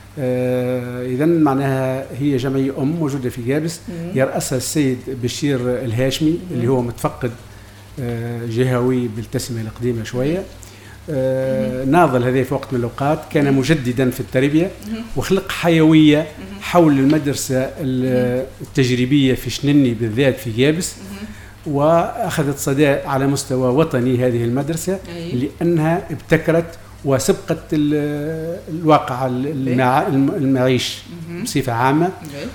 Speaker 13: آه إذا معناها هي جمعية أم موجودة في جابس، يرأسها السيد بشير الهاشمي مم. اللي هو متفقد آه جهوي بالتسمية القديمة شوية. آه ناضل هذه في وقت من الأوقات، كان مم. مجددا في التربية مم. وخلق حيوية مم. حول المدرسة التجريبية في شنني بالذات في جابس، مم. وأخذت صدى على مستوى وطني هذه المدرسة أي. لأنها ابتكرت وسبقت الواقع المعيش بصفة عامة،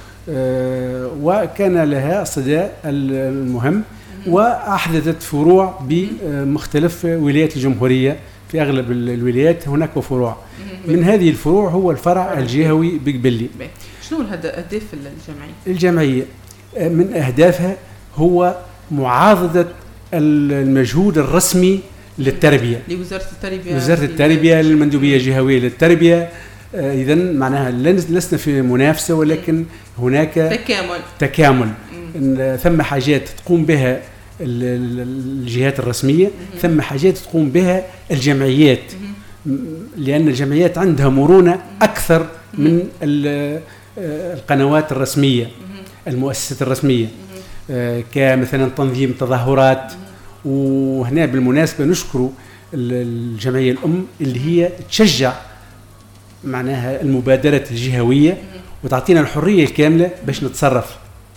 Speaker 13: آه وكان لها صدى المهم، وأحدثت فروع بمختلف ولايات الجمهورية. في أغلب الولايات هناك فروع، من هذه الفروع هو الفرع الجهوي بقبلي.
Speaker 2: شنو الأهداف الجمعية؟
Speaker 13: الجمعية من أهدافها هو معاضدة المجهود الرسمي للتربية،
Speaker 2: لوزارة التربية،
Speaker 13: وزارة التربية للمندوبية الجهوية للتربية. آه إذن معناها لسنا في منافسة، ولكن هناك
Speaker 2: تكامل
Speaker 13: تكامل. إن ثم حاجات تقوم بها الجهات الرسمية، مم. ثم حاجات تقوم بها الجمعيات، مم. لأن الجمعيات عندها مرونة أكثر مم. من القنوات الرسمية، مم. المؤسسات الرسمية، آه كمثلا تنظيم تظاهرات. وهنا بالمناسبة نشكر الجمعية الأم اللي هي تشجع معناها المبادرة الجهوية وتعطينا الحرية الكاملة باش نتصرف.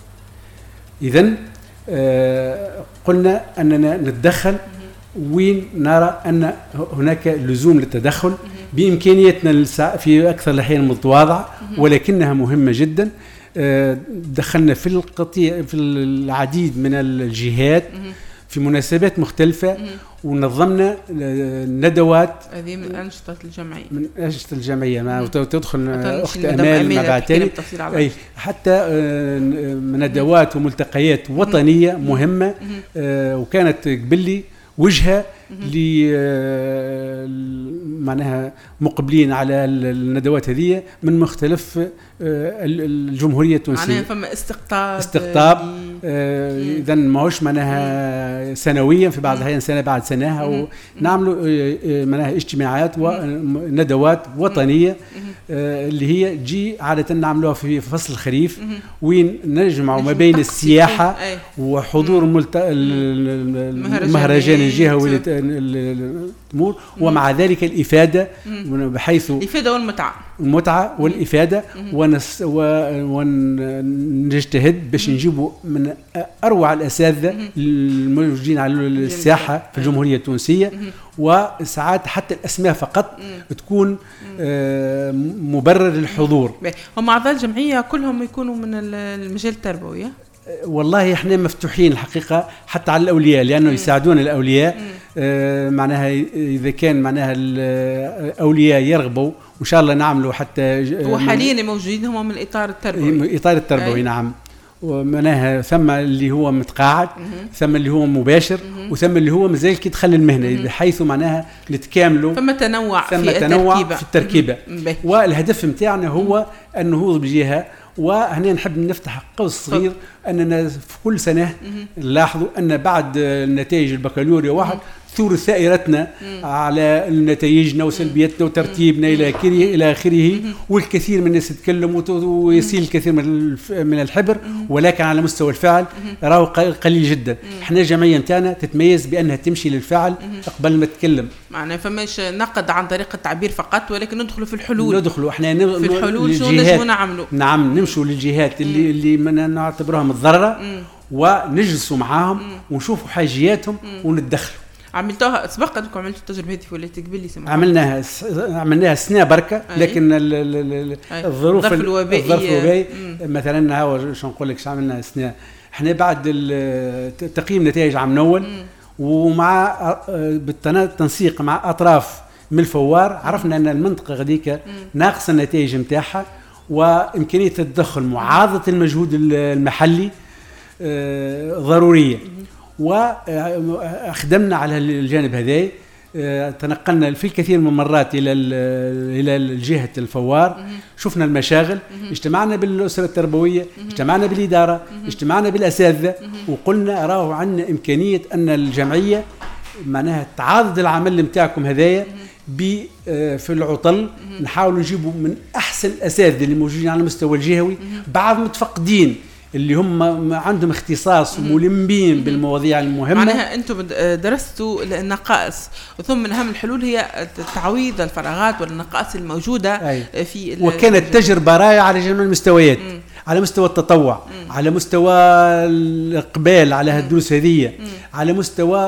Speaker 13: إذن آه قلنا أننا نتدخل وين نرى أن هناك لزوم للتدخل بإمكانياتنا في أكثر الأحيان متواضعة ولكنها مهمة جدا. آه دخلنا في القطيع في العديد من الجهات في مناسبات مختلفة، ونظمنا ندوات.
Speaker 2: هذه من أنشطة الجمعية،
Speaker 13: من أنشطة الجمعية ما تدخل أخت أمال ما بعد تاني، أي حتى ندوات وملتقيات وطنية مهمة. وكانت قبلي وجهة ل معناها مقبلين على الندوات هذه من مختلف الجمهورية التونسية.
Speaker 2: معناها فما استقطاب
Speaker 13: استقطاب إذا ماهوش معناها سنويا، في بعض الأحيان سنة بعد سنة، ونعملوا معناها اجتماعات وندوات وطنية اللي هي تجي عادة نعملوها في فصل الخريف، وين نجمعوا ما بين السياحة وحضور المهرجان الجهوي للأمور، ومع ذلك الإفادة، بحيث
Speaker 2: الإفادة والمتعة
Speaker 13: المتعة والإفادة، ونس ونجتهد باش نجيبوا من أروع الأساتذة الموجودين على الساحة في الجمهورية التونسية، وساعات حتى الأسماء فقط تكون مبرر للحضور.
Speaker 2: هم أعضاء الجمعية كلهم يكونوا من المجال التربوي؟
Speaker 13: والله احنا مفتوحين الحقيقة حتى على الأولياء، لأنه يساعدون الأولياء. آه معناها إذا كان معناها الأولياء يرغبوا وإن شاء الله نعملوا حتى.
Speaker 2: وحاليا موجودين هم من الإطار التربوي.
Speaker 13: إطار التربوي نعم. ومعناها ثم اللي هو متقاعد، ثم اللي هو مباشر، وثم اللي هو مازال كي دخل المهنة، بحيث معناها نتكاملوا.
Speaker 2: ثم تنوع
Speaker 13: ثم
Speaker 2: في
Speaker 13: تنوع
Speaker 2: التركيبة.
Speaker 13: في التركيبة. والهدف متاعنا هو النهوض بجهة وهنا نحب نفتح قوس صغير أننا في كل سنة نلاحظوا أن بعد نتائج البكالوريا واحد ثور ثائرتنا على نتائجنا وسلبياتنا وترتيبنا إلى آخره إلى آخره، والكثير من الناس يتكلم ويسيل الكثير من الحبر، ولكن على مستوى الفعل راهو قليل جدا. احنا الجمعية نتاعنا تتميز بأنها تمشي للفعل قبل ما تتكلم.
Speaker 2: معناها فماش نقد عن طريق التعبير فقط، ولكن ندخلوا في الحلول.
Speaker 13: ندخلوا احنا
Speaker 2: في الحلول شو نجموا نعملوا.
Speaker 13: نعم نمشوا للجهات اللي اللي نعتبرها متضررة ونجلسوا معاهم ونشوفوا حاجياتهم وندخلوا.
Speaker 2: عملتوها سبق انكم عملتوا التجربه هذه ولا تقبلي سمعوا؟
Speaker 13: عملناها عملناها سنه بركه، لكن الظروف
Speaker 2: الوبائيه
Speaker 13: الظرف الوبائي مثلا هاو شو نقول لك عملنا سنه احنا بعد تقييم نتائج عام اول ومع بالتنسيق مع اطراف من الفوار عرفنا ان المنطقه غاديكا ناقصه النتائج نتاعها، وامكانيه التدخل معارضه المجهود المحلي ضروريه. وخدمنا على الجانب هذا، تنقلنا في الكثير من المرات الى الى الجهه الفوار، شفنا المشاغل، اجتمعنا بالاسره التربويه، اجتمعنا بالاداره، اجتمعنا بالاساتذه، وقلنا راهو عندنا امكانيه ان الجمعيه معناها تعاضد العمل نتاعكم هذايا في العطل، نحاولوا نجيبوا من احسن الاساتذه اللي موجودين على المستوى الجهوي، بعض متفقدين اللي هم عندهم اختصاص وملمين بالمواضيع المهمة.
Speaker 2: معناها أنتم درستوا النقائص، وثم من أهم الحلول هي تعويض الفراغات والنقائص الموجودة
Speaker 13: أي.
Speaker 2: في
Speaker 13: وكانت تجربة رائعة على جميع المستويات، مم. على مستوى التطوع، مم. على مستوى الإقبال على هالدروس هذه، على مستوى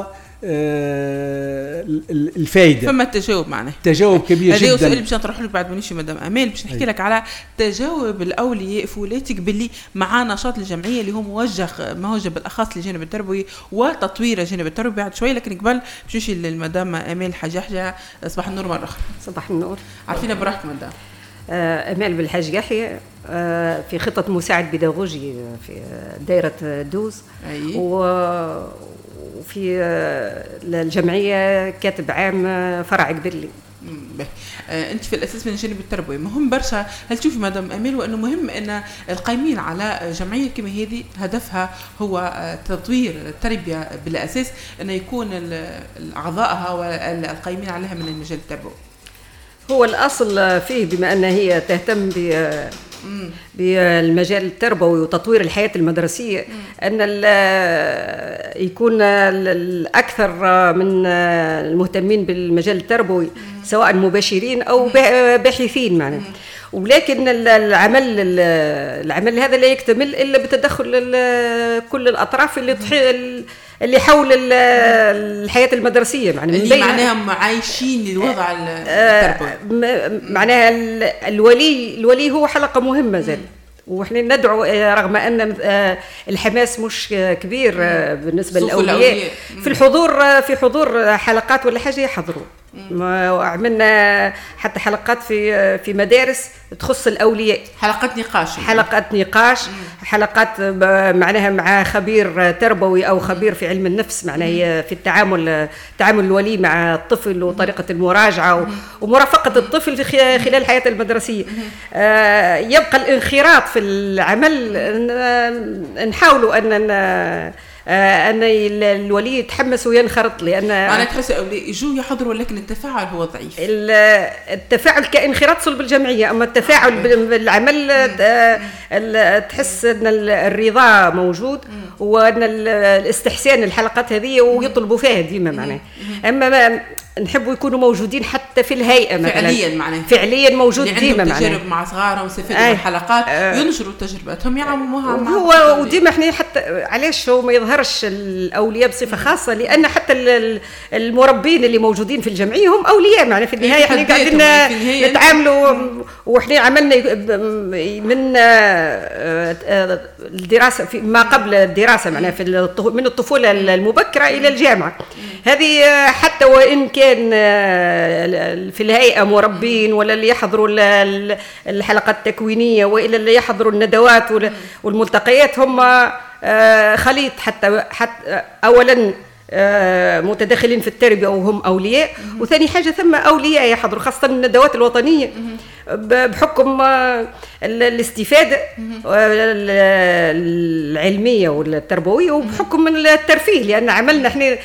Speaker 13: آه الفايدة.
Speaker 2: فما التجاوب معناه
Speaker 13: تجاوب كبير جدا.
Speaker 2: هذا سؤال باش نطرح لك بعد ما نمشي مدام امال، باش نحكي لك على تجاوب الاولياء في ولاتك باللي مع نشاط الجمعيه اللي هو موجه موجه بالاخص للجانب التربوي وتطوير الجانب التربوي بعد شويه، لكن قبل باش نمشي للمدام امال حجاحجه. صباح النور مره اخرى.
Speaker 14: صباح النور.
Speaker 2: عارفين براحتك مدام.
Speaker 14: امال بالحاج يحيى في خطه مساعد بيداغوجي في دائره دوز، أيه. وفي الجمعيه كاتب عام فرع قبلي.
Speaker 2: آه، انت في الاساس من الجانب التربوي مهم برشا. هل تشوفي مدام امال وانه مهم ان القائمين على جمعيه كما هذه هدفها هو تطوير التربيه بالاساس، انه يكون اعضائها والقائمين عليها من المجال التربوي؟
Speaker 14: هو الاصل فيه بما ان هي تهتم ب بالمجال التربوي وتطوير الحياة المدرسية، أن يكون الأكثر من المهتمين بالمجال التربوي سواء مباشرين أو باحثين معنا، ولكن العمل العمل هذا لا يكتمل إلا بتدخل كل الأطراف اللي اللي حول الحياة المدرسية،
Speaker 2: يعني اللي معناها عايشين للوضع التربوي.
Speaker 14: معناها الولي الولي هو حلقة مهمة زاد، وإحنا ندعو رغم أن الحماس مش كبير بالنسبة للأولياء في الحضور في حضور حلقات ولا حاجة يحضروا. وعملنا حتى حلقات في في مدارس تخص الأولياء،
Speaker 2: حلقات نقاش
Speaker 14: حلقات نقاش حلقات معناها مع خبير تربوي أو خبير في علم النفس، معناها في التعامل تعامل الولي مع الطفل وطريقة المراجعة ومرافقة الطفل في خلال الحياة المدرسية. يبقى الانخراط في العمل نحاولوا أن أن الولي يتحمس وينخرط، لأن
Speaker 2: أنا تحس أولي يجوا يحضروا ولكن التفاعل هو ضعيف.
Speaker 14: التفاعل كانخراط صلب الجمعية، أما التفاعل بالعمل تحس أن الرضا موجود وأن الاستحسان الحلقات هذه ويطلبوا فيها ديما معناه. أما نحبوا يكونوا موجودين حتى في الهيئة مثلا
Speaker 2: فعليا معناه
Speaker 14: فعليا موجود ديما
Speaker 2: معناه تجارب مع صغارهم وسفيدوا آه الحلقات آه ينشروا تجربتهم يعمموها
Speaker 14: هو وديما احنا حتى علاش هو ما يظهرش الأولياء بصفة خاصة، لأن حتى المربين اللي موجودين في الجمعية هم أولياء معنا في النهاية. احنا قاعدين نتعاملوا واحنا عملنا من الدراسة في ما قبل الدراسة معنا في من الطفولة المبكرة إلى الجامعة. هذه حتى وإن كان في الهيئة مربين ولا اللي يحضروا الحلقات التكوينية وإلا اللي يحضروا الندوات والملتقيات هم خليط، حتى حتى أولا متداخلين في التربية وهم أولياء، وثاني حاجة ثم أولياء يحضروا خاصة الندوات الوطنية بحكم الاستفادة العلمية والتربوية وبحكم الترفيه، لأن عملنا احنا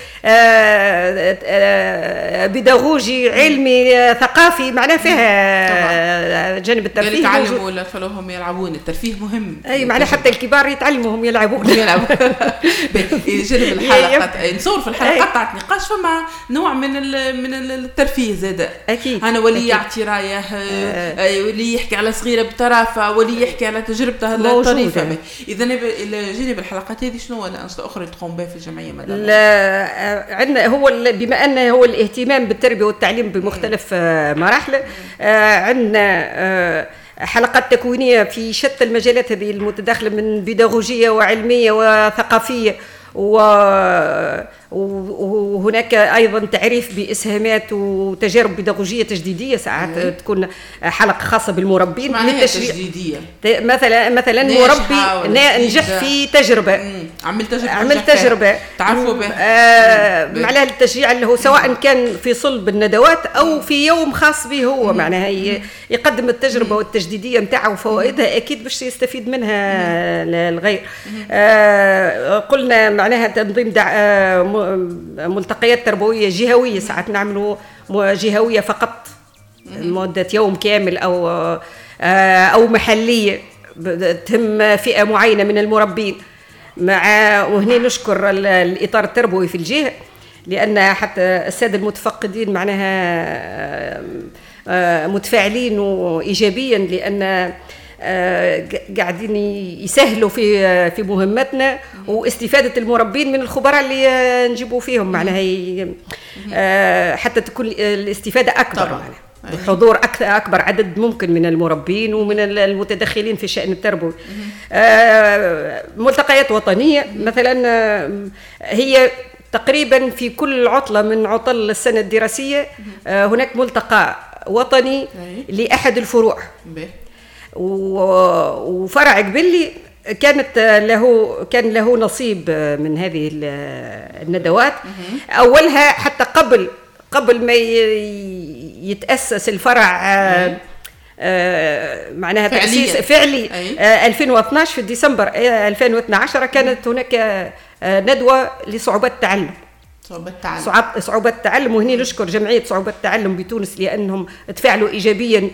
Speaker 14: بيداغوجي علمي ثقافي معناه فيها جانب الترفيه.
Speaker 2: يتعلموا الأطفال وهم يلعبون، الترفيه مهم.
Speaker 14: أي معناه حتى الكبار يتعلموا هم يلعبون.
Speaker 2: يلعبون. جانب الحلقات نصور في الحلقات تاعت نقاش فما نوع من من الترفيه زاد.
Speaker 14: أكيد.
Speaker 2: أنا ولي يعطي رايه، آه. ولي يحكي على صغيرة بطرافة، ولي يحكي على تجربته الطريفة. إذا جانب الحلقات هذه شنو الأنشطة أخرى تقوم بها في الجمعية؟
Speaker 14: لا عندنا هو بما أنه هو الاهتمام بالتربية والتعليم بمختلف مراحله، عندنا حلقات تكوينية في شتى المجالات هذه المتداخلة من بيداغوجية وعلمية وثقافية، وهناك أيضا تعريف بإسهامات وتجارب بيداغوجية تجديدية. ساعات تكون حلقة خاصة بالمربين
Speaker 2: تجديدية،
Speaker 14: مثلا مثلا مربي نجح في تجربة،
Speaker 2: عمل تجربة
Speaker 14: عمل تجربة
Speaker 2: تعرفوا به
Speaker 14: آه معناها التشجيع اللي هو سواء كان في صلب الندوات أو في يوم خاص به هو، معناها يقدم التجربة والتجديدية متاعه وفوائدها أكيد باش يستفيد منها الغير. آه قلنا معناها تنظيم دع... آه ملتقيات تربوية جهوية، ساعات نعملوا جهوية فقط مدة يوم كامل أو آه أو محلية تهم فئة معينة من المربين. مع وهنا نشكر الإطار التربوي في الجهة، لأن حتى السادة المتفقدين معناها متفاعلين وإيجابيا، لأن قاعدين يسهلوا في في مهمتنا واستفادة المربين من الخبراء اللي نجيبوا فيهم، معناها حتى تكون الاستفادة أكبر معناها بحضور أكبر عدد ممكن من المربين ومن المتدخلين في الشأن التربوي. آه ملتقيات وطنية مثلا، آه هي تقريبا في كل عطلة من عطل السنة الدراسية آه هناك ملتقى وطني لأحد الفروع، وفرع قبلي كانت له كان له نصيب من هذه الندوات. أولها حتى قبل قبل ما يتأسس الفرع آه آه معناها تأسيس فعلي آه ألفين واثناشر في ديسمبر آه ألفين واثني عشر كانت هناك آه ندوة لصعوبات التعلم.
Speaker 2: صعوبات التعلم
Speaker 14: صعوبات التعلم وهني نشكر جمعية صعوبات التعلم بتونس لأنهم تفاعلوا إيجابيا،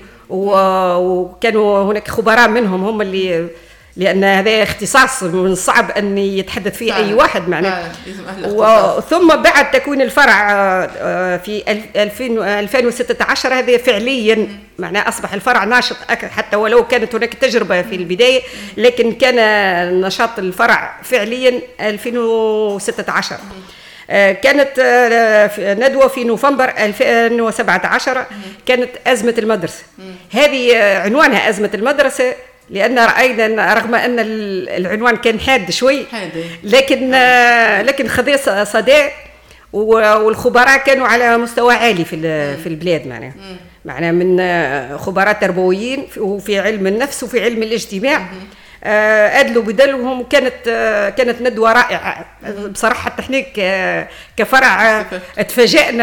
Speaker 14: وكانوا هناك خبراء منهم هم اللي، لأن هذا اختصاص من الصعب أن يتحدث فيه أي واحد معناه. ثم بعد تكوين الفرع في ألفين وستة عشر هذا فعليا معناه أصبح الفرع ناشط، حتى ولو كانت هناك تجربة في البداية لكن كان نشاط الفرع فعليا ألفين وستة عشر. كانت ندوة في نوفمبر ألفين وسبعة عشر كانت أزمة المدرسة. هذه عنوانها أزمة المدرسة لأن رأينا رغم أن العنوان كان حاد شوي لكن لكن خذ صدى، والخبراء كانوا على مستوى عالي في في البلاد معناها معناها من خبراء تربويين وفي علم النفس وفي علم الاجتماع أدلوا بدلوهم. كانت كانت ندوة رائعة بصراحة. احنا كفرع اتفاجأنا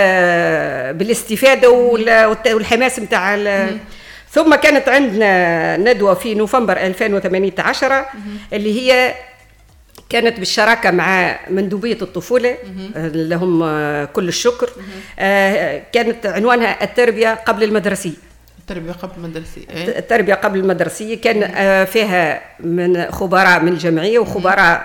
Speaker 14: بالاستفادة والحماس متاع. ثم كانت عندنا ندوة في نوفمبر ألفين وثمانية عشر اللي هي كانت بالشراكة مع مندوبية الطفولة لهم كل الشكر. كانت عنوانها التربية قبل المدرسية.
Speaker 2: التربية قبل المدرسية.
Speaker 14: التربية قبل المدرسية كان فيها من خبراء من الجمعية وخبراء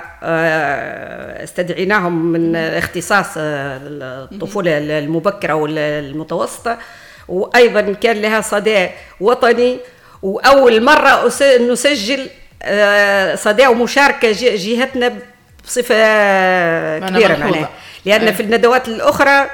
Speaker 14: استدعيناهم من اختصاص الطفولة المبكرة والمتوسطة، وأيضا كان لها صدى وطني. وأول مرة نسجل صدى ومشاركة جهتنا بصفة كبيرة معناها، لأن في الندوات الأخرى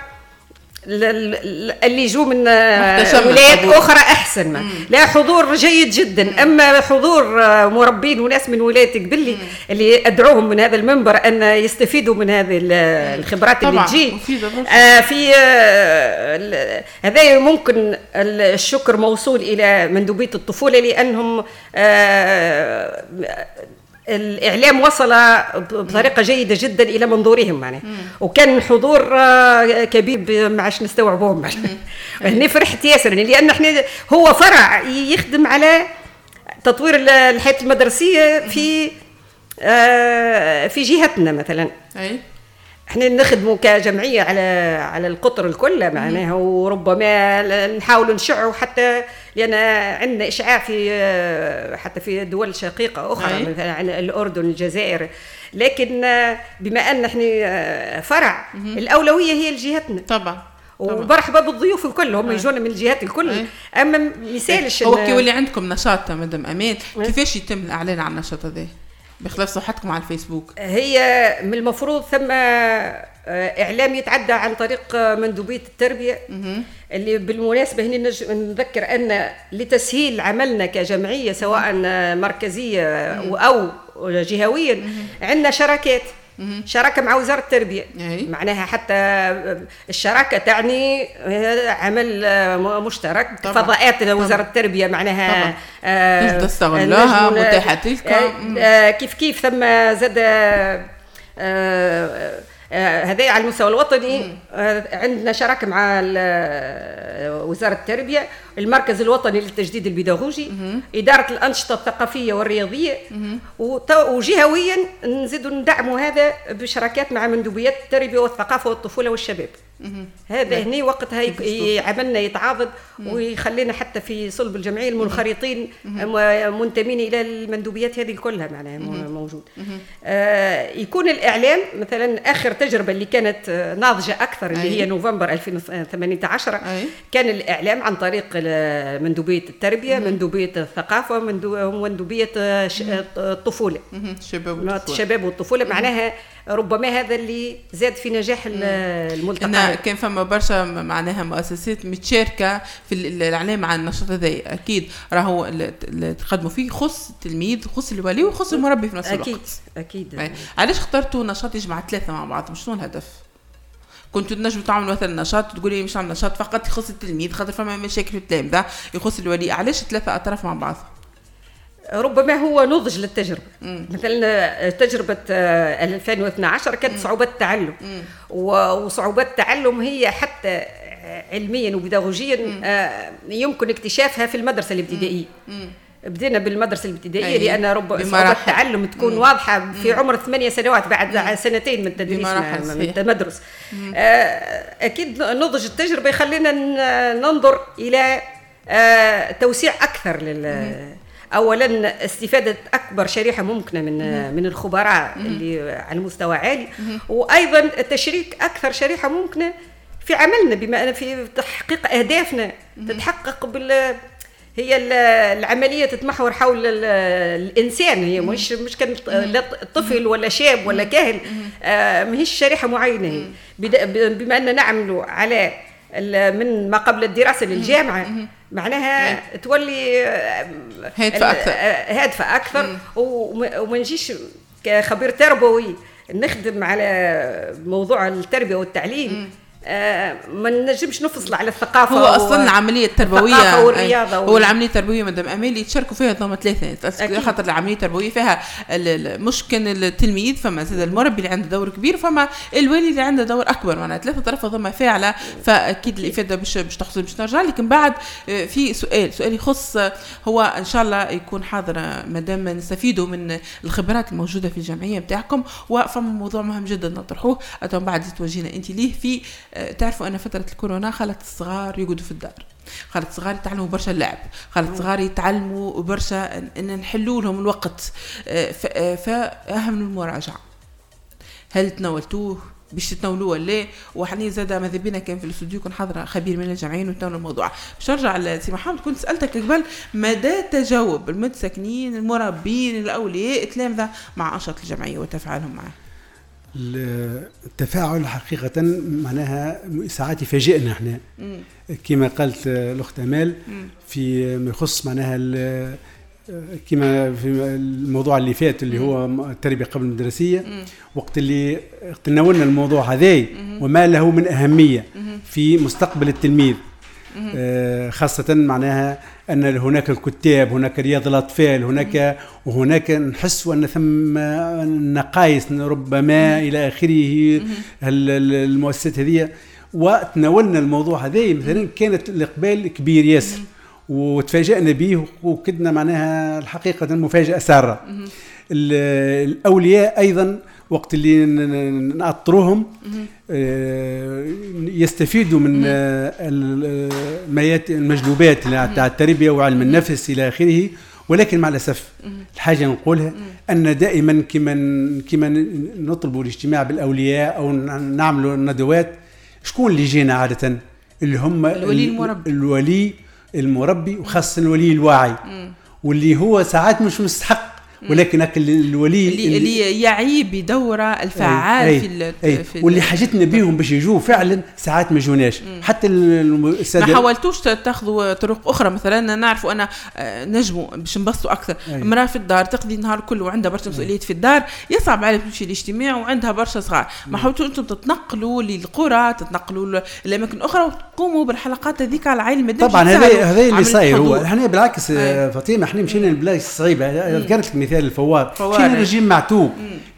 Speaker 14: اللي يجوا من ولايات أخرى أحسن ما. لا حضور جيد جدا، أما حضور مربين وناس من ولاية قبلي اللي أدعوهم من هذا المنبر أن يستفيدوا من هذه الخبرات اللي تجي آه في آه هذا ممكن الشكر موصول إلى مندوبية الطفولة لأنهم آه الإعلام وصل بطريقة جيدة جدا إلى منظورهم معناه، وكان حضور كبير ما عادش نستوعبوهم هني فرحت ياسر لأن احنا هو فرع يخدم على تطوير الحياة المدرسية في في جهتنا مثلا.
Speaker 2: أي.
Speaker 14: احنا نخدموا كجمعيه على على القطر الكل معناها، وربما نحاولوا نشعوا حتى لان عندنا اشعاع في حتى في دول شقيقه اخرى مثلا الاردن الجزائر، لكن بما ان احنا فرع الاولويه هي لجهتنا
Speaker 2: طبعا.
Speaker 14: ومرحبا بالضيوف الكل هم يجونا من الجهات الكل. أي. اما مثالش
Speaker 2: هو كي يولي عندكم نشاط مدام امان كيفاش يتم الاعلان عن النشاط هذا بخلاف صفحتكم على الفيسبوك؟
Speaker 14: هي من المفروض ثم اعلام يتعدى عن طريق مندوبيه التربيه اللي بالمناسبه هنا نذكر ان لتسهيل عملنا كجمعيه سواء مركزيه او جهويا عندنا شراكات شراكه مع وزاره التربيه. معناها حتى الشراكه تعني عمل مشترك طبعا. فضاءات وزاره التربيه معناها
Speaker 2: آه تستغلها متاحه
Speaker 14: آه كيف كيف ثم زاد آه هذا على المستوى الوطني. آه عندنا شراكه مع وزاره التربيه، المركز الوطني للتجديد البيداغوجي، اداره الانشطه الثقافيه والرياضيه، وجهويا نزيدوا ندعموا هذا بشراكات مع مندوبيات التربيه والثقافه والطفوله والشباب. هذا هني وقتها عملنا يتعاضد ويخلينا حتى في صلب الجمعيه المنخرطين منتمين الى المندوبيات هذه كلها معناها موجود. آه يكون الاعلام مثلا اخر تجربه اللي كانت ناضجه اكثر اللي هي نوفمبر ألفين وثمانية عشر كان الاعلام عن طريق مندوبيه التربيه، مندوبيه الثقافه، مندوبيه الطفوله الشباب والطفوله. معناها ربما هذا اللي زاد في نجاح الملتقى.
Speaker 2: كان فما برشا معناها مؤسسات متشاركه في الاعلام عن النشاط هذا، اكيد راهو اللي تقدموا فيه خص التلميذ خص الولي وخص المربي في نفس الوقت.
Speaker 14: اكيد اكيد.
Speaker 2: علاش اخترتوا نشاط يجمع ثلاثه مع بعض؟ شنو الهدف؟ كنتوا تنجموا تعملوا مثلا نشاط تقولي مش عامل نشاط فقط يخص التلميذ خاطر فما مشاكل في التلامذه يخص الولي، علاش ثلاثه اطراف مع بعض؟
Speaker 14: ربما هو نضج للتجربة. مم. مثلا تجربة ألفين واثني عشر كانت صعوبات التعلم، وصعوبات التعلم هي حتى علميا وبيداغوجيا يمكن اكتشافها في المدرسة الابتدائية. بدينا بالمدرسة الابتدائية لأن ربما صعوبات التعلم تكون مم. واضحة في عمر ثمانية سنوات بعد مم. سنتين من تدريس من التمدرس. أكيد نضج التجربة يخلينا ننظر إلى توسيع أكثر لل مم. اولا استفاده اكبر شريحه ممكنه من مم. من الخبراء مم. اللي على المستوى عالي، وايضا تشريك اكثر شريحه ممكنه في عملنا بما ان في تحقيق اهدافنا مم. تتحقق بال هي العمليه تتمحور حول الانسان، هي مش مش كان طفل ولا شاب ولا كاهل، آه ماهيش شريحه معينه. بما ان نعمل على من ما قبل الدراسه للجامعه معناها تولي
Speaker 2: هادفه اكثر
Speaker 14: هادفه اكثر وما نجيش كخبير تربوي نخدم على موضوع التربيه والتعليم. آه ما نجمش نفصل على الثقافه.
Speaker 2: هو اصلا العمليه التربويه
Speaker 14: والرياضه
Speaker 2: هو العمليه التربويه مدام امالي يتشاركوا فيها ضمن ثلاثه، خاطر العمليه التربويه فيها مش كان التلميذ فما زاد المربي اللي عنده دور كبير فما الوالي اللي عنده دور اكبر، معناها ثلاثه طرف ضمن فاعله، فاكيد الافاده باش باش تحصل باش نرجع. لكن بعد في سؤال سؤال يخص هو ان شاء الله يكون حاضر مدام نستفيدوا من الخبرات الموجوده في الجمعيه نتاعكم، وفما موضوع مهم جدا نطرحوه اتم بعد توجينا انت ليه. في تعرفوا أن فترة الكورونا خلت الصغار يقعدوا في الدار، خلت الصغار يتعلموا برشا اللعب، خلت الصغار يتعلموا برشا أن نحلوا لهم الوقت، فأهم المراجعة. هل تناولتوه باش تتناولوه ولا؟ وحنا زاد ماذا بينا كان في الاستوديو يكون حاضر خبير من الجمعيين وتناول الموضوع. باش نرجع لسي محمد، كنت سالتك قبل مدى تجاوب المتسكنين المربين الاولياء التلامذه مع انشطه الجمعيه وتفاعلهم معه.
Speaker 13: التفاعل حقيقة معناها ساعات يفاجئنا احنا كما قالت الأخت أمال في ما يخص معناها كما في الموضوع اللي فات اللي هو التربية قبل المدرسية، وقت اللي تناولنا الموضوع هذا وما له من أهمية في مستقبل التلميذ. آه خاصة معناها أن هناك الكتاب، هناك رياض الأطفال، هناك وهناك نحس أن ثم نقائص ربما إلى آخره. المؤسسات هذه وتناولنا الموضوع هذا مثلا كانت الإقبال كبير ياسر وتفاجأنا به وكدنا معناها الحقيقة المفاجأة سارة. الأولياء أيضا وقت اللي نأطروهم يستفيدوا من المجلوبات تاع التربية وعلم النفس إلى آخره. ولكن مع الأسف الحاجة نقولها أن دائما كما كما نطلبوا الاجتماع بالأولياء أو نعملوا ندوات، شكون اللي جينا عادة؟ اللي هم
Speaker 2: الولي المربي
Speaker 13: الولي المربي وخاصة الولي الواعي واللي هو ساعات مش مستحق، ولكن الولي
Speaker 2: اللي, اللي يعي بدوره الفعال
Speaker 13: أي
Speaker 2: في, ال
Speaker 13: أي
Speaker 2: في
Speaker 13: واللي حاجتنا بيهم باش يجوا فعلا ساعات ما جوناش. حتى
Speaker 2: ما حاولتوش تاخذوا طرق اخرى؟ مثلا نعرفوا انا نجموا باش نبسطوا اكثر، امراه في الدار تقضي النهار كله وعندها برشا مسؤوليات في الدار، يصعب عليها تمشي الاجتماع وعندها برشا صغار. ما حاولتوا انتم تتنقلوا للقرى، تتنقلوا لاماكن اخرى وتقوموا بالحلقات هذيك على العائله المدنيه؟
Speaker 13: طبعا هذا هذا اللي صاير. هو احنا بالعكس فاطمه احنا مشينا للبلايص الصعيبه. ذكرت مثال الفوار كان رجيم معتوب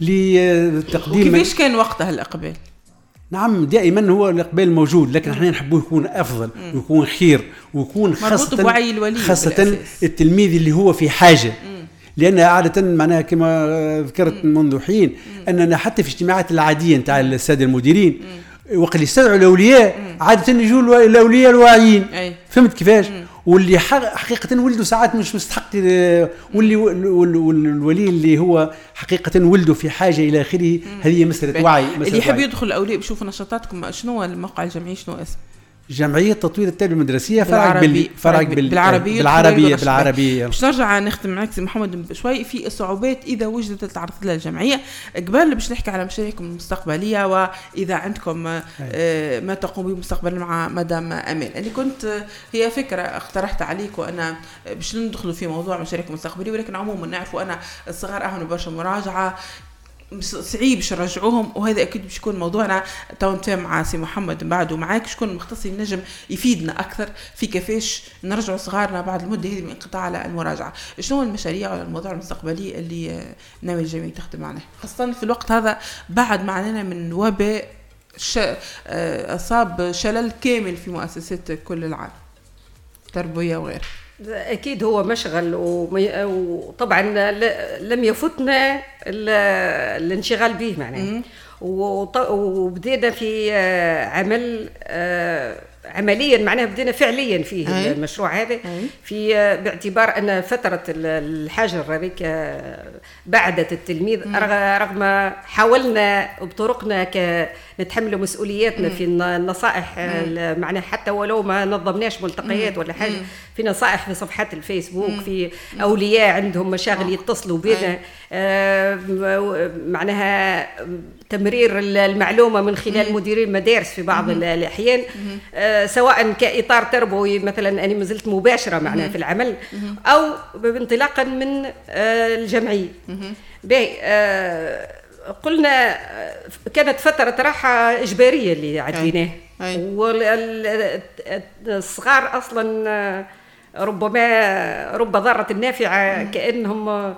Speaker 13: لتقديم.
Speaker 2: كيفاش كان وقتها الإقبال؟
Speaker 13: نعم دائما هو الإقبال موجود، لكن احنا نحبوه يكون أفضل ويكون خير ويكون خاصة خاصة التلميذ اللي هو في حاجة. لأن عادة معناها كما ذكرت منذ حين أننا حتى في اجتماعات العادية نتاع السادة المديرين وقت اللي يستدعوا الأولياء عادة يجوا الأولياء الواعيين. فهمت كيفاش؟ واللي حقيقة ولدوا ساعات مش مستحق، واللي والولي اللي هو حقيقة ولدوا في حاجة إلى آخره. هذه مسألة وعي.
Speaker 2: اللي يحب يدخل الأولياء بيشوفوا نشاطاتكم، شنو الموقع الجمعي؟ شنو اسم؟
Speaker 13: جمعية تطوير التربية المدرسية فرع بالعربية فرع
Speaker 2: بالعربية
Speaker 13: بالعربية بالعربية.
Speaker 2: باش نرجع نختم معك سي محمد شوي في الصعوبات إذا وجدت تعرض لها الجمعية. قبل باش نحكي على مشاريعكم المستقبلية وإذا عندكم آه ما تقوم به مستقبلا مع مدام أمال. أنا كنت هي فكرة اقترحت عليك وأنا باش ندخلوا في موضوع مشاريعكم المستقبلية، ولكن عموما نعرفوا أنا الصغار أهون برشا مراجعة صعيب باش نرجعوهم، وهذا اكيد باش يكون موضوعنا تو نتفاهم مع سي محمد من بعد ومعاك شكون مختص ينجم يفيدنا اكثر في كيفاش نرجعوا صغارنا بعد المده هذه من انقطاع على المراجعه. شنو المشاريع ولا الموضوع المستقبلي اللي ناوي الجميع تخدم معنا خاصه في الوقت هذا بعد معنا من وباء ش... اصاب شلل كامل في مؤسسات كل العالم تربويه وغيرها؟
Speaker 14: أكيد هو مشغل وطبعا لم يفتنا الانشغال به معناه، وبدينا في عمل عمليا معناها بدينا فعليا فيه أي. المشروع هذا في باعتبار أن فترة الحجر هذيك بعدت التلميذ رغم حاولنا بطرقنا نتحمل مسؤولياتنا في النصائح معناها حتى ولو ما نظمناش ملتقيات ولا حاجة، في نصائح في صفحات الفيسبوك، في أولياء عندهم مشاغل يتصلوا بنا معناها تمرير المعلومة من خلال مديرين المدارس في بعض الأحيان، سواء كإطار تربوي مثلا أنا مازلت مباشرة معنا في العمل أو انطلاقا من الجمعية. باهي قلنا كانت فترة راحة إجبارية اللي عديناه، والصغار أصلا ربما رب ضارة نافعة كأنهم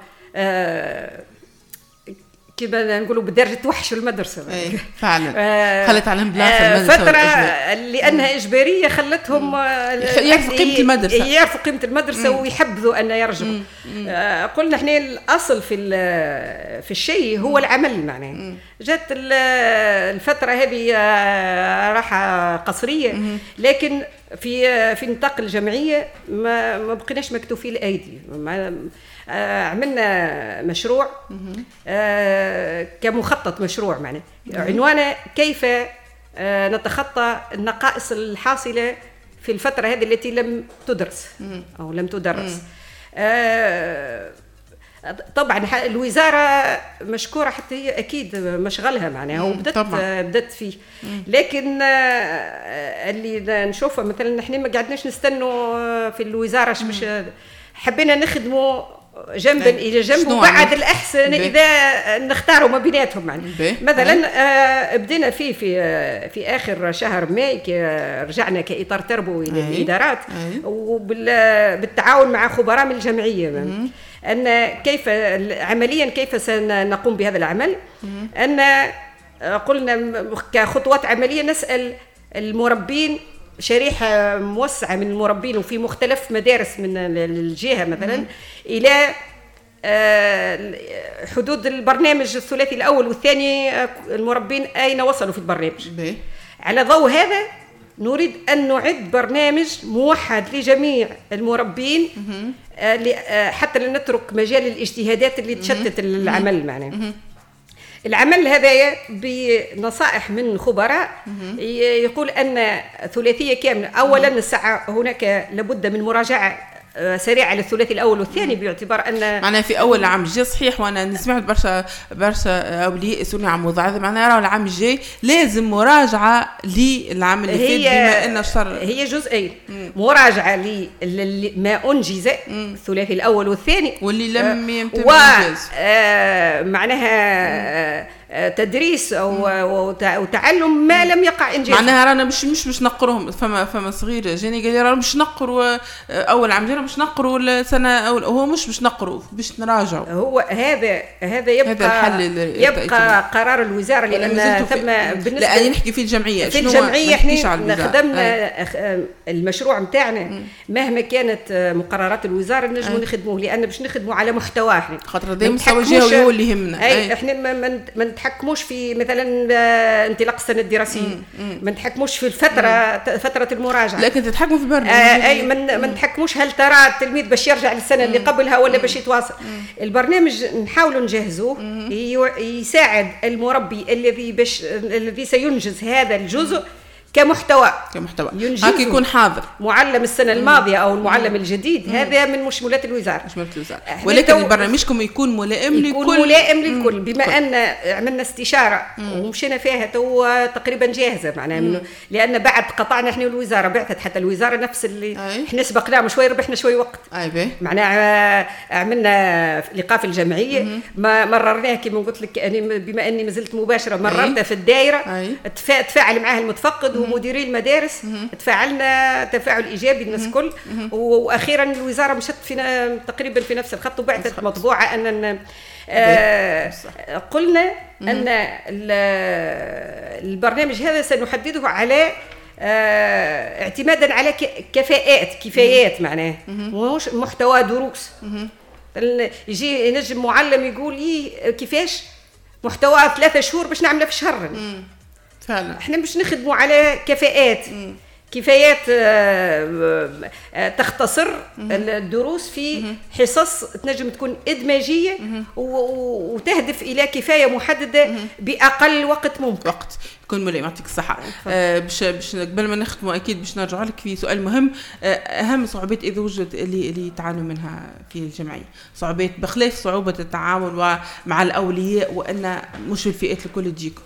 Speaker 14: كما نقولوا بدرجة توحشوا المدرسة.
Speaker 2: أي فعلا آه خلت عليهم بلاصة المدرسة
Speaker 14: فترة لأنها إجبارية خلتهم
Speaker 2: يعرفوا قيمة المدرسة
Speaker 14: يعرفوا قيمة المدرسة مم. ويحبذوا أن يرجعوا. آه قلنا إحنا الأصل في في الشيء هو العمل معناه. جت الفترة هذه راحة قصرية لكن في في نطاق الجمعية ما ما بقيناش مكتوفي الأيدي. آه عملنا مشروع آه كمخطط مشروع معناه عنوانه كيف آه نتخطى النقائص الحاصلة في الفترة هذه التي لم تدرس أو لم تدرس. آه طبعا الوزارة مشكورة حتى هي أكيد مشغلها معناها وبدت بدت فيه، لكن اللي نشوفه مثلا نحن ما قعدناش نستنوا في الوزارة مش حبينا نخدموا جنبا الى جنب، وبعد الاحسن بي. اذا نختاروا ما بيناتهم يعني. مثلا آه بدينا فيه في آه في اخر شهر ماي رجعنا كاطار تربوي للادارات وبالتعاون مع خبراء من الجمعيه ان كيف عمليا كيف سنقوم بهذا العمل. ان قلنا كخطوات عمليه نسال المربين، شريحة موسعة من المربين وفي مختلف مدارس من الجهة مثلا مم. إلى حدود البرنامج الثلاثي الأول والثاني، المربين أين وصلوا في البرنامج بي. على ضوء هذا نريد أن نعد برنامج موحد لجميع المربين حتى لا نترك مجال الاجتهادات اللي تشتت العمل معنا. العمل هذا بنصائح من خبراء يقول أن ثلاثية كاملة. أولا الساعة هناك لابد من مراجعة سريعة للثلاثي الأول والثاني باعتبار أن
Speaker 2: معناها في أول العام الجاي صحيح. وأنا سمعت برشا برشا أولياء يسألوني عن الموضوع هذا، معناها يراو العام الجاي لازم مراجعة للعام اللي فات بما أن الشر
Speaker 14: هي جزئين، مراجعة لما أنجز الثلاثي الأول والثاني
Speaker 2: واللي لم يتم
Speaker 14: إنجاز معناها تدريس او وتعلم ما لم يقع انجاز.
Speaker 2: معناها رانا مش مش باش نقروهم. فما فما صغير جاني قال لي رانا مش نقروا اول عام جانا مش نقروا السنه اول، هو مش باش نقروا باش نراجعوا.
Speaker 14: هو هذا هذا يبقى هذا الحل يبقى قرار الوزاره لان ثم
Speaker 2: بالنسبه لا نحكي في الجمعيه
Speaker 14: في الجمعيه احنا خدمنا المشروع نتاعنا مهما كانت مقررات الوزاره نجموا نخدموه لان باش نخدموا على محتوى احنا
Speaker 2: خاطر دائما مستوى جهوي هو اللي يهمنا.
Speaker 14: اي احنا ما نتحكموش في مثلا انطلاق السنه الدراسيه، ما نتحكموش في الفتره مم. فتره المراجعه،
Speaker 2: لكن تتحكموا في البرنامج.
Speaker 14: آه اي ما نتحكموش هل ترى التلميذ باش يرجع للسنه اللي قبلها ولا باش يتواصل. مم. البرنامج نحاولوا نجهزوه يساعد المربي الذي باش الذي سينجز هذا الجزء كمحتوى
Speaker 2: كمحتوى هاك يكون حاضر
Speaker 14: معلم السنه الماضيه او المعلم الجديد. مم. هذا من مشمولات الوزاره
Speaker 2: مشمولات الوزاره، ولكن برنامجكم يكون ملائم للكل
Speaker 14: يكون ملائم للكل. بما ان عملنا استشاره مم. ومشينا فيها تو تقريبا جاهزه معناها منه، لان بعد قطعنا احنا والوزاره بعثت حتى الوزاره نفس اللي احنا سبقناهم شوي ربحنا شوي وقت.
Speaker 2: اي
Speaker 14: معناها عملنا لقاء في الجمعيه مم. ما مررناه كما قلت لك انا بما اني ما زلت مباشره مررتها في الدائره تفاعل معها المتفقد ومديري المدارس تفاعلنا تفاعل ايجابي الناس كل. واخيرا الوزاره مشت فينا تقريبا في نفس الخط وبعثت مطبوعه ان آه قلنا ان البرنامج هذا سنحدده على آه اعتمادا على كفاءات كفايات معناه مش محتوى دروس. يجي ينجم معلم يقول لي كيفاش محتوى ثلاثة شهور باش نعمله في شهر.
Speaker 2: فعلا
Speaker 14: احنا باش نخدموا على كفاءات مم. كفايات آه آه تختصر مم. الدروس في مم. حصص تنجم تكون إدماجية وتهدف إلى كفاية محددة مم. بأقل وقت ممكن.
Speaker 2: وقت يكون ملائم. يعطيك الصحة. آه باش باش قبل ما نختموا أكيد باش نرجع لك في سؤال مهم. آه أهم صعوبات إذا وجد اللي اللي تعانوا منها في الجمعية، صعوبات بخلاف صعوبة التعامل مع الأولياء وأن مش الفئات الكل تجيكم.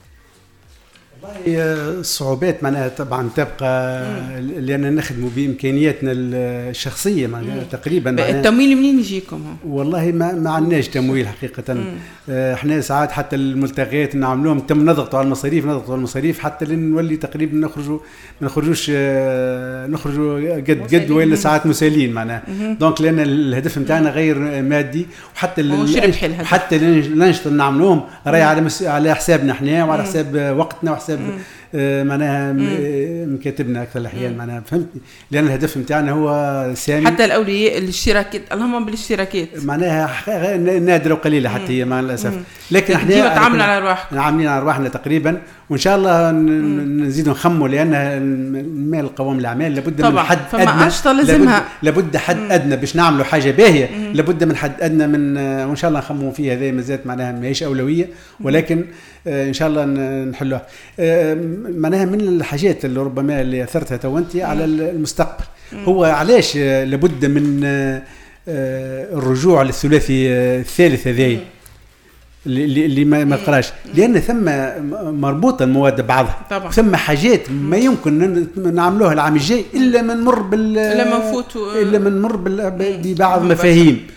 Speaker 13: الصعوبات معناها طبعا تبقى لأن نخدموا بإمكانياتنا الشخصية معناها تقريبا.
Speaker 2: التمويل منين يجيكم؟
Speaker 13: والله ما ما عندناش تمويل حقيقة. مم. احنا ساعات حتى الملتقيات نعملوهم تم نضغطوا على المصاريف نضغطوا على المصاريف حتى لنولي تقريبا نخرجوا ما نخرجوش نخرجوا قد قد ولا ساعات مسالين معناها. دونك لأن الهدف نتاعنا غير مادي وحتى حتى الأنشطة نعملوهم راهي على على حسابنا احنا وعلى حساب وقتنا وحساب آه معناها مكاتبنا اكثر الاحيان معناها فهمتني، لان الهدف نتاعنا هو سامي.
Speaker 2: حتى الاولياء الاشتراكات اللهم بالاشتراكات
Speaker 13: معناها نادره وقليله حتى هي مع الاسف،
Speaker 2: لكن احنا ديما تعاملنا على ارواحنا
Speaker 13: عاملين على ارواحنا تقريبا وان شاء الله نزيدوا نخموا لان المال قوام الاعمال لابد من حد ادنى لابد, لابد حد م. ادنى باش نعملوا حاجه باهيه م. لابد من حد ادنى من وان شاء الله نخموا فيها هذه مازالت معناها ماهيش اولويه ولكن آه ان شاء الله نحلوها. آه معناها من الحاجات اللي ربما اللي اثرتها تو انت على المستقبل م. هو علاش لابد من آه الرجوع للثلاثي الثالث هذايا اللي اللي ما قراش لان ثم مربوطه المواد ببعضها طبعا. ثم حاجات ما يمكن نعملوها العام الجاي الا من مر بال
Speaker 2: الا ما نفوتوا
Speaker 13: الا من مر ببعض مفاهيم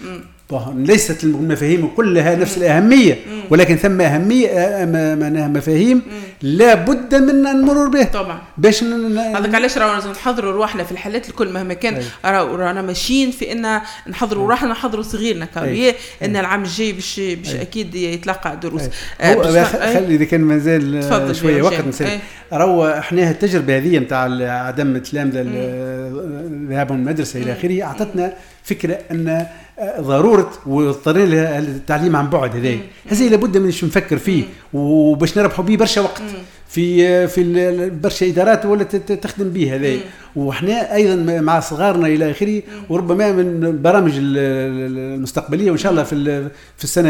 Speaker 13: ليست المفاهيم كلها نفس الأهمية، ولكن ثم أهمية معناها مفاهيم لا بد من المرور به
Speaker 2: طبعا
Speaker 13: باش
Speaker 2: هذاك علاش رانا نحضروا روحنا في الحالات الكل مهما كان رانا ماشيين في ان نحضروا روحنا نحضروا صغيرنا كاويه ان العام الجاي باش باش اكيد يتلقى دروس.
Speaker 13: هو خلي اذا كان مازال شويه وقت نسال راهو احنا التجربه هذه نتاع عدم التلامذه ذهابهم المدرسه الى اخره اعطتنا فكره ان ضروره واضطرينا للتعليم عن بعد. هذا هذا لابد من باش نفكر فيه وباش نربحوا به برشا وقت في في برشا ادارات ولا تخدم به هذا. وحنا ايضا مع صغارنا الى اخره وربما من البرامج المستقبليه وان شاء الله في في السنه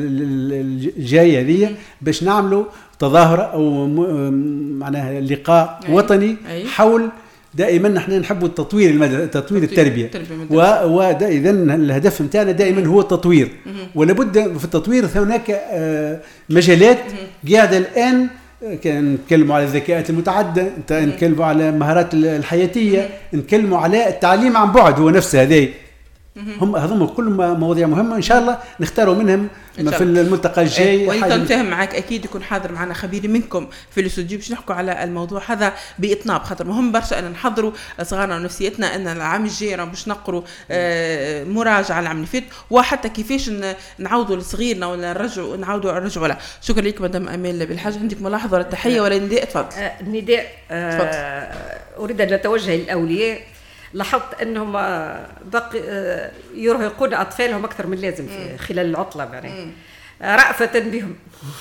Speaker 13: الجايه هذه باش نعملوا تظاهره او معناها لقاء وطني حول دائما نحن نحب التطوير المد... تطوير التربيه ودا اذا الهدف نتاعنا دائما هو التطوير ولا بد في التطوير هناك مجالات قاعده الان كان نتكلموا على الذكاءات المتعدده نتكلموا على المهارات الحياتيه نتكلموا على التعليم عن بعد هو نفسه هذا هم هذم كل مواضيع مهمه ان شاء الله نختاروا منهم في الملتقى الجاي.
Speaker 2: وانت نتفاهم معك اكيد يكون حاضر معنا خبير منكم في الاستوديو باش نحكوا على الموضوع هذا باطناب خاطر مهم برشا ان نحضروا صغارنا ونفسيتنا ان العام الجاي راه باش نقروا مراجعه العام اللي فات وحتى كيفاش نعاودوا لصغيرنا ولا نرجعوا نعاودوا نرجعوا له. شكرا لك مدام امال بالحاج. عندك ملاحظه ولا تحيه ولا نداء؟ تفضل.
Speaker 14: النداء اريد ان اتوجه للاولياء. لاحظت انهم بقي يرهقون اطفالهم اكثر من لازم في خلال العطله يعني رأفة بهم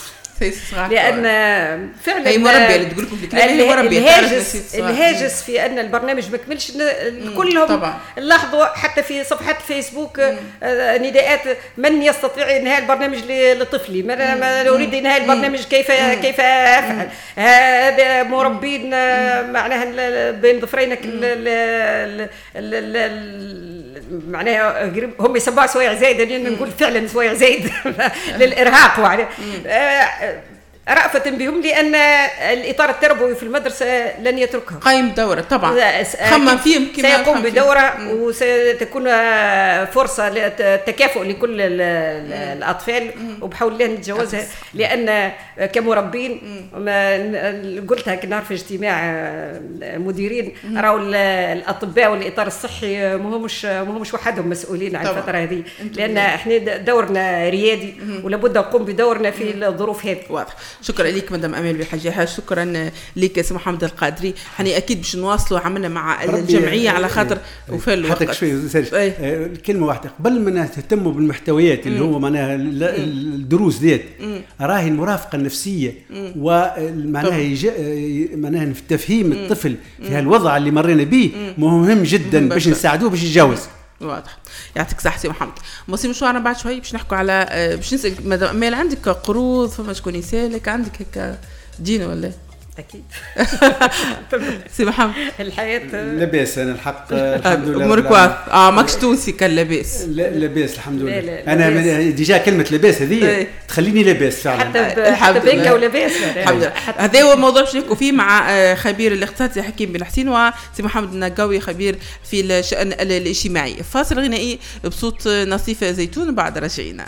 Speaker 14: لان فعلا
Speaker 2: هي مربيه اللي تقول لكم في الكلام هي مربيه
Speaker 14: الهاجس الهاجس في ان البرنامج ما كملش كلهم لاحظوا حتى في صفحات فيسبوك نداءات من يستطيع انهاء البرنامج لطفلي من اريد انهاء البرنامج كيف كيف افعل هذا مربين معناها بين ظفرينك معناها هم يسموها سوايع زايده لان نقول فعلا سوايع زايد للارهاق يعني رأفة بهم لأن الإطار التربوي في المدرسة لن يتركها
Speaker 2: قايم بدورة طبعا خمم فيهم
Speaker 14: كما سيقوم بدورة وستكون فرصة للتكافؤ لكل الأطفال وبحول الله نتجاوزها لأن كمربين قلتها كنهار في اجتماع مديرين راهو الأطباء والإطار الصحي مهمش مهمش وحدهم مسؤولين عن الفترة هذه لأن احنا دورنا ريادي ولابد نقوم بدورنا في الظروف هذه.
Speaker 2: واضح. شكرا لك مدام امال بالحجاج. شكرا لك سي محمد القادري. حني اكيد باش نواصلوا عملنا مع الجمعيه على خاطر وفاء الوقت.
Speaker 13: حتى شوي آه كلمه واحده قبل ما تهتموا بالمحتويات اللي هو معناها الدروس ديت راهي المرافقه النفسيه ومعناها معناها في تفهيم الطفل في هالوضع اللي مرينا به مهم جدا باش نساعدوه باش يتجاوز.
Speaker 2: واضح. يعطيك الصحة سي محمد. موسم مشوارنا بعد شوي باش نحكوا على باش نسأل مدام مال عندك قروض فما شكون يسالك عندك هيك دين ولا؟
Speaker 14: أكيد.
Speaker 2: سي محمد.
Speaker 14: الحياة.
Speaker 13: لاباس أنا الحق الحمد لله.
Speaker 2: أمورك واضح. آه ماكش تونسي كان لاباس.
Speaker 13: لا لاباس الحمد لله. لا لا أنا ديجا كلمة لاباس هذه تخليني لاباس فعلا.
Speaker 14: حتى حتى بينك ولاباس.
Speaker 2: الحمد لله. هذا هو الموضوع باش نحكوا فيه مع خبير الاقتصاد سي حكيم بن حسين وسي محمد النقاوي خبير في الشأن الاجتماعي. فاصل غنائي بصوت نصيف زيتون بعد رجعنا.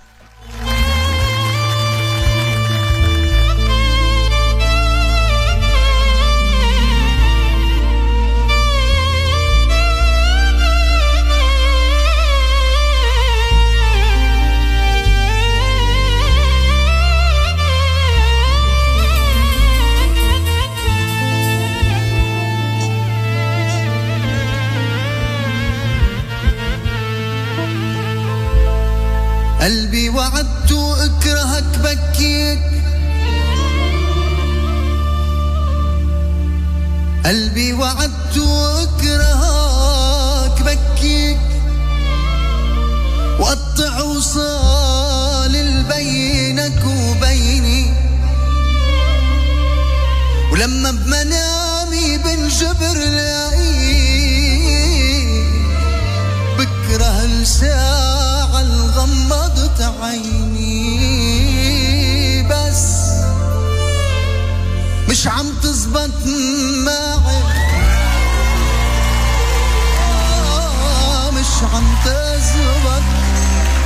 Speaker 15: قلبي وعدت اكرهك بكيك قلبي وعدت اكرهك بكيك وقطع وصال بينك وبيني ولما بمنامي بنجبر لاقيك بكره الساعة الغمضت عيني بس مش عم تزبط معي آه مش عم تزبط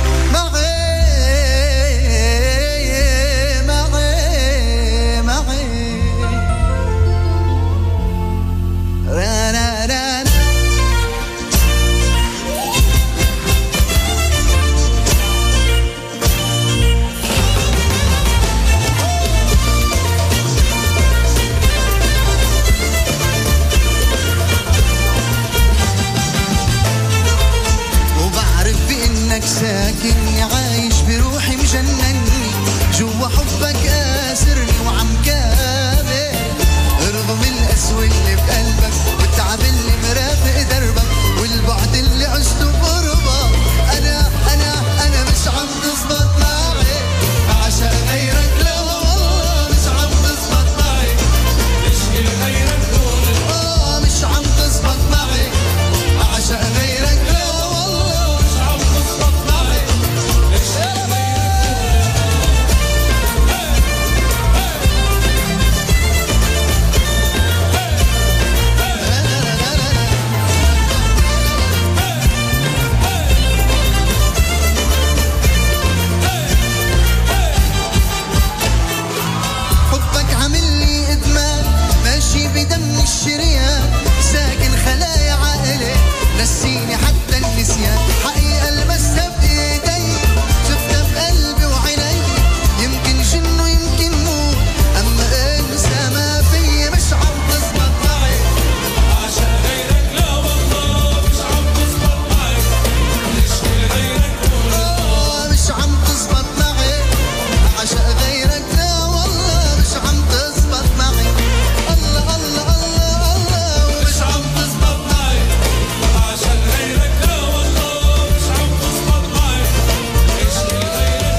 Speaker 15: ساكنني عايش بروحي مجنني جوا حبك اسرني وعم كابر ارغم القسوة اللي بقلبك والتعب اللي مرافق دربك والبعد اللي عشته بقربك انا انا انا مش عم تزبط معي عشان غيرك لا والله مش عم تزبط معي اشكي لغيرك دول اه مش عم تزبط معي عشان غيرك لا والله مش عم تزبط معي اشكي بدم الشريان ساكن خلايا عقلي نسيني حتى النسيان حقيقة المسها بإيدي شفتها بقلبي وعيني يمكن جن ويمكن موت أما انسى ما في مش عم تزبط معي عشان غيرك لا والله مش عم تزبط معي اشكي لغيرك اه مش عم تزبط معي عشان غيرك لا والله مش عم تزبط معي الله الله الله الله ومش عم تزبط معي عشان غيرك لا والله مش عم تزبط معي اشكي لغيرك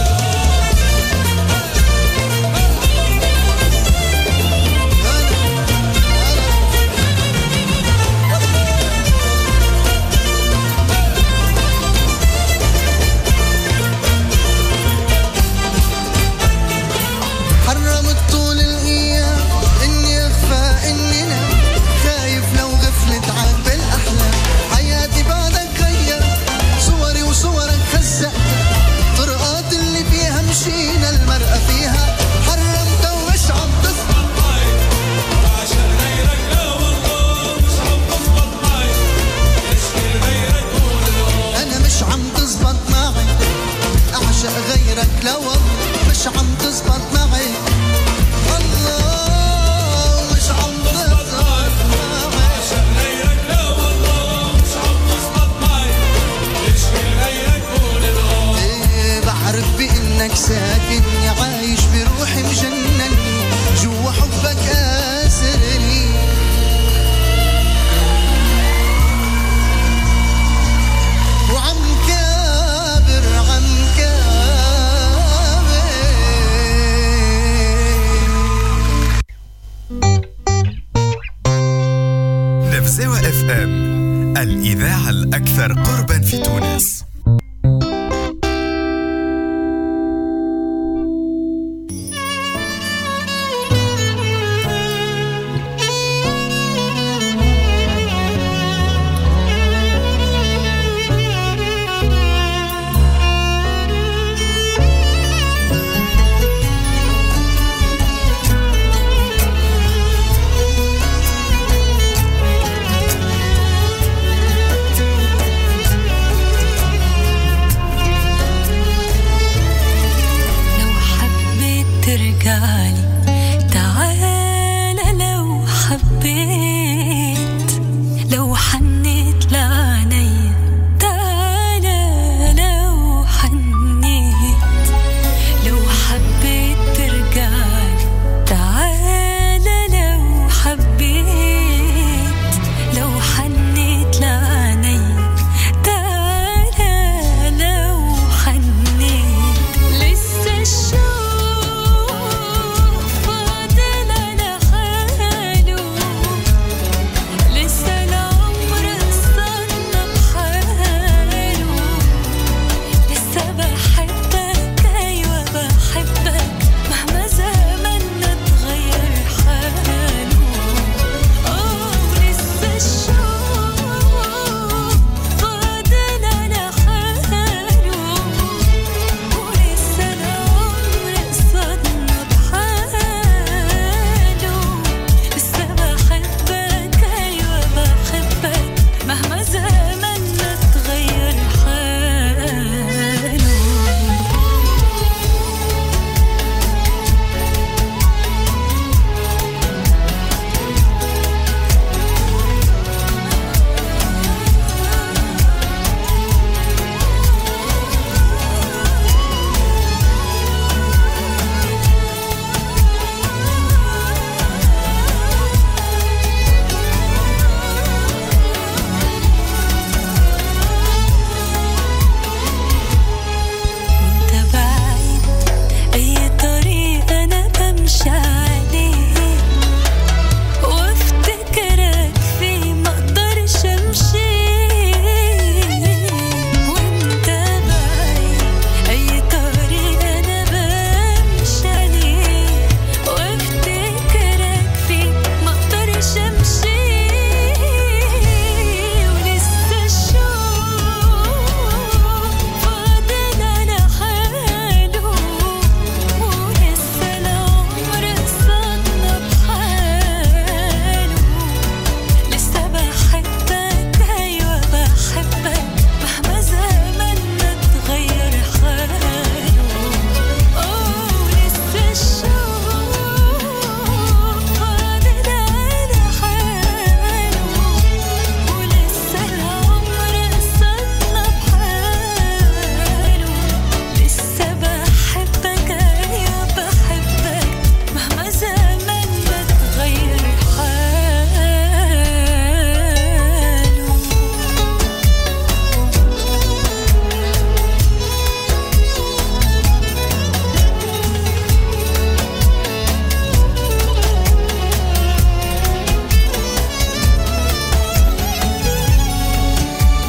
Speaker 15: حرمت طول الايام اني اخفى اننا خايف لو غفلت عن بالاحلام حياتي بعدك غير صوري وصورك خزقتها طرقات اللي فيها مشينا المرأة فيها حرمتها ومش عم تزبط معي عشان غيرك لا والله مش عم تزبط معي اشكي لغيرك قول انا مش عم تزبط معي عشان غيرك لا والله مش عم تزبط معي الله مش عم تزبط معي عشان غيرك لا والله مش عم تزبط معي اشكي لغيرك قول ايه بعرف بانك ساكنني عايش بروحي مجنني جوا حبك اسرني وعم كابر عم كابر
Speaker 9: نفزاوة اف ام الإذاعة الأكثر قربا في تونس.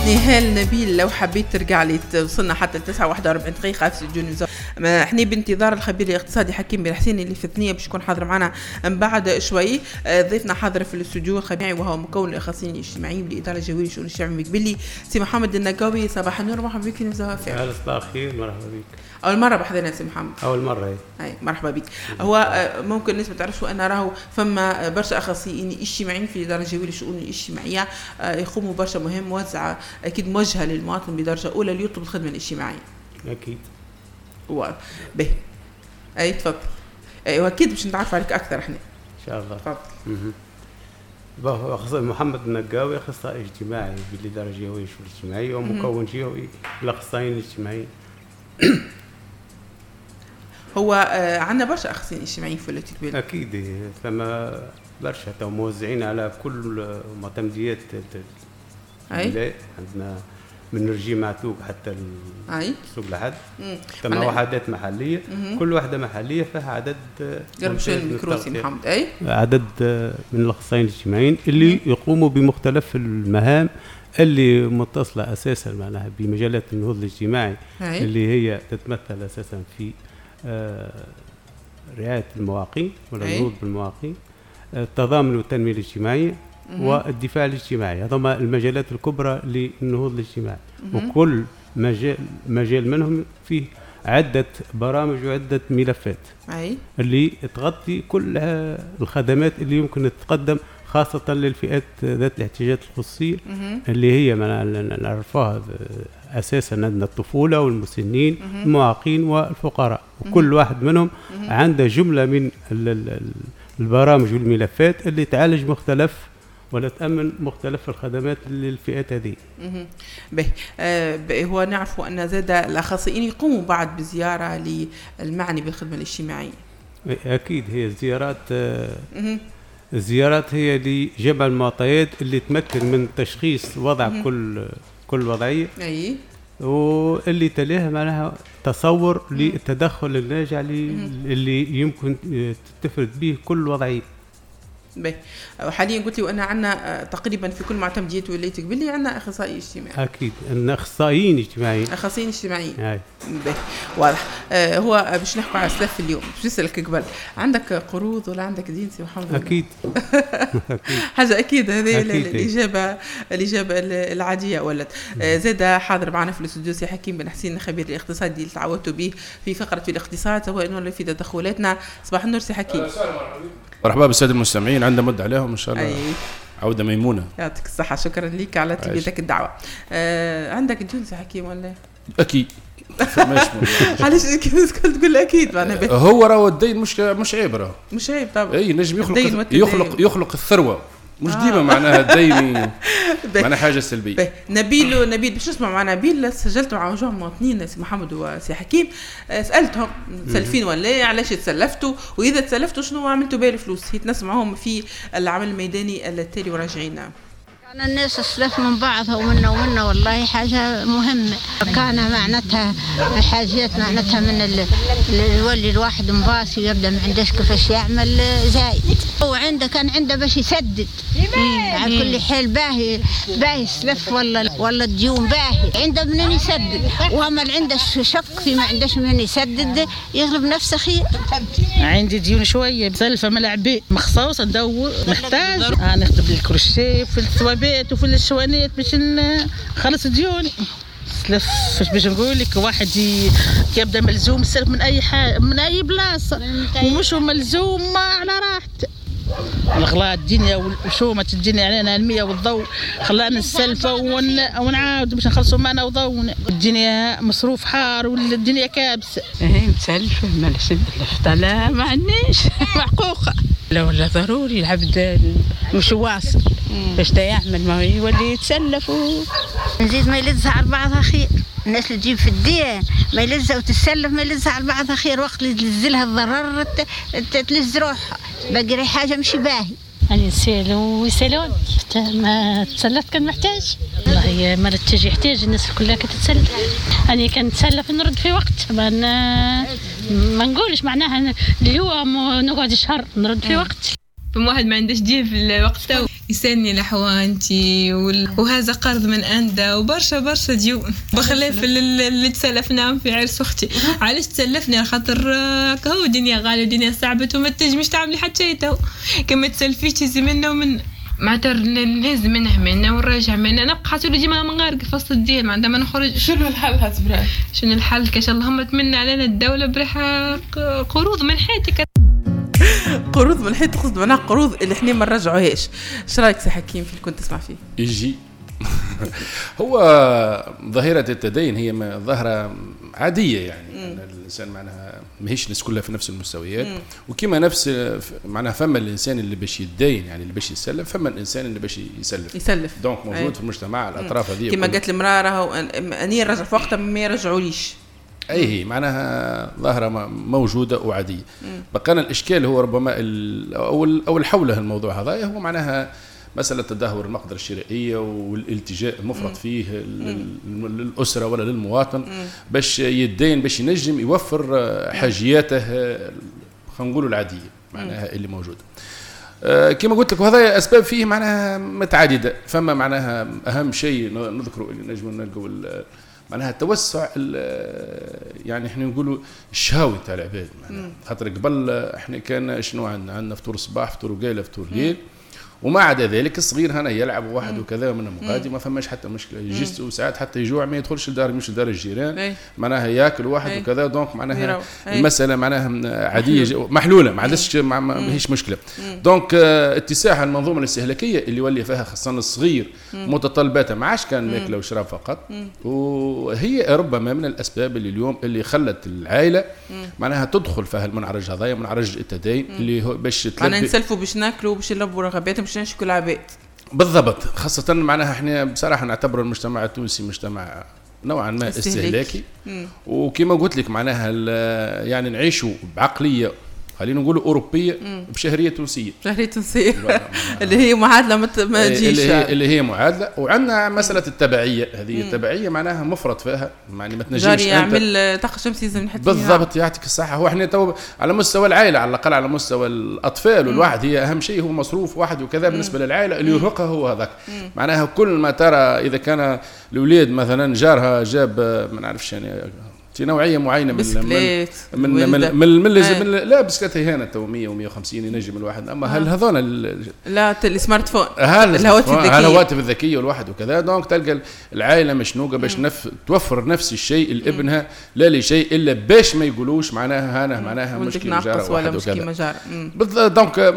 Speaker 2: نهال نبيل لو حبيت ترجع لي وصلنا حتى التسعة واحدة وأربعين دقيقة في سجون ما احنا بانتظار الخبير الاقتصادي حكيم بن حسين اللي في الثنية باش يكون حاضر معنا من بعد شوي. ضيفنا حاضر في الاستوديو الخبير وهو مكون الاخصائيين الاجتماعيين بالاداره الجويه للشؤون الاجتماعيه بقبلي سي محمد النقاوي. صباح النور، مرحبا بك في زوافع.
Speaker 16: اهلا صباح الخير، مرحبا بك.
Speaker 2: اول مره بحضرنا سي محمد؟
Speaker 16: اول مره هي.
Speaker 2: اي مرحبا بك. هو ممكن الناس ما تعرفش ان راهو فما برشا اخصائيين اجتماعيين في الاداره الجويه للشؤون الاجتماعيه يقوموا برشا مهام موزعه اكيد موجهه للمواطن بدرجه اولى اللي يطلب الخدمه الاجتماعيه.
Speaker 16: اكيد.
Speaker 2: واو به. اي تفضل. ايوه اكيد باش نتعرف عليك اكثر احنا.
Speaker 16: ان شاء الله.
Speaker 2: تفضل.
Speaker 16: اها. محمد النقاوي اخصائي اجتماعي بالاداره الجويه للشؤون الاجتماعيه ومكون جوي للاخصائيين الاجتماعيين.
Speaker 2: هو آه عندنا برشا اخصائيين اجتماعيين في ولاية القبيلة.
Speaker 16: اكيد فما برشا تو موزعين على كل معتمديات الولاية. عندنا من رجيم معتوق حتى السوق لحد ثم وحدات محليه. مم. كل وحده محليه فيها عدد
Speaker 2: قرب شوي الميكروسي محمد. اي
Speaker 16: عدد من الاخصائيين الاجتماعيين اللي مم. يقوموا بمختلف المهام اللي متصله اساسا معناها بمجالات النهوض الاجتماعي. أي. اللي هي تتمثل اساسا في آه رعايه المواطنين ولا النهوض بالمواطنين، التضامن والتنميه الاجتماعيه والدفاع الاجتماعي. هذوما المجالات الكبرى للنهوض الاجتماعي. مم. وكل مجال مجال منهم فيه عده برامج وعده ملفات. أي. اللي تغطي كل الخدمات اللي يمكن تقدم خاصه للفئات ذات الاحتياجات الخصوصيه. مم. اللي هي نعرفوها اساسا عندنا الطفوله والمسنين المعاقين والفقراء. وكل مم. واحد منهم مم. عنده جمله من البرامج والملفات اللي تعالج مختلف ولا تأمن مختلف الخدمات للفئات هذه.
Speaker 2: به آه هو نعرف أن زاد الأخصائيين يقوموا بعد بزيارة للمعني بالخدمة الاجتماعية.
Speaker 16: أكيد هي الزيارات آه الزيارات هي لجمع المعطيات اللي تمكن من تشخيص وضع مه. كل كل وضعية. أي. واللي تليها معناها تصور مه. للتدخل الناجع اللي يمكن تفرد به كل وضعية.
Speaker 2: باهي حاليا قلت لي وانا عندنا تقريبا في كل معتمديات ولايه قبلي عندنا اخصائي اجتماعي.
Speaker 16: اكيد ان اخصائيين اجتماعيين.
Speaker 2: اخصائيين اجتماعيين. باهي واضح. آه هو باش نحكوا على السلف اليوم. باش نسالك قبل عندك قروض ولا عندك دين سي محمد؟
Speaker 16: اكيد.
Speaker 2: أكيد. حاجه اكيد هذه الاجابه الاجابه العاديه ولات. آه زاد حاضر معنا في الاستوديو سي حكيم بن حسين خبير الاقتصادي اللي تعودتوا به في فقره الاقتصاد هو انه في تدخلاتنا. صباح النور سي حكيم.
Speaker 17: مرحبا بالساده المستمعين، عندنا مد عليهم ان شاء الله. أي. عوده ميمونه.
Speaker 2: يعطيك الصحه، شكرا لك على تلبيتك الدعوه. آه عندك ديون سي حكيم ولا؟
Speaker 17: اكيد.
Speaker 2: علاش كيف كنت تقول اكيد معناها
Speaker 17: هو راهو الدين مش مش عيب راه.
Speaker 2: مش عيب طبعا.
Speaker 17: اي نجم يخلق يخلق يخلق الثروه مش آه. ديما معناها الدين معناها حاجه سلبيه.
Speaker 2: بي. نبيل نبيل باش نسمع مع نبيل. سجلت مع مجموعه مواطنين سي محمد وسي حكيم، سالتهم مسلفين ولا علاش تسلفتوا واذا تسلفتوا شنو عملتوا بها الفلوس. هي نسمعهم في العمل الميداني التالي وراجعين.
Speaker 18: كان الناس السلف من بعضها ومنا ومنا والله حاجة مهمة. كان معناتها حاجات معناتها من الولي الواحد مباسي يبدأ ما عندهش كيفاش يعمل زايد. هو عنده كان عنده باش يسدد على كل حال باهي باهي سلف ولا ولا الديون باهي عنده منين يسدد. وما اللي عنده شك في ما عندهش منين يسدد يغلب نفسه خير.
Speaker 19: عندي ديون شوية بسلفة ملعبي مخصوص ندور محتاج أنا نخدم الكروشيه في الثواب وفي الشوانيت باش نخلص ديوني. سلف باش نقول لك واحد يبدا ملزوم السلف من اي حاجه من اي بلاصه ومش ملزوم على راحته. الغلاء الدنيا وشومة الدنيا علينا المية والضوء خلانا نسلفه ونعاود باش نخلصوا معنا وضونا. الدنيا مصروف حار والدنيا كابسه.
Speaker 20: ايه مسلفه ما نسلف لا ما عندناش معقوقه. لا ولا ضروري العبد مش واصل باش يعمل ما يولي يتسلف و...
Speaker 18: نزيد ما يلزها على بعضها خير. الناس اللي تجيب في الدين ما يلزها وتتسلف ما يلزها على بعضها خير. وقت اللي تلزلها الضرر تلز روحها باقي حاجه مش باهي.
Speaker 21: يعني يسالوا ويسالون ما تسلفت كان محتاج والله ما تجي يحتاج الناس كلها كتتسلف. أنا كان نتسلف نرد في وقت ما ما نقولش معناها اليوم نقعد شهر نرد في وقت.
Speaker 1: فما واحد ما عندهش دين في الوقت تو يسالني لحوانتي وهذا قرض من عنده وبرشا برشا ديون بخلاف اللي تسلفناهم في عرس اختي. علاش تسلفني؟ على خاطر هو الدنيا غاليه ودنيا صعبت وما تنجمش تعملي حتى شيء تو كما تسلفيش تهزي منا ومن معناتها نهز منه منا ونراجع منا نبقى حاسه ديما منغارق في وسط الدين ما عندها ما نخرج.
Speaker 2: شنو الحل هتبرا؟
Speaker 1: شنو الحل؟ كاش اللهم تمنى علينا الدوله بريحه قروض من حياتك.
Speaker 2: قروض من حيط تقصد معناها قروض اللي احنا ما نرجعوهاش. ايش رايك سي حكيم في اللي كنت تسمع فيه؟
Speaker 17: يجي هو ظاهرة التدين هي ظاهرة عادية يعني الإنسان معناها ماهيش الناس كلها في نفس المستويات وكما نفس معناها فما الإنسان اللي باش يتدين يعني اللي باش يسلف فما الإنسان اللي باش يسلف
Speaker 2: يسلف
Speaker 17: دونك موجود أي. في المجتمع الأطراف هذه
Speaker 2: كما قالت المرأة راهو أني نرجع في وقتها ما يرجعوليش.
Speaker 17: اي هي معناها ظاهره موجوده وعاديه. بقانا الاشكال هو ربما او او الحول الموضوع هذا هو معناها مساله تدهور المقدره الشرائيه والالتجاء المفرط فيه للاسره ولا للمواطن باش يدين باش ينجم يوفر حاجياته خلينا نقولوا العاديه معناها اللي موجوده. كما قلت لك وهذا اسباب فيه معناها متعدده. فما معناها اهم شيء نذكره اللي نجم نلقوا معناها التوسع يعني احنا نقولوا الشهوي تاع العباد معناها خاطر قبل احنا كان شنو عندنا عندنا فطور صباح فطور قيله فطور ليل وما عدا ذلك الصغير هنا يلعب واحد وكذا من مغادي ما فماش حتى مشكله يجلس وساعات حتى يجوع ما يدخلش الدار يمشي لدار الجيران معناها ياكل واحد وكذا دونك معناها المساله معناها عاديه محلوله ما عادش ما هيش مشكله. دونك اتساع المنظومه الاستهلاكيه اللي ولي فيها خاصه الصغير متطلباتها ما عادش كان ماكله وشراب فقط وهي ربما من الاسباب اللي اليوم اللي خلت العائله معناها تدخل في هالمنعرج هذايا منعرج التدين اللي هو باش
Speaker 2: انا نسلفوا باش ناكلوا باش نلبوا رغباتهم باش نشكوا العباد
Speaker 17: بالضبط. خاصه معناها احنا بصراحه نعتبر المجتمع التونسي مجتمع نوعا ما استهلاكي وكما قلت لك معناها يعني نعيشوا بعقليه خلينا نقولوا اوروبيه بشهريه تونسيه
Speaker 2: شهريه تونسيه اللي هي معادله ما تجيش
Speaker 17: اللي هي اللي هي معادله. وعندنا مساله التبعيه هذه التبعيه معناها مفرط فيها يعني ما تنجمش
Speaker 2: جاري يعمل طاقه شمسيه لازم نحط
Speaker 17: بالضبط يعطيك الصحه. هو احنا تو على مستوى العائله على الاقل على مستوى الاطفال والواحد هي اهم شيء هو مصروف واحد وكذا بالنسبه للعائله اللي يرهقها هو هذاك معناها كل ما ترى اذا كان الاولاد مثلا جارها جاب ما نعرفش يعني في نوعيه معينه من من من من, من, من, من لا بسكليت هنا تو مية و مية وخمسين ينجم الواحد اما هل هذون
Speaker 2: لا السمارت فون
Speaker 17: الهواتف الذكيه الهواتف الذكيه والواحد وكذا دونك تلقى العائله مشنوقه باش نف توفر نفس الشيء لابنها لا لشيء الا باش ما يقولوش معناها هنا معناها مشكله جاره واحد وكذا بالضبط. دونك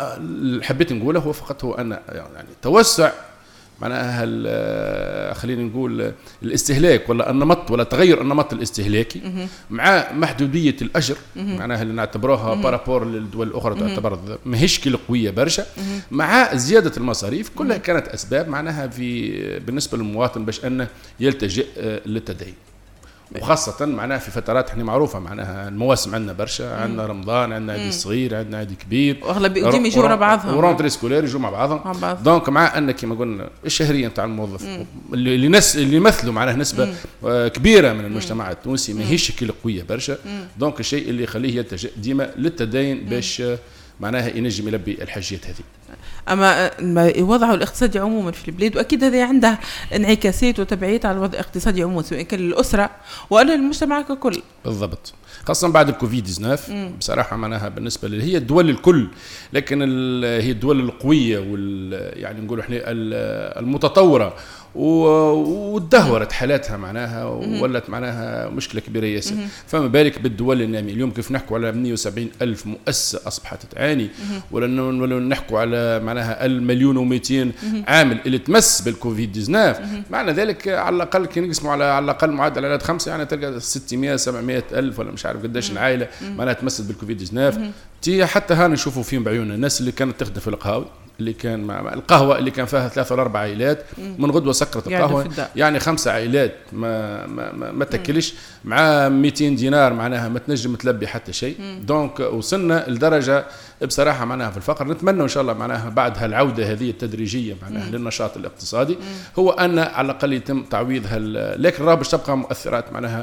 Speaker 17: حبيت نقوله هو فقط هو ان يعني توسع معناها خلينا نقول الاستهلاك ولا النمط ولا تغير النمط الاستهلاكي مع محدوديه الاجر معناها اللي نعتبروها بارابور للدول الاخرى تعتبر ماهيش كل قويه برشا مع زياده المصاريف كلها كانت اسباب معناها في بالنسبه للمواطن باش انه يلتجئ للتدين. وخاصة معناها في فترات احنا معروفة معناها المواسم عندنا برشا عندنا رمضان عندنا عيد صغير عندنا عيد كبير
Speaker 2: واغلب يجيهم يجوا مع بعضهم
Speaker 17: ورونتري سكولير يجوا مع بعضهم بعض. دونك مع ان كما قلنا الشهرية نتاع الموظف مم. اللي نس اللي يمثلوا معناها نسبة مم. كبيرة من المجتمع التونسي ماهيش كل قوية برشا دونك الشيء اللي يخليه يلتجئ ديما للتدين باش معناها ينجم يلبي الحاجيات هذه.
Speaker 2: اما وضعه الاقتصادي عموما في البلاد واكيد هذا عنده انعكاسات وتبعيات على الوضع الاقتصادي عموما سواء كان للاسره ولا للمجتمع ككل.
Speaker 17: بالضبط خاصه بعد الكوفيد تسعة عشر بصراحه معناها بالنسبه اللي هي الدول الكل لكن هي الدول القويه وال يعني نقول احنا المتطوره وتدهورت حالاتها معناها ولت معناها مشكله كبيره ياسر. فما بالك بالدول الناميه اليوم كيف نحكوا على مئة وسبعين ألف مؤسسه اصبحت تعاني ولا ولا نحكوا على معناها المليون ومئتين عامل اللي تمس بالكوفيد تسعة عشر معنى ذلك على الاقل كي نقسموا على على الاقل معدل عدد خمسه يعني تلقى ستمئة سبعمئة ألف ولا مش عارف قداش العائله معناها تمست بالكوفيد تسعة عشر تي حتى هان نشوفوا فيهم بعيوننا الناس اللي كانت تخدم في القهاوي اللي كان مع القهوه اللي كان فيها ثلاثة ولا اربع عائلات من غدوه سكرت القهوه يعني خمسه عائلات ما ما ما, ما تاكلش مع مئتين دينار معناها ما تنجم تلبي حتى شيء. دونك وصلنا لدرجه بصراحه معناها في الفقر. نتمنى ان شاء الله معناها بعد هالعوده هذه التدريجيه معناها للنشاط الاقتصادي هو ان على الاقل يتم تعويضها، لكن راه باش تبقى مؤثرات معناها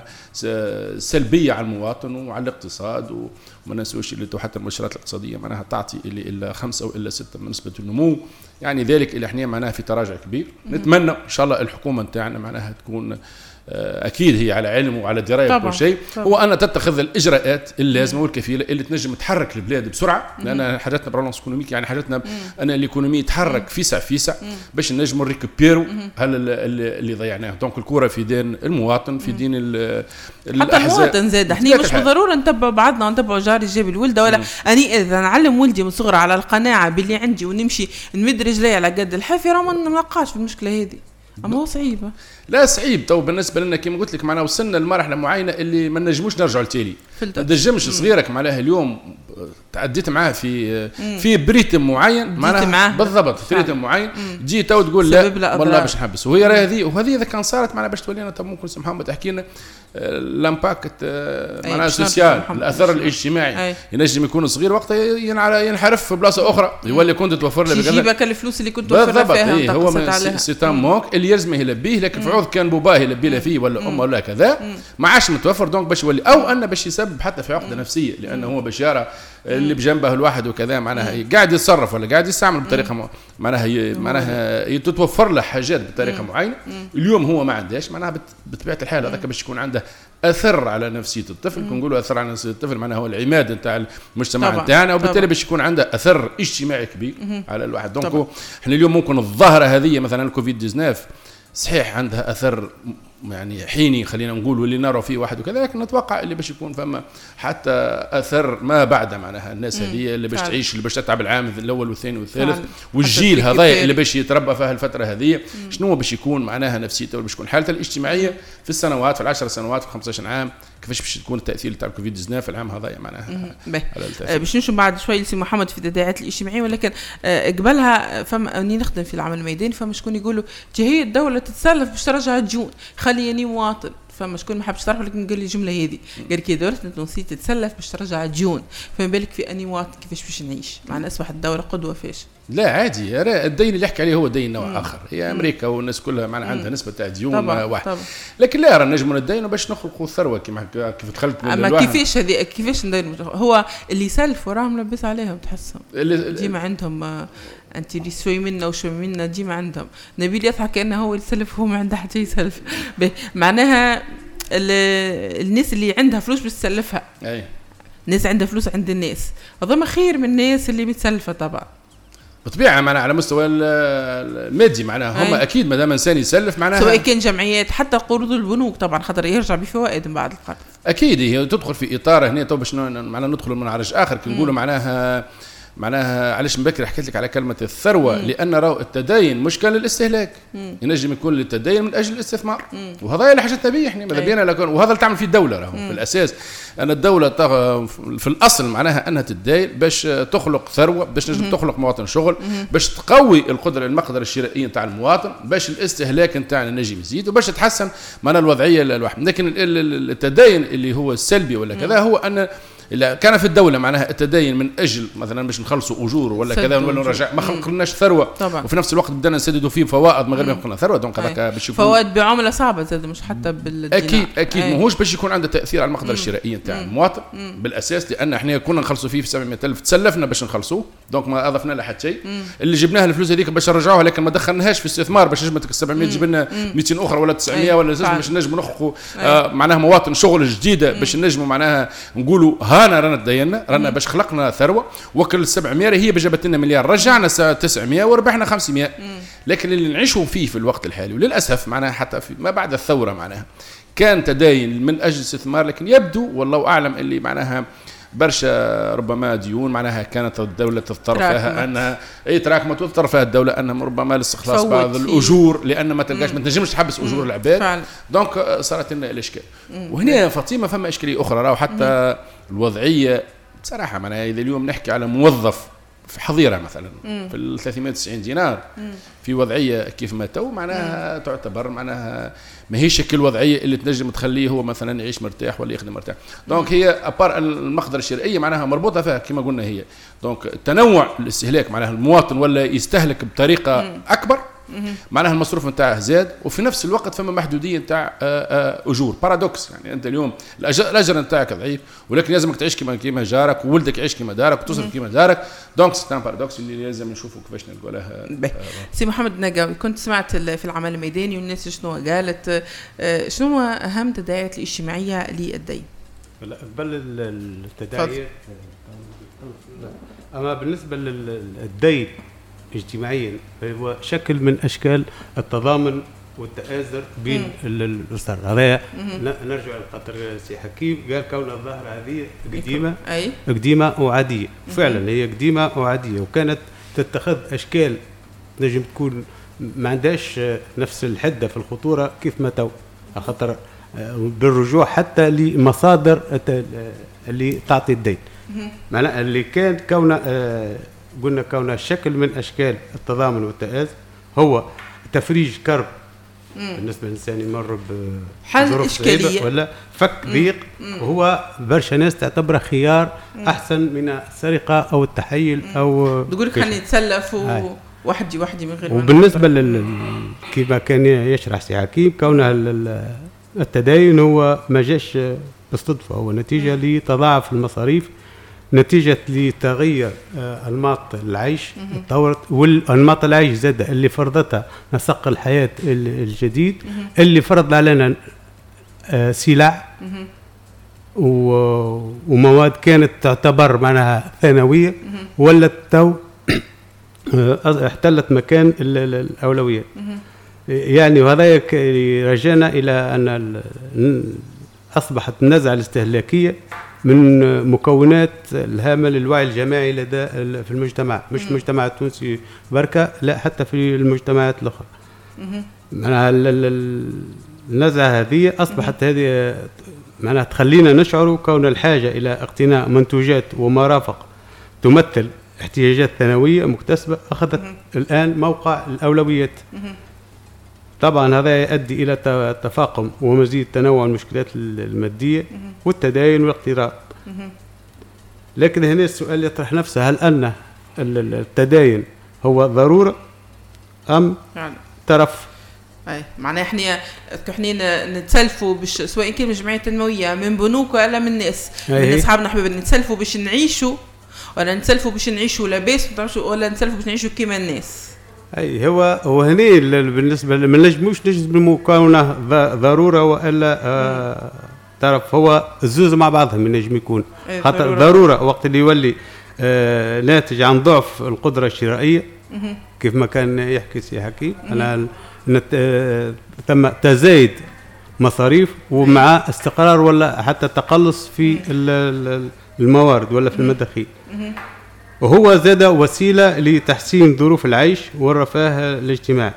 Speaker 17: سلبيه على المواطن وعلى الاقتصاد. وما ننسوش اللي حتى المؤشرات الاقتصاديه معناها تعطي اللي الا خمسة والا ستة من نسبه النمو، يعني ذلك اللي احنا معناها في تراجع كبير. نتمنى ان شاء الله الحكومه نتاعنا معناها تكون اكيد هي على علم وعلى درايه بكل شيء، هو ان تتخذ الاجراءات اللازمه والكفيله اللي تنجم تحرك البلاد بسرعه، لان حاجتنا برولانس ايكونوميك يعني حاجتنا ان الايكونومي يتحرك فيسع فيسع باش نجموا نريكوبيرو هل اللي ضيعناه. دونك الكره في دين المواطن في دين
Speaker 2: حتى المواطن زاد. احنا مش بالضروره نتبع بعضنا ونتبع جاري جاب الولده ولا اني اذا نعلم ولدي من صغره على القناعه باللي عندي ونمشي نمد رجلي على قد الحافي راه ما نلقاش في المشكله هذه. اما هو صعيبه
Speaker 17: لا صعيب تو بالنسبه لنا كما قلت لك معناها وصلنا لمرحله معينه اللي ما نجموش نرجعوا لتالي. تنجمش صغيرك معناها اليوم تعديت معاه في مم. في بريتم معين معناها بالضبط في بريتم معين جي تو تقول لا والله باش نحبس. وهي راه هذه وهذه اذا كان صارت معناها باش تولينا تو ممكن سي محمد تحكي لنا الامباكت معناها سوسيال الاثر الاجتماعي ينجم يكون صغير وقتها ينحرف في بلاصه اخرى يولي كنت توفر له
Speaker 2: يجيبك الفلوس اللي كنت توفر فيها
Speaker 17: هو سيتان موك اللي يلزم يلبيه، لكن في عوض كان باباه يلبي له فيه ولا امه ولا كذا ما عادش متوفر. دونك باش يولي او انه باش يسبب حتى في عقده نفسيه، لانه هو باش يرى اللي بجنبه الواحد وكذا معناها قاعد يتصرف ولا قاعد يستعمل بطريقه معناها معناها تتوفر له حاجات بطريقه معينه اليوم هو ما عندهاش معناها بطبيعه الحال. هذاك باش يكون عنده اثر على نفسيه الطفل. كنقولوا اثر على نفسيه الطفل معناها هو العماد نتاع المجتمع نتاعنا، وبالتالي باش يكون عنده اثر اجتماعي كبير على الواحد. دونك احنا اليوم ممكن الظاهره هذه مثلا الكوفيد تسعة عشر صحيح عندها اثر يعني حيني خلينا نقول واللي نرى فيه واحد وكذا، لكن نتوقع اللي باش يكون فما حتى اثر ما بعد معناها الناس هذه اللي باش تعيش اللي باش تتعب العام الاول والثاني والثالث والجيل هذا اللي باش يتربى فيها الفتره هذه شنو باش يكون معناها نفسيته باش تكون حالته الاجتماعيه في السنوات في العشر سنوات في خمسة عشر عام كيفاش باش تكون التاثير تاع الكوفيد تسعة عشر في العام هذا معناها.
Speaker 2: باش نمشي بعد شوي لسي محمد في التداعيات الاجتماعيه، ولكن قبلها فما اني نخدم في العمل الميداني فما شكون يقولوا هي الدوله تتسلف باش ترجع الديون خليني مواطن. فما شكون ما حبش تعرف لكن قال لي الجمله هذه قال كي دولة التونسية تتسلف باش ترجع الديون، فما بالك في اني مواطن كيفاش باش نعيش معنا اصبحت الدوله قدوه فاش.
Speaker 17: لا عادي الدين اللي يحكي عليه هو دين نوع اخر. هي امريكا والناس كلها معنا عندها نسبه تاع ديون واحد، لكن لا راه نجموا ندينوا باش نخلقوا ثروه كما كيف دخلت من
Speaker 2: اما كيفاش هذه كيفاش نديروا هو اللي يسلفوا راهم لبس عليهم تحسهم ديما عندهم انت اللي شوي منا وشوي منا ديما عندهم. نبيل يضحك كانه هو يسلف هو ما عنده حتى يسلف معناها الناس اللي عندها فلوس باش تسلفها.
Speaker 17: اي
Speaker 2: الناس عندها فلوس عند الناس هذوما خير من الناس اللي متسلفه طبعا
Speaker 17: بطبيعه معناها على مستوى المادي معناها هم اكيد ما دام انسان يسلف معناها
Speaker 2: سواء كان جمعيات حتى قروض البنوك طبعا خاطر يرجع بفوائد من بعد القرض
Speaker 17: اكيد هي تدخل في اطار هنا تو باش معناها ندخل من عرج اخر كي نقولوا معناها معناها علاش من بكري حكيت لك على كلمه الثروه مم. لان راهو التدين مش كان للاستهلاك مم. ينجم يكون للتدين من اجل الاستثمار مم. وهذا اللي حاجتنا به احنا ماذا بينا لكن وهذا اللي تعمل فيه الدوله راهو في الاساس ان الدوله في الاصل معناها انها تدين باش تخلق ثروه باش نجم تخلق مواطن شغل مم. باش تقوي القدره المقدره الشرائيه نتاع المواطن باش الاستهلاك نتاعنا نجم يزيد وباش تحسن معناها الوضعيه للواحد. لكن التدين اللي هو السلبي ولا كذا هو ان إلا كان في الدولة معناها التدين من أجل مثلا باش نخلصوا أجور ولا كذا ولا نرجع ما خلقناش ثروة طبعا. وفي نفس الوقت بدنا نسددوا فيه فوائد من غير ما يخلقنا ثروة. دونك هذاك باش يكون
Speaker 2: فوائد بعملة صعبة زاد مش حتى بالدينار
Speaker 17: أكيد أكيد ماهوش باش يكون عنده تأثير على المقدرة الشرائية نتاع المواطن بالأساس لأن إحنا كنا نخلصوا فيه في سبعمائة ألف تسلفنا باش نخلصوه دونك ما أضفنا له حتى شيء. اللي جبناه الفلوس هذيك باش نرجعوها لكن ما دخلناهاش في استثمار باش نجمتك سبعمائة تجيب لنا مئتين أخرى ولا تسعمائة ولا زاد باش نجموا نخلقوا آه معناها مواطن شغل جديدة باش نجموا معناها نقولوا هانا رانا تدينا رانا باش خلقنا ثروه وكل سبعمائة هي باش جابت لنا مليار رجعنا تسعمائة وربحنا خمسمائة. لكن اللي نعيشوا فيه في الوقت الحالي وللاسف معناها حتى في ما بعد الثوره معناها كان تدين من اجل الاستثمار لكن يبدو والله اعلم اللي معناها برشا ربما ديون معناها كانت الدوله تضطر فيها انها اي تراكمت تضطر فيها الدوله انها ربما لاستخلاص بعض الاجور لان ما تلقاش ما تنجمش تحبس اجور العباد دونك صارت لنا الاشكال. وهنا فاطمه فما اشكاليه اخرى راهو حتى مم. الوضعيه بصراحه معناها اذا اليوم نحكي على موظف في حظيره مثلا
Speaker 2: مم.
Speaker 17: في ال ثلاثمائة وتسعين دينار مم. في وضعيه كيف ما تو معناها مم. تعتبر معناها ما هيش كل وضعيه اللي تنجم تخليه هو مثلا يعيش مرتاح ولا يخدم مرتاح. دونك هي ابار المقدره الشرائيه معناها مربوطه فيها كما قلنا هي. دونك تنوع الاستهلاك معناها المواطن ولا يستهلك بطريقه مم. اكبر معناها المصروف نتاعه زاد وفي نفس الوقت فما محدوديه نتاع اجور. بارادوكس يعني انت اليوم الاجر نتاعك ضعيف ولكن لازمك تعيش كما كما جارك وولدك يعيش كما دارك وتصرف كما دارك. دونك سي ان بارادوكس اللي لازم نشوفوا كيفاش نلقوا لها.
Speaker 2: سي محمد نقا كنت سمعت في العمل الميداني والناس شنو قالت شنو اهم تداعيات الاجتماعيه للدين؟
Speaker 16: لا قبل التداعيات اما بالنسبه للدين اجتماعيا هو شكل من اشكال التضامن والتآزر بين الاسر. هذا نرجع لخاطر سي حكيم قال كون الظاهره هذه قديمه قديمه وعاديه. فعلا هي قديمه وعاديه وكانت تتخذ اشكال نجم تكون ما عندهاش نفس الحده في الخطوره كيف ما تو خاطر بالرجوع حتى لمصادر اللي تعطي الدين. معناها اللي كان كونه قلنا كونه شكل من اشكال التضامن والتآزر هو تفريج كرب مم. بالنسبه للانسان يمر
Speaker 2: بحل اشكاليه
Speaker 16: ولا فك ضيق وهو برشا ناس تعتبره خيار مم. احسن من السرقه او التحيل مم. او
Speaker 2: تقول لك خلينا نتسلف وحدي وحدي من غير.
Speaker 16: وبالنسبه لل كما كان يشرح سي حكيم كونه التدين هو ما جاش بالصدفه هو نتيجه لتضاعف المصاريف نتيجة لتغير أنماط العيش تطورت والأنماط العيش زاد اللي فرضتها نسق الحياة الجديد اللي فرض علينا سلع ومواد كانت تعتبر معناها ثانوية ولا تو احتلت مكان الأولويات. يعني وهذا رجعنا إلى أن أصبحت النزعة الاستهلاكية من مكونات الهامة للوعي الجماعي لدى في المجتمع مش مم. المجتمع التونسي بركة لا حتى في المجتمعات الأخرى. معناها النزعة هذه أصبحت هذه معناها تخلينا نشعر كون الحاجة إلى اقتناء منتوجات ومرافق تمثل احتياجات ثانوية مكتسبة أخذت مم. الآن موقع الأولويات. مم. طبعا هذا يؤدي إلى تفاقم ومزيد تنوع المشكلات المادية والتداين والاقتراب. لكن هنا السؤال يطرح نفسه هل أن التداين هو ضرورة أم يعني. ترف؟
Speaker 2: أي معناه إحنا إحنا نتسلفوا بش سواء كان من جمعية تنموية من بنوك ولا من الناس من أصحابنا حبيبنا نتسلفوا باش نعيشوا ولا نتسلفوا باش نعيشوا لاباس ولا نتسلفوا باش نعيشوا كيما الناس.
Speaker 16: اي هو هو هني بالنسبه ما نجموش نجزم كونه ضروره والا آه تعرف هو الزوز مع بعضهم ينجم يكون خاطر ضرورة. ضروره وقت اللي يولي آه ناتج عن ضعف القدره الشرائيه كيف ما كان يحكي سي حكيم انا آه ثم تزايد مصاريف ومع استقرار ولا حتى تقلص في الموارد ولا في المداخيل. وهو زاد وسيلة لتحسين ظروف العيش والرفاه الاجتماعي.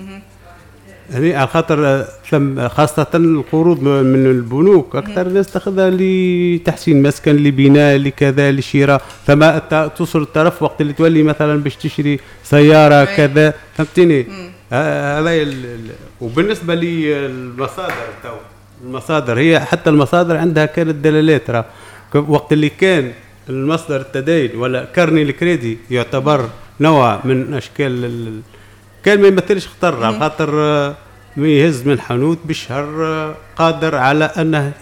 Speaker 16: يعني على خاطر خاصة القروض من البنوك أكثر الناس تأخذها لتحسين مسكن لبناء لكذا لشراء ثم توصل الطرف وقت اللي تولي مثلا باش تشتري سيارة كذا فهمتني. هذا وبالنسبة للمصادر تو المصادر هي حتى المصادر عندها كانت دلالات وقت اللي كان المصدر التدين ولا كارني الكريدي يعتبر نوع من اشكال ال... كان ما يمثلش خطر على خاطر يهز من حانوت بالشهر قادر على انه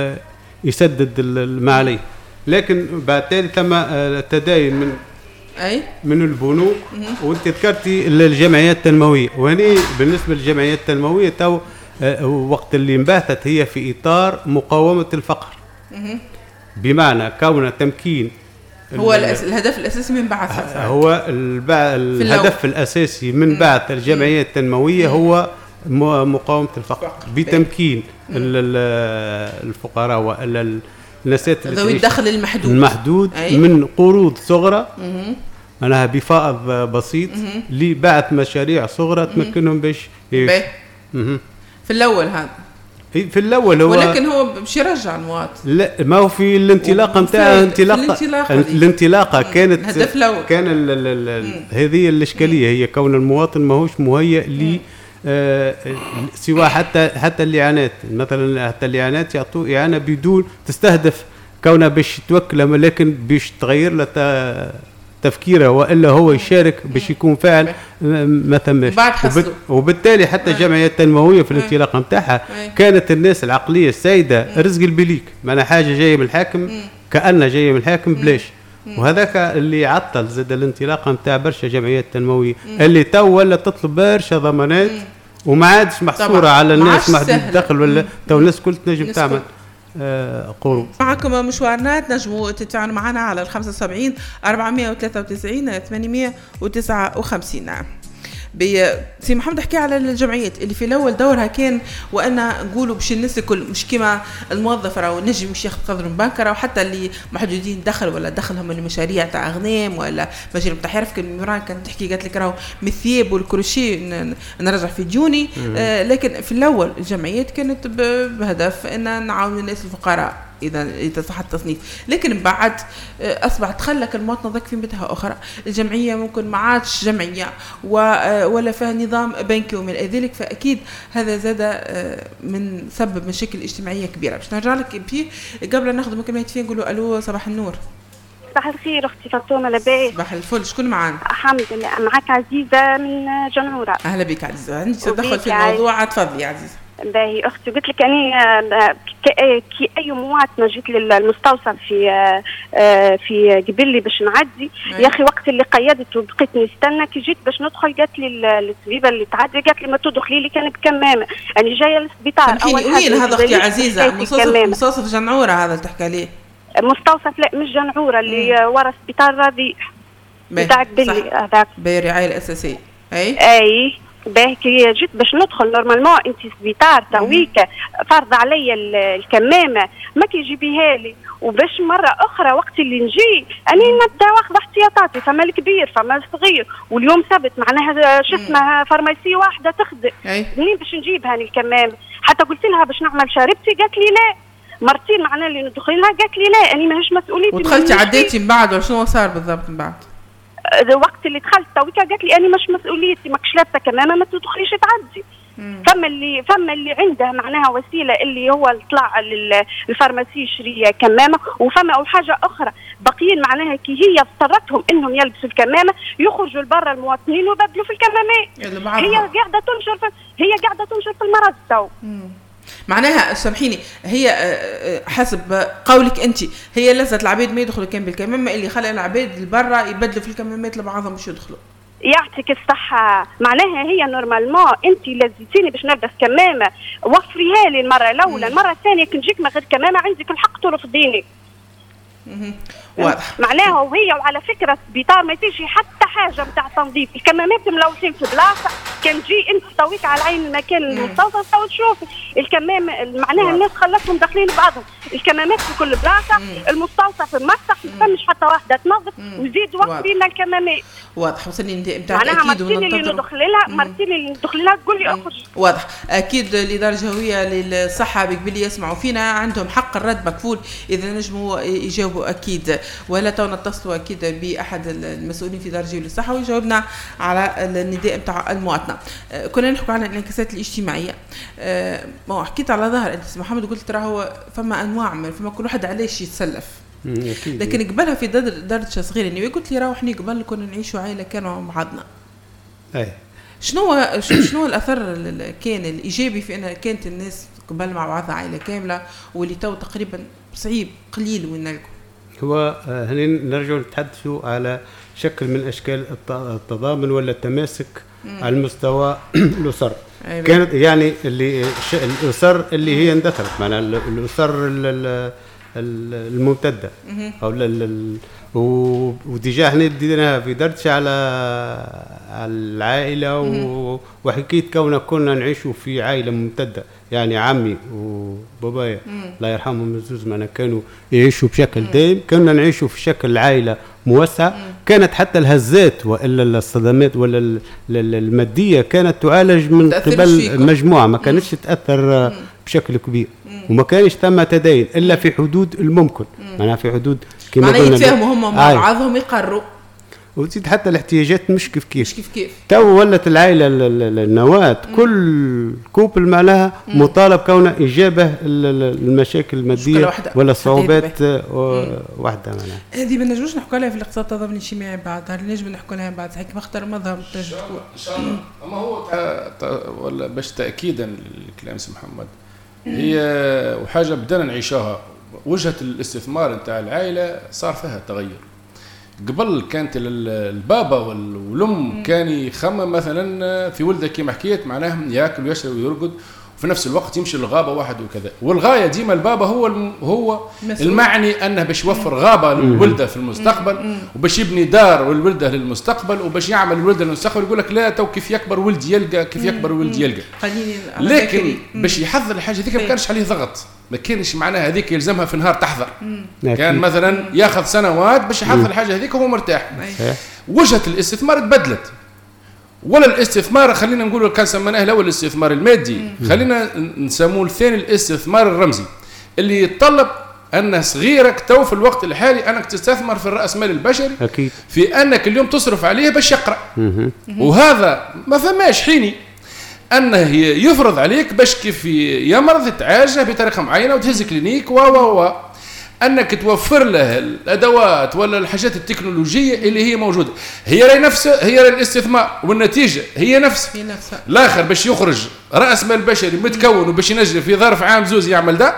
Speaker 16: يسدد ما عليه. لكن بعد ذلك ثم التدين من
Speaker 2: اي
Speaker 16: من البنوك وانت ذكرتي الجمعيات التنمويه وهني بالنسبه للجمعيات التنمويه تو وقت اللي انبعثت هي في اطار مقاومه الفقر. بمعنى كون تمكين
Speaker 2: هو الهدف الأساسي من بعثها
Speaker 16: هو الهدف الأساسي من بعث الجمعيات التنموية هو مقاومة الفقر بتمكين الفقراء ولا الناس
Speaker 2: ذوي الدخل المحدود
Speaker 16: المحدود من قروض صغرى معناها بفائض بسيط لبعث مشاريع صغرى تمكنهم باش
Speaker 2: في الأول هذا
Speaker 16: في الاول هو
Speaker 2: ولكن هو باش يرجع المواطن.
Speaker 16: لا ما هو في الانطلاقه نتاع انطلاقه الانطلاقه كانت كان ال ال ال هذه الاشكاليه هي كون المواطن ماهوش مهيئ ل آه سواء حتى حتى الاعانات مثلا حتى الاعانات يعطوا اعانه بدون تستهدف كونه باش توكل لكن باش تغير له تفكيره والا هو يشارك باش يكون فاعل ما ثماش. وبالتالي حتى الجمعيات التنمويه في الانطلاقه نتاعها كانت الناس العقليه السائده رزق البليك معناها حاجه جايه من الحاكم كانها جايه من الحاكم بلاش. وهذاك اللي عطل زاد الانطلاقه نتاع برشا جمعيات تنمويه اللي تو ولا تطلب برشا ضمانات وما عادش محصوره على الناس محدود الدخل ولا تو الناس كل تنجم تعمل آه قروض.
Speaker 2: معكم مشوارنا تنجموا تتفاعلوا معنا على الخمسة وسبعين أربعمائة وثلاثة وتسعين ثمانمائة وتسعة وخمسين. نعم سي محمد حكي على الجمعيات اللي في الاول دورها كان وان نقولوا باش الناس الكل مش كما الموظف راهو نجم مش ياخذ قدر من بنك راهو حتى اللي محدودين دخل ولا دخلهم المشاريع تاع اغنام ولا مجال نتاع حرف. كان كانت تحكي قالت لك راهو مثياب والكروشي نرجع في ديوني. آه لكن في الاول الجمعيات كانت بهدف ان نعاون الناس الفقراء اذا اذا صح التصنيف. لكن بعد اصبح تخلك المواطن ذاك في متها اخرى. الجمعيه ممكن ما عادش جمعيه ولا فيها نظام بنكي ومن ذلك فاكيد هذا زاد من سبب مشاكل اجتماعيه كبيره. باش نرجع لك فيه قبل ناخذ مكالمات فين نقولوا الو صباح النور.
Speaker 11: صباح الخير اختي فاطمه لباس.
Speaker 2: صباح الفل شكون معانا؟
Speaker 11: الحمد لله معك عزيزه من جنوره.
Speaker 2: اهلا بك عزيزه عندي تدخل في الموضوع تفضلي يا عزيزه.
Speaker 11: باهي اختي قلت لك اني كي اي مواطنه جيت للمستوصف في في قبلي باش نعدي يا اخي وقت اللي قيدت وبقيت نستنى كي جيت باش ندخل قالت لي الطبيبه اللي تعدي قالت لي ما تدخلي لي كان بكمامه انا جايه للسبيطار.
Speaker 2: اول وين هذا اختي عزيزه؟ مستوصف مستوصف جنعوره هذا اللي تحكي عليه؟
Speaker 11: مستوصف لا مش جنعوره اللي ورا سبيطار ربيع بتاع قبلي هذاك
Speaker 2: بالرعايه الاساسيه. اي
Speaker 11: اي باهي كي جيت باش ندخل نورمالمون انت سبيطار تويك فرض عليا الكمامه ما كيجيبيها لي. وباش مره اخرى وقت اللي نجي اني نبدا واخذ احتياطاتي فما الكبير فما الصغير واليوم سبت معناها شو اسمها فارماسي واحده تخدم منين باش نجيبها الكمامه. حتى قلت لها باش نعمل شاربتي قالت لي لا. مرتين معناها اللي ندخل لها قالت لي لا اني ماهيش مسؤوليتي.
Speaker 2: ودخلتي عديتي من بعد ولا شنو صار بالضبط من بعد؟
Speaker 11: وقت اللي دخلت تويكا قالت لي انا مش مسؤوليتي ماكش لابسه كمامه ما تدخليش تعدي. فما اللي فما اللي عنده معناها وسيله اللي هو طلع للفارماسي يشري كمامه. وفما او حاجه اخرى باقيين معناها كي هي اضطرتهم انهم يلبسوا الكمامه يخرجوا لبرا المواطنين ويبدلوا في الكمامات. هي قاعده تنشر في هي قاعده تنشر في المرض تو.
Speaker 2: معناها سامحيني هي حسب قولك انت هي لازت العباد ما يدخلوا كان بالكمامه اللي خلى العباد البرا يبدلوا في الكمامات لبعضهم مش يدخلوا.
Speaker 11: يعطيك الصحه معناها هي نورمالمون انت لازمتيني باش نلبس كمامه وفريها لي المره الاولى. المره الثانيه كي نجيك من غير كمامه عندك الحق ترفضيني.
Speaker 2: واضح
Speaker 11: معناها وهي وعلى فكره السبيطار ما تيجي حتى حاجه نتاع تنظيف الكمامات ملوثين في بلاصه كان تجي انت تويك على عين المكان المستوصف تو تشوف الكمام معناها الناس خلتهم داخلين بعضهم الكمامات في كل بلاصه المستوصف مسخ ما فماش حتى واحده تنظف وزيد وفري لنا الكمامات.
Speaker 2: واضح وصلني نتاع
Speaker 11: معناها مرتين اللي ندخل لها مرتين اللي ندخل لها تقول لي اخرج.
Speaker 2: واضح اكيد الاداره الجويه للصحه بقبلي يسمعوا فينا عندهم حق الرد مكفول اذا نجموا يجاوبوا اكيد ولا تو نتصلوا اكيد باحد المسؤولين في اداره الجويه للصحه ويجاوبنا على النداء نتاع المواطنه. كنا نحكوا على الانعكاسات الاجتماعيه. ما حكيت على ظهر انت محمد قلت راهو فما انواع من فما كل واحد علاش يتسلف. لكن قبلها في درجه صغيره اني قلت لي راهو احنا قبل كنا نعيشوا عائله كانوا مع بعضنا.
Speaker 16: اي
Speaker 2: شنو شنو الاثر كان الايجابي في ان كانت الناس قبل مع بعضها عائله كامله واللي تو تقريبا صعيب قليل وين نلقوا.
Speaker 16: هو هنا نرجع نتحدثوا على شكل من اشكال التضامن ولا التماسك مم. على المستوى الاسر. أيوة. كانت يعني اللي الاسر اللي هي اندثرت معناها الاسر الممتده مم. او وديجا احنا ديناها في درجه على على العائله وحكيت كوننا كنا نعيشوا في عائله ممتده يعني عمي وبابايا الله يرحمهم الزوز معنا كانوا يعيشوا بشكل دائم كنا نعيشوا في شكل عائله موسعة. كانت حتى الهزات والا الصدمات ولا الماديه كانت تعالج من قبل مجموعه، ما كانتش تاثر بشكل كبير، وما كانش ثم تدين الا في حدود الممكن، معناها في حدود
Speaker 2: كما قلنا معناها يتفاهموا هم مع بعضهم يقروا.
Speaker 16: وتزيد حتى الاحتياجات مش كيف كيف
Speaker 2: مش كيف كيف
Speaker 16: تو ولت العائله النواه كل كوبل معناها مطالب كونه اجابه المشاكل الماديه ولا الصعوبات واحده معناها.
Speaker 2: هذه ما نجموش نحكوا لها في الاقتصاد التضامني الاجتماعي بعد، هل نجم نحكوا لها بعد هيك مختار مظهر تنجم تكون
Speaker 17: ان شاء الله. اما هو ولا باش تاكيدا لكلام سي محمد، هي وحاجه بدنا نعيشوها، وجهه الاستثمار نتاع العائله صار فيها تغير. قبل كانت البابا والام كان يخمم مثلا في ولده كما حكيت معناه ياكل ويشرب ويرقد وفي نفس الوقت يمشي للغابه واحد وكذا، والغايه ديما البابا هو هو مسؤول. المعني انه باش يوفر غابه للولده في المستقبل وباش يبني دار والولده للمستقبل وباش يعمل الولده للمستقبل. يقول لك لا تو كيف يكبر ولدي يلقى كيف يكبر ولدي يلقى، لكن باش يحضر الحاجه هذيك ما كانش عليه ضغط، ما كانش معناها هذيك يلزمها في نهار تحضر، كان مثلا ياخذ سنوات باش يحضر الحاجه هذيك وهو مرتاح. وجهه الاستثمار تبدلت، ولا الاستثمار خلينا نقول كان سميناه الاول الاستثمار المادي، خلينا نسموه الثاني الاستثمار الرمزي اللي يتطلب ان صغيرك تو في الوقت الحالي انك تستثمر في الراس مال البشري أكيد. في انك اليوم تصرف عليه باش يقرا، وهذا ما فماش حيني انه يفرض عليك باش كيف يمرض تعالجه بطريقه معينه وتهز كلينيك و و و انك توفر له الادوات ولا الحاجات التكنولوجيه اللي هي موجوده. هي راي نفسها، هي راي الاستثمار والنتيجه هي نفسها هي نفسها الاخر باش يخرج راس مال بشري متكون وباش ينجم في ظرف عام زوز يعمل دار.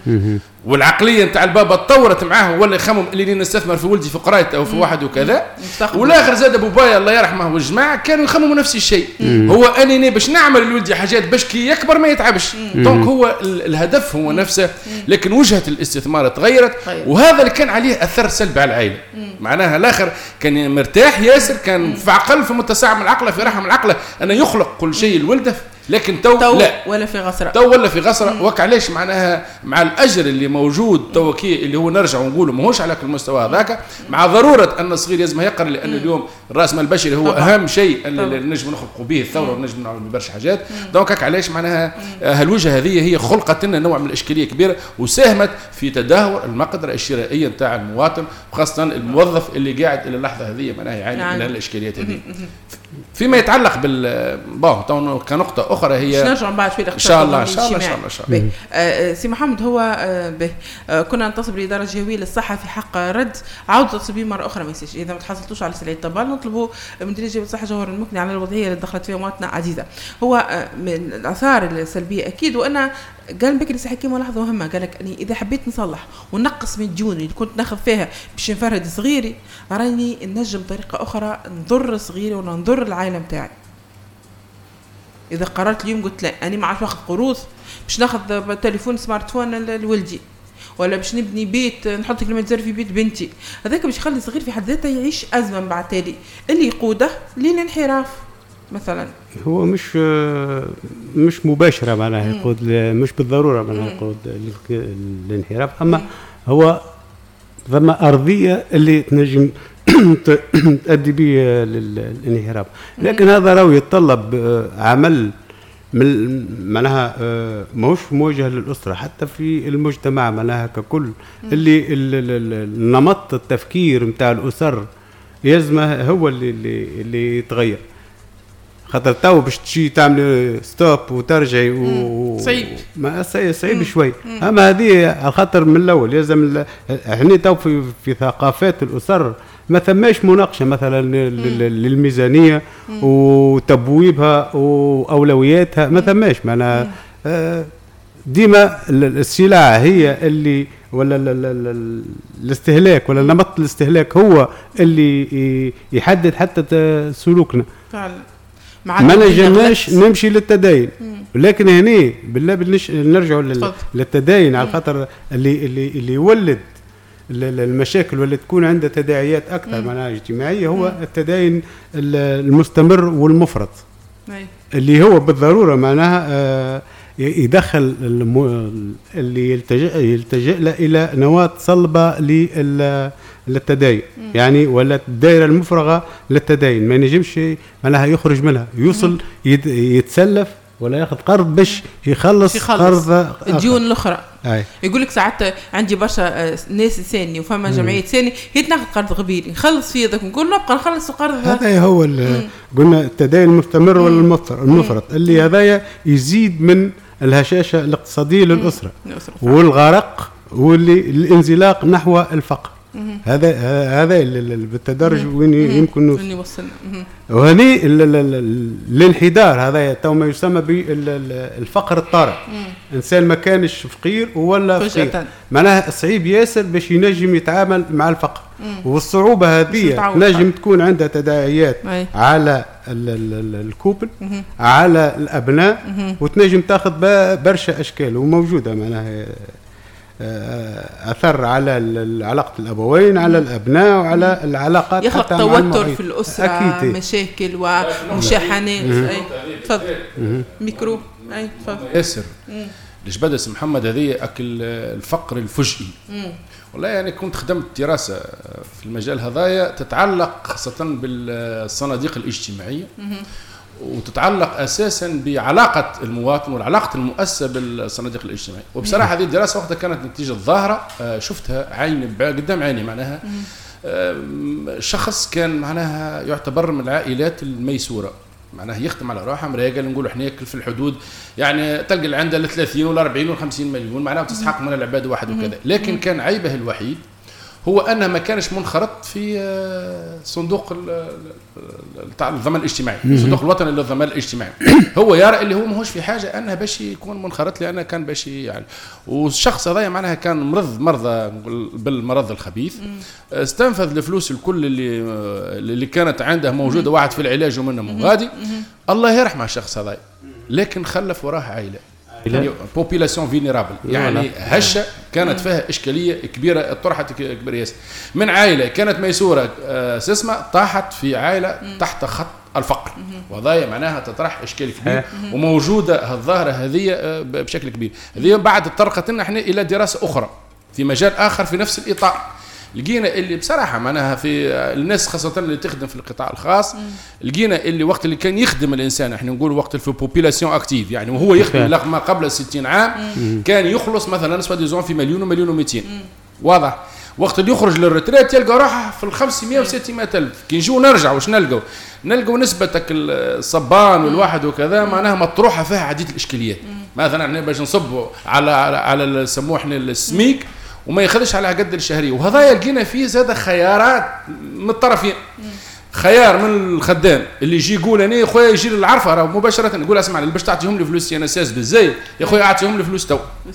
Speaker 17: والعقليه نتاع البابا تطورت معاه ولا يخمم اللي نستثمر في ولدي في قرايته او في واحد وكذا، والاخر زاد ابو بايا الله يرحمه والجماعه كانوا يخمموا نفس الشيء، هو انني باش نعمل لولدي حاجات باش كي يكبر ما يتعبش. دونك هو الهدف هو نفسه، لكن وجهه الاستثمار تغيرت، وهذا اللي كان عليه اثر سلبي على العائله. معناها الاخر كان مرتاح ياسر، كان في عقل في متسع من عقله في رحم العقله انه يخلق كل شيء لولده، لكن تو, تو لا
Speaker 2: ولا في غسرة
Speaker 17: تو ولا في غسرة. وك علاش معناها مع الأجر اللي موجود تو كي اللي هو نرجع ونقوله ماهوش على المستوى هذاك، مع ضرورة أن الصغير لازم يقرأ، لأن اليوم الرأس مال البشري هو طبعا. أهم شيء اللي نجم نخلقوا به الثورة ونجم نعمل برشا حاجات. دونك علاش معناها هالوجهة هذه هي خلقت لنا نوع من الإشكالية كبيرة وساهمت في تدهور المقدرة الشرائية نتاع المواطن، وخاصة الموظف اللي قاعد إلى اللحظة هذه معناها يعاني من هالإشكاليات هذه. فيما يتعلق بال بون كنقطة أخرى هي
Speaker 2: نرجع بعد شوي
Speaker 17: إن شاء الله إن شاء الله إن شاء الله إن شاء الله.
Speaker 2: آه سي محمد، هو آه به آه كنا ننتصب لإدارة الجهوية للصحة في حق رد عودة الطبيب مرة أخرى ما يصيرش. إذا ما تحصلتوش على سلعة الطبال نطلبوا من مديرية جهوية الصحة جوهر المكني على الوضعية اللي دخلت فيها مواطنة عزيزة. هو آه من الآثار السلبية أكيد، وأنا قال بكري سي حكيم لحظة مهمة، قال لك أني إذا حبيت نصلح ونقص من الديون اللي كنت ناخذ فيها باش نفرد صغيري، راني نجم طريقة أخرى نضر صغيري ولا نضر العائلة متاعي. إذا قررت اليوم قلت لا أنا ما عادش واخذ قروض باش ناخذ تليفون سمارت فون لولدي، ولا باش نبني بيت نحط كلمة في بيت بنتي، هذاك باش يخلي صغير في حد ذاته يعيش أزمة بعد تالي اللي يقوده للانحراف مثلا.
Speaker 16: هو مش مش مباشرة معناها يقود، مش بالضرورة معناها يقود للانحراف، أما هو ثم أرضية اللي تنجم تؤدي به للانحراف. لكن هذا راهو يتطلب عمل من معناها ماهوش موجه للأسرة، حتى في المجتمع معناها ككل، اللي النمط التفكير نتاع الأسر يلزمه هو اللي اللي, اللي يتغير. خاطر تو باش تجي تعمل ستوب وترجعي و...
Speaker 2: صعيب
Speaker 16: ما صعيب شوي. اما هذه على خاطر من الاول لازم احنا تو في في ثقافات الاسر ما ثماش مناقشه مثلا للميزانيه وتبويبها واولوياتها، ما ثماش معناها ديما السلع هي اللي ولا الاستهلاك ولا نمط الاستهلاك هو اللي يحدد حتى سلوكنا فعلا. ما نجمناش نمشي للتدين، لكن هنا بالله بنش نرجعوا للتدين على خاطر اللي اللي اللي يولد المشاكل واللي تكون عنده تداعيات اكثر معناها اجتماعيه هو مم. التدين المستمر والمفرط مم. اللي هو بالضروره معناها يدخل اللي يلتجئ يلتجئ له الى نواة صلبه للتدين، يعني ولا الدائره المفرغه للتدين ما ينجمش معناها يخرج منها، يوصل يتسلف ولا ياخذ قرض باش يخلص, يخلص قرض
Speaker 2: الديون الاخرى. يقول لك ساعات عندي برشا ناس ثاني وفما جمعيات ثاني هي تاخذ قرض كبير يخلص فيه ذاك نقول نبقى نخلص القرض.
Speaker 16: هذا هو قلنا التدين المستمر ولا المفرط اللي هذايا يزيد من الهشاشه الاقتصاديه للاسره والغرق واللي الانزلاق نحو الفقر. هذا هذا بالتدرج وين يمكن نوصل. وهني الانحدار هذا تو ما يسمى بالفقر الطارئ. انسان ما كانش فقير ولا فقير معناها صعيب ياسر باش ينجم يتعامل مع الفقر. والصعوبه هذه نجم تكون عندها تداعيات على الكوبل على الابناء وتنجم تاخذ برشا اشكال وموجوده معناها أثر على علاقة الأبوين على الأبناء وعلى العلاقات
Speaker 2: يخلق توتر في الأسرة أكيد. مشاكل ومشاحنات. تفضل ميكرو. أي تفضل
Speaker 17: ياسر ليش بدأ محمد هذه أكل الفقر الفجئي. والله يعني كنت خدمت دراسة في المجال هذايا تتعلق خاصة بالصناديق الاجتماعية وتتعلق اساسا بعلاقه المواطن والعلاقه المؤسسه بالصناديق الاجتماعيه. وبصراحه هذه الدراسه وقتها كانت نتيجه ظاهره شفتها عيني قدام عيني معناها شخص كان معناها يعتبر من العائلات الميسوره معناها يخدم على روحه مريقل نقول احنا في الحدود يعني تلقى اللي عنده ثلاثين ولا أربعين ولا خمسين مليون معناها تستحق من العباد واحد وكذا. لكن كان عيبه الوحيد هو أنه ما كانش منخرط في صندوق الضمان الاجتماعي، صندوق الوطني للضمان الاجتماعي. هو يرى اللي هو ماهوش في حاجة أنه باش يكون منخرط لأنه كان باش يعني والشخص هذا معناها كان مرض مرضى بالمرض الخبيث استنفذ الفلوس الكل اللي اللي كانت عنده موجودة واحد في العلاج ومنهم غادي الله يرحمه الشخص هذا. لكن خلف وراه عائلة بوبيلاسيون فينيرابل يعني هشه كانت فيها اشكاليه كبيره طرحت كبيره ياسر من عائله كانت ميسوره سسمه طاحت في عائله تحت خط الفقر وهذا معناها تطرح اشكال كبير وموجوده الظاهره هذه بشكل كبير. هذه بعد طرقت لنا احنا الى دراسه اخرى في مجال اخر في نفس الاطار لقينا اللي بصراحه معناها في الناس خاصه اللي تخدم في القطاع الخاص لقينا اللي وقت اللي كان يخدم الانسان احنا نقول وقت في بوبيلاسيون اكتيف يعني وهو يخدم ما قبل ستين عام كان يخلص مثلا سوا ديزون في مليون ومليون ومئتين واضح. وقت اللي يخرج للريتريت يلقى روحه في ال خمسمائة وستمائة ألف. كي نجيو نرجع واش نلقوا نلقوا نسبتك الصبان والواحد وكذا معناها مطروحه فيها عديد الاشكاليات. مثلا باش نصبوا على على سموه احنا السميك وما ياخذش على قد الشهريه وهذا يلقينا فيه زاد خيارات من الطرفين. خيار من الخدام اللي يجي يقول انا يا خويا يجي للعرفه راه مباشره نقول اسمع باش تعطيهم لي فلوس انا اساس بالزايد يا خويا اعطيهم لي فلوس تو.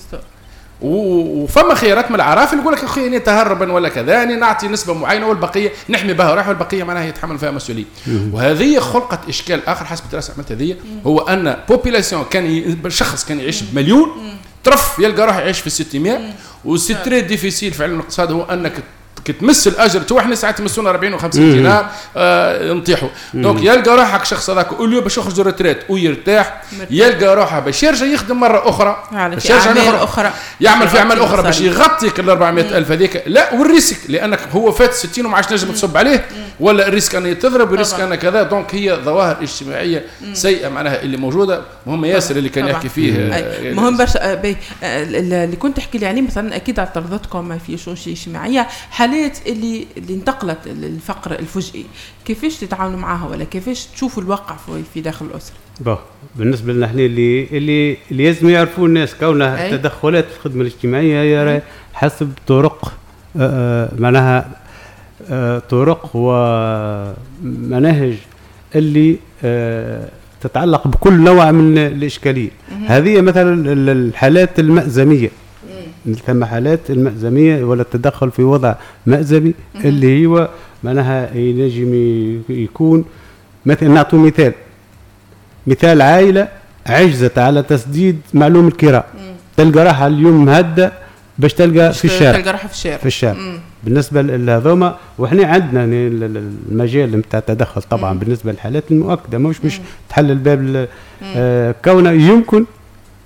Speaker 17: وفما خيارات من العراف يقول لك يا خويا انا تهربا ولا كذا انا نعطي نسبه معينه والبقيه نحمي بها روحي والبقيه معناها يتحمل فيها مسؤوليه. وهذه خلقت اشكال اخر حسب الدراسه عملت هذه هو ان بوبيلاسيون كان شخص كان يعيش بمليون ترف يلقى روحه يعيش في ستمائة وستري ديفيسيل في علم الاقتصاد هو انك كتمس الاجر تو احنا ساعات يمسونا أربعين وخمسين دينار آه نطيحوا دونك يلقى روحك الشخص هذاك اوليو باش يخرج ريتريت ويرتاح يلقى روحه باش يرجع يخدم مره اخرى باش يرجع مره اخرى يعمل في اعمال اخرى باش يغطي ال أربعمائة ألف هذيك لا والريسك لانك هو فات ستين وما عادش نجم تصب عليه ولا الريسك انه يتضرب والريسك انه كذا دونك هي ظواهر اجتماعيه سيئه معناها اللي موجوده مهم ياسر اللي كان يحكي فيه
Speaker 2: مهم باش اللي كنت تحكي لي عليه مثلا اكيد اعترضتكم في شؤون اجتماعيه حالات اللي اللي انتقلت الفقر الفجئي كيفاش تتعاملوا معها ولا كيفاش تشوفوا الواقع في داخل الاسره؟
Speaker 16: باه بالنسبه لنا احنا اللي اللي اللي لازم يعرفوا الناس كونها التدخلات في الخدمه الاجتماعيه هي حسب طرق آه معناها آه طرق ومناهج اللي آه تتعلق بكل نوع من الاشكاليه. هذه مثلا الحالات المأزميه ثم حالات المأزمية ولا التدخل في وضع مأزمي اللي هو معناها ينجم يكون مثلا نعطي مثال مثال عائلة عجزت على تسديد معلوم الكراء تلقى راحة اليوم مهدة باش تلقى في الشارع
Speaker 2: تلقى راحة في الشارع
Speaker 16: في الشارع بالنسبة لهذوما وإحنا عندنا المجال متاع التدخل طبعا مم. بالنسبة للحالات المؤكدة مش مش تحل الباب آه كونه يمكن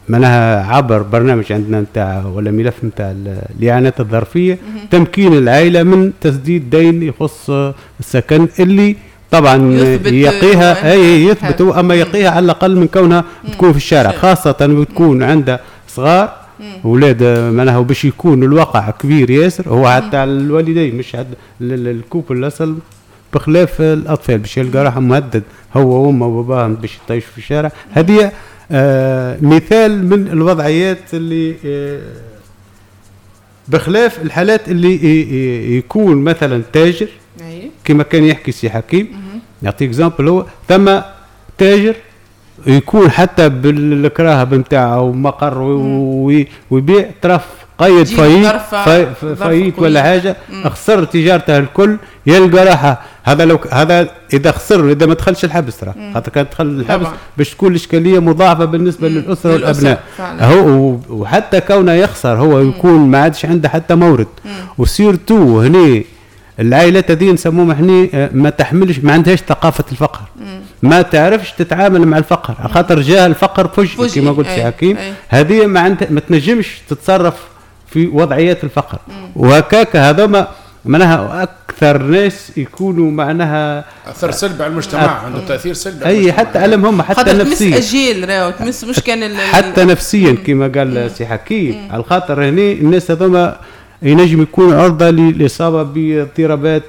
Speaker 16: معناها عبر برنامج عندنا نتاع ولا ملف نتاع الاعانات الظرفيه تمكين العائله من تسديد دين يخص السكن اللي طبعا يقيها اي يثبت اما يقيها على الاقل من كونها تكون في الشارع، خاصه وتكون عندها صغار اولاد معناها باش يكون الواقع كبير ياسر هو حتى على الوالدين مش على الكوبل الاصل بخلاف الاطفال باش يلقى راحه مهدد هو وامه وباباهم باش يعيشوا في الشارع. هذه آه مثال من الوضعيات اللي آه بخلاف الحالات اللي آه يكون مثلا تاجر كما كان يحكي سي حكيم يعطيك اكزامبل هو ثم تاجر يكون حتى بالكراهه بنتاعه مقر ويبيع طرف قيد فايت فايت ولا حاجه خسر تجارته الكل يلقى راحه. هذا لو هذا اذا خسر اذا ما دخلش الحبس راه خاطر كان دخل الحبس باش تكون الاشكاليه مضاعفه بالنسبه مم. للاسره والابناء هو وحتى كونه يخسر هو يكون ما عادش عنده حتى مورد وسيرتو هني العائلات هذه نسموهم احنا ما تحملش ما عندهاش ثقافه الفقر مم. ما تعرفش تتعامل مع الفقر خاطر جاه الفقر فجأة كما قلت سي حكيم هذه ما عندها ما تنجمش تتصرف في وضعيات الفقر وهكاك هذوما معناها اكثر ناس يكونوا معناها
Speaker 17: اثر سلبي على المجتمع أ... عنده تاثير سلبي
Speaker 16: اي حتى علم هم حتى نفسيا
Speaker 2: تمس اجيال راهو تمس مش كان
Speaker 16: حتى نفسيا كما قال سي حكيم على خاطر هنا الناس هذوما ينجم يكون عرضه للاصابه باضطرابات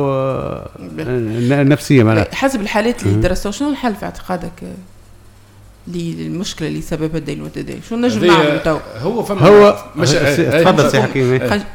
Speaker 16: نفسيه معناها
Speaker 2: حسب الحالات اللي درستوها. شنو الحل في اعتقادك للمشكله اللي سببها الدين والتدين؟ شو نجم نعمل تو؟
Speaker 17: هو فما
Speaker 16: هو مش تفضل سي حكيم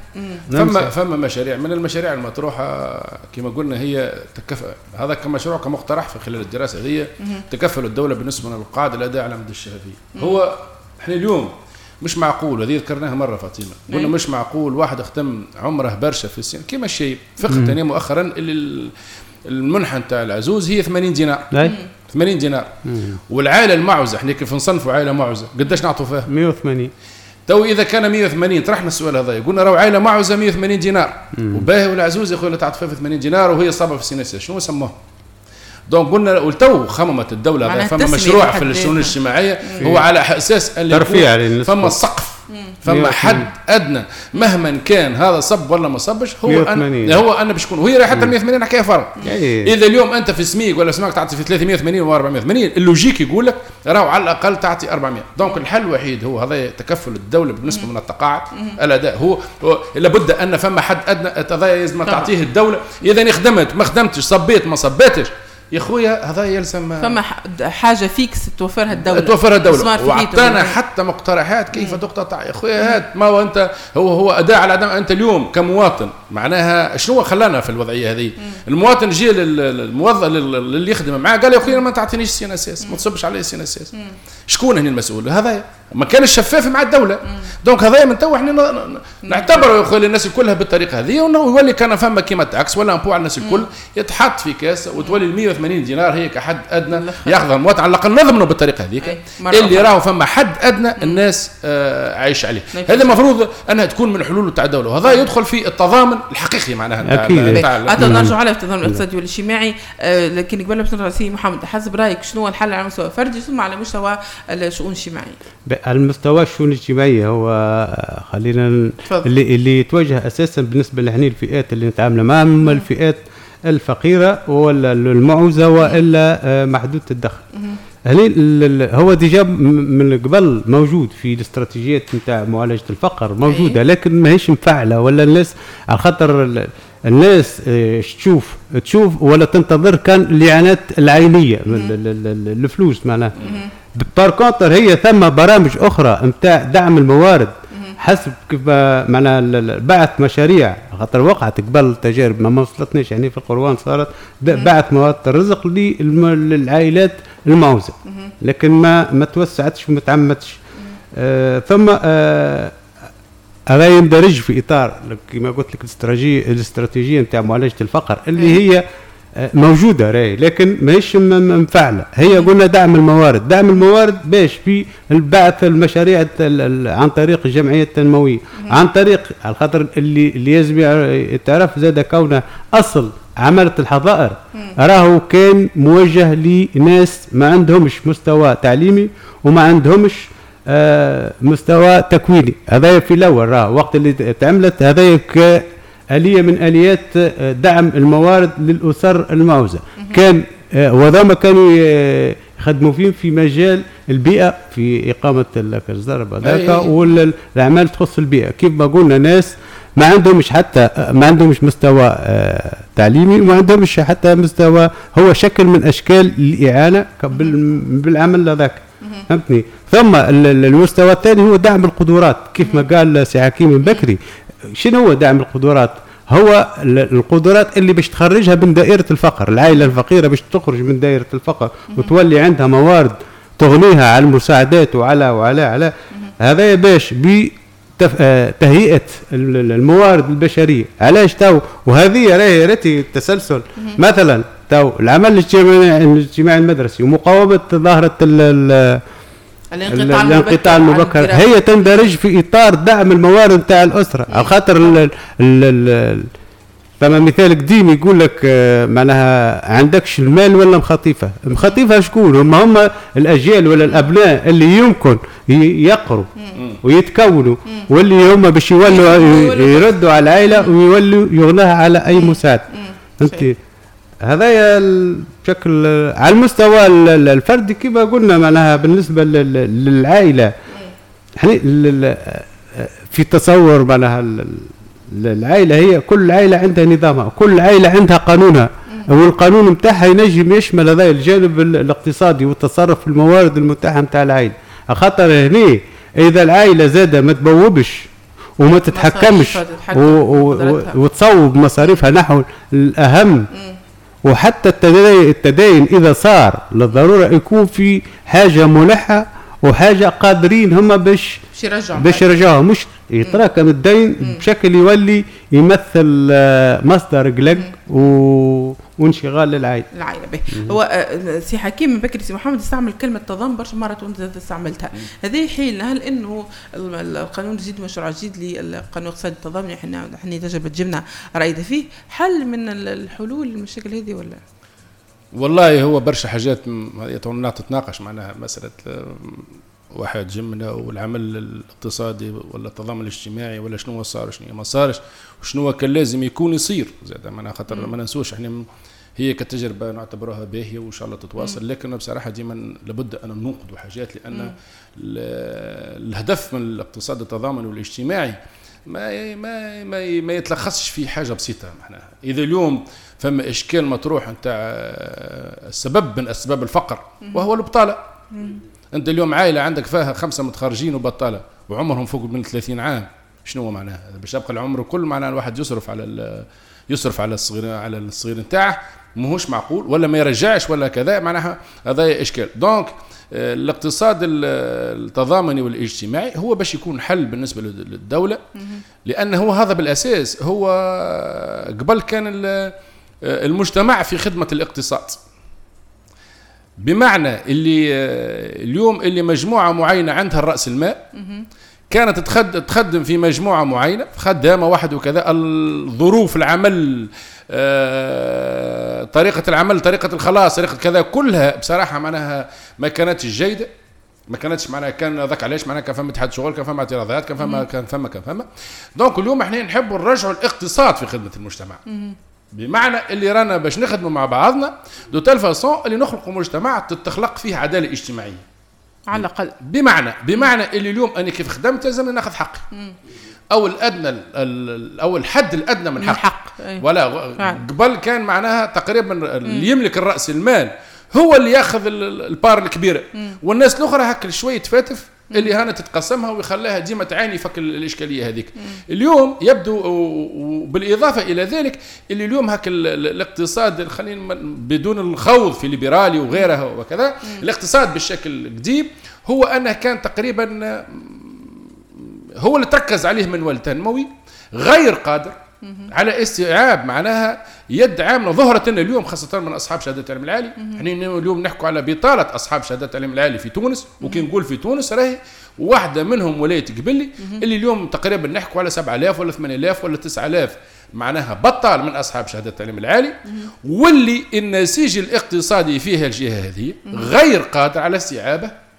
Speaker 17: فما فما مشاريع من المشاريع المطروحه كما قلنا هي تكفل هذا كمشروع كمقترح في خلال الدراسه هذه تكفل الدوله بالنسبه للقاعده الاداء على مدى الشهريه. هو احنا اليوم مش معقول هذه ذكرناها مره فاطمه قلنا مش معقول واحد اختم عمره برشا في السن كما الشيء فقط انا مؤخرا اللي المنحه نتاع العزوز هي ثمانين دينار ثمانين دينار والعائله المعوزه احنا كيف نصنفوا عائله معوزه قداش نعطوا فيها
Speaker 16: مئة وثمانين
Speaker 17: تو اذا كان مئة وثمانين طرحنا السؤال هذا قلنا راهو عائله معوزه مئة وثمانين دينار وباهي والعزوز يا خويا تعطي فيها ثمانين دينار وهي صابه في السيناسيه شنو سموه دونك قلنا ولتو خممت الدوله هذا فما مشروع في الشؤون الاجتماعيه هو على اساس ان
Speaker 16: ترفيع
Speaker 17: فما السقف فما حد ادنى مهما كان هذا صب ولا ما صبش هو أنا هو انا باش يكون وهي حتى مئة وثمانين حكايه فرق اذا اليوم انت في سميك ولا سماك تعطي في ثلاثمئة وثمانين و أربعمئة وثمانين اللوجيك يقول لك راهو على الاقل تعطي أربعمئة. دونك الحل الوحيد هو هذا تكفل الدوله بالنسبه من التقاعد الاداء هو, هو لابد ان فما حد ادنى هذا لازم تعطيه الدوله. اذا خدمت ما خدمتش صبيت ما صبيتش يا خويا هذا يلزم
Speaker 2: فما حاجه فيكس توفرها الدوله
Speaker 17: توفرها الدوله وعطانا حتى مقترحات كيف تقتطع يا خويا هات ما هو انت هو هو اداء على عدم انت اليوم كمواطن معناها شنو خلانا في الوضعيه هذه المواطن جي للموظف اللي يخدم معاه قال يا خويا ما تعطينيش سي ان اس اس ما تصبش علي سي ان اس اس شكون هنا المسؤول هذا ما كان الشفاف مع الدوله دونك هذا من تو احنا نعتبروا يا خويا الناس كلها بالطريقه هذه ويولي كان فما كيما تاكس ولا امبو على الناس الكل يتحط في كاس وتولي ال مئة وثمانين دينار هي كحد ادنى ياخذ المواطن على الاقل نضمنه بالطريقه هذيك اللي راهو فما حد ادنى الناس آه عايش عليه. هذا المفروض انها تكون من حلول تاع الدوله وهذا يدخل في التضامن الحقيقي معناها
Speaker 16: اكيد.
Speaker 2: حتى نرجع على التضامن الاقتصادي والاجتماعي آه لكن قبل باش نرجع سي محمد حسب رايك شنو هو الحل على مستوى فردي ثم على مستوى الشؤون الاجتماعيه؟
Speaker 16: على مستوى الشؤون الاجتماعيه هو خلينا اللي اللي يتوجه اساسا بالنسبه لهني الفئات اللي نتعامل معهم الفئات الفقيره ولا المعوزه والا محدوده الدخل. هني هو ديجا من قبل موجود في الاستراتيجيات نتاع معالجه الفقر موجوده لكن ماهيش مفعله ولا الناس على خاطر الناس تشوف تشوف ولا تنتظر كان الاعانات العينيه الفلوس معناها بار كونتر هي ثم برامج اخرى نتاع دعم الموارد حسب كيف معناها بعث مشاريع خاطر وقعت قبل تجارب ما وصلتناش يعني في القروان صارت بعث مواد الرزق للعائلات المعوزه لكن ما ما توسعتش وما تعمتش آه ثم آه هذا يندرج في اطار كما قلت لك الاستراتيجيه الاستراتيجيه نتاع معالجه الفقر اللي هي موجوده راهي لكن ماهيش مفعله. هي قلنا دعم الموارد دعم الموارد باش في البعث المشاريع عن طريق الجمعيات التنمويه عن طريق على خاطر اللي اللي لازم يتعرف زاد كونه اصل عملة الحظائر راهو كان موجه لناس ما عندهمش مستوى تعليمي وما عندهمش آه مستوى تكويني. هذا في الاول راه وقت اللي تعملت هذا كآلية من آليات دعم الموارد للأسر المعوزة. كان آه وذا كانوا يخدموا فيه في مجال البيئة في إقامة الكزرب هذاك والأعمال تخص البيئة. كيف ما قلنا ناس ما عندهمش حتى ما عندهمش مستوى آه تعليمي وما عندهمش حتى مستوى هو شكل من أشكال الإعانة بالعمل هذاك. فهمتني؟ ثم المستوى الثاني هو دعم القدرات. كيف ما قال سي حكيم من بكري، شنو هو دعم القدرات؟ هو القدرات اللي باش تخرجها من دائرة الفقر. العائلة الفقيرة باش تخرج من دائرة الفقر وتولي عندها موارد تغنيها على المساعدات وعلى وعلى على هذا باش بتهيئة الموارد البشرية. علاش تو وهذه راهي رتي التسلسل مثلا تو العمل الاجتماعي الاجتماعي المدرسي ومقاومة ظاهرة الانقطاع, الانقطاع المبكر هي تندرج في اطار دعم الموارد تاع الاسره. على خاطر فما مثال قديم يقول لك معناها عندكش المال ولا مخطيفه. مخطيفه شكون؟ هم هم الاجيال ولا الابناء اللي يمكن يقروا ويتكونوا واللي هم باش يولوا يردوا على العائله ويولوا يغناها على اي مساعده. فهمتي؟ هذا بشكل على المستوى الفردي كما قلنا معناها بالنسبه للعائله يعني في تصور معناها العائله هي كل عائله عندها نظامها، كل عائله عندها قانونها والقانون نتاعها ينجم يشمل هذا الجانب الاقتصادي والتصرف في الموارد المتاحه نتاع العائله. خاطر هنا اذا العائله زاده ما تبوبش وما تتحكمش وتصوب مصاريفها نحو الاهم وحتى التدين إذا صار للضرورة يكون في حاجة ملحة وحاجة قادرين هم باش باش يرجعوا مش يتراكم الدين بشكل يولي يمثل مصدر قلق و... وانشغال للعائله.
Speaker 2: العائله به هو سي حكيم من بكري سي محمد استعمل كلمه تضامن برشا مرات وانت استعملتها. هذه حيلنا هل انه القانون الجديد مشروع جديد للقانون الاقتصادي التضامني احنا احنا تجربه جبنا رايده فيه حل من الحلول المشاكل هذه ولا؟
Speaker 17: والله هو برشا حاجات تتناقش معناها مساله واحد جمنا والعمل الاقتصادي ولا التضامن الاجتماعي ولا شنو صار شنو ما صارش وشنو كان لازم يكون يصير زاد معناها خاطر ما ننسوش احنا هي كتجربه نعتبرها باهيه وان شاء الله تتواصل. لكن بصراحه ديما لابد ان ننقد حاجات لان الهدف من الاقتصاد التضامني والاجتماعي ما ما ما, ما يتلخصش في حاجه بسيطه. معناها اذا اليوم فما اشكال مطروح نتاع السبب من اسباب الفقر وهو البطاله. انت اليوم عائله عندك فيها خمسه متخرجين وبطاله وعمرهم فوق من ثلاثين عام، شنو معناها؟ باش يبقى العمر كل معناها الواحد يصرف على يصرف على الصغير على الصغير نتاعه ماهوش معقول ولا ما يرجعش ولا كذا معناها هذا اشكال. دونك الاقتصاد التضامني والاجتماعي هو باش يكون حل بالنسبه للدوله لانه هو هذا بالاساس هو قبل كان المجتمع في خدمه الاقتصاد بمعنى اللي اليوم اللي مجموعه معينه عندها الراس المال كانت تخدم في مجموعه معينه خدامه واحد وكذا الظروف العمل طريقه العمل طريقه الخلاص طريقه كذا كلها بصراحه معناها ما كانتش جيده ما كانتش معناها كان ذاك علاش معناها كان فما اتحاد شغل كان فما اعتراضات كان فما كان فما كان فما دونك اليوم احنا نحبوا نرجعوا الاقتصاد في خدمه المجتمع بمعنى اللي رانا باش نخدموا مع بعضنا دو تال فاصون اللي نخلقوا مجتمع تتخلق فيه عداله اجتماعيه
Speaker 2: على الاقل
Speaker 17: بمعنى بمعنى اللي اليوم انا كيف خدمت لازم ناخذ حقي او الادنى او الحد الادنى من حق,
Speaker 2: حق.
Speaker 17: ولا قبل كان معناها تقريبا اللي يملك الراس المال هو اللي ياخذ البار الكبيره والناس الاخرى هكا شويه تفاتف اللي هنا تتقسمها ويخليها ديما تعاني فك الاشكاليه هذيك. اليوم يبدو وبالاضافه الى ذلك اللي اليوم هك الاقتصاد خلينا بدون الخوض في ليبرالي وغيرها وكذا الاقتصاد بالشكل القديم هو انه كان تقريبا هو اللي تركز عليه منوال تنموي غير قادر على استيعاب معناها يد عامله ظهرت لنا اليوم خاصه من اصحاب شهادات العلم العالي. احنا اليوم نحكوا على بطاله اصحاب شهادات العلم العالي في تونس وكي نقول في تونس راهي واحده منهم ولايه قبلي اللي اليوم تقريبا نحكوا على سبعة آلاف ولا ثمانية آلاف ولا تسعة آلاف معناها بطال من اصحاب شهادات العلم العالي واللي النسيج الاقتصادي فيها الجهه هذه غير قادر على استيعابه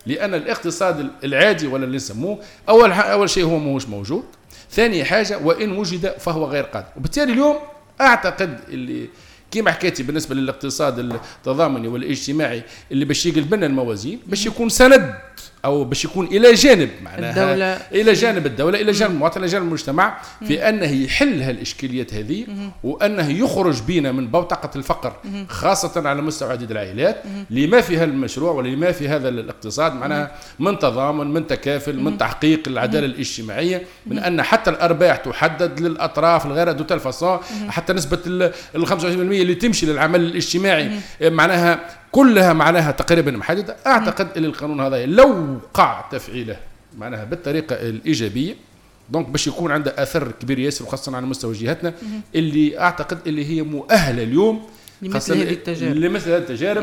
Speaker 17: لان الاقتصاد العادي ولا اللي نسموه اول اول شيء هو ماهوش موجود، ثاني حاجه وان وجد فهو غير قادر. وبالتالي اليوم اعتقد اللي كيما حكيتي بالنسبه للاقتصاد التضامني والاجتماعي اللي باش يقلب لنا الموازين باش يكون سند او باش يكون الى جانب معناها
Speaker 2: الدولة
Speaker 17: الى جانب الدوله الى جانب المواطن الى جانب المجتمع في انه يحل هالاشكاليات هذه وانه يخرج بينا من بوتقه الفقر خاصه على مستوى عديد العائلات لما في هذا المشروع ولما في هذا الاقتصاد معناها من تضامن من تكافل من تحقيق العداله الاجتماعيه من ان حتى الارباح تحدد للاطراف الغير دو تال فاصون حتى نسبه ال خمسة وعشرين بالمئة اللي تمشي للعمل الاجتماعي معناها كلها معناها تقريبا محدده. اعتقد ان القانون هذا لو وقع تفعيله معناها بالطريقه الايجابيه دونك باش يكون عنده اثر كبير ياسر وخاصه على مستوى جهتنا اللي اعتقد اللي هي مؤهله اليوم
Speaker 2: لمثل هذه التجارب
Speaker 17: لمثل هذه التجارب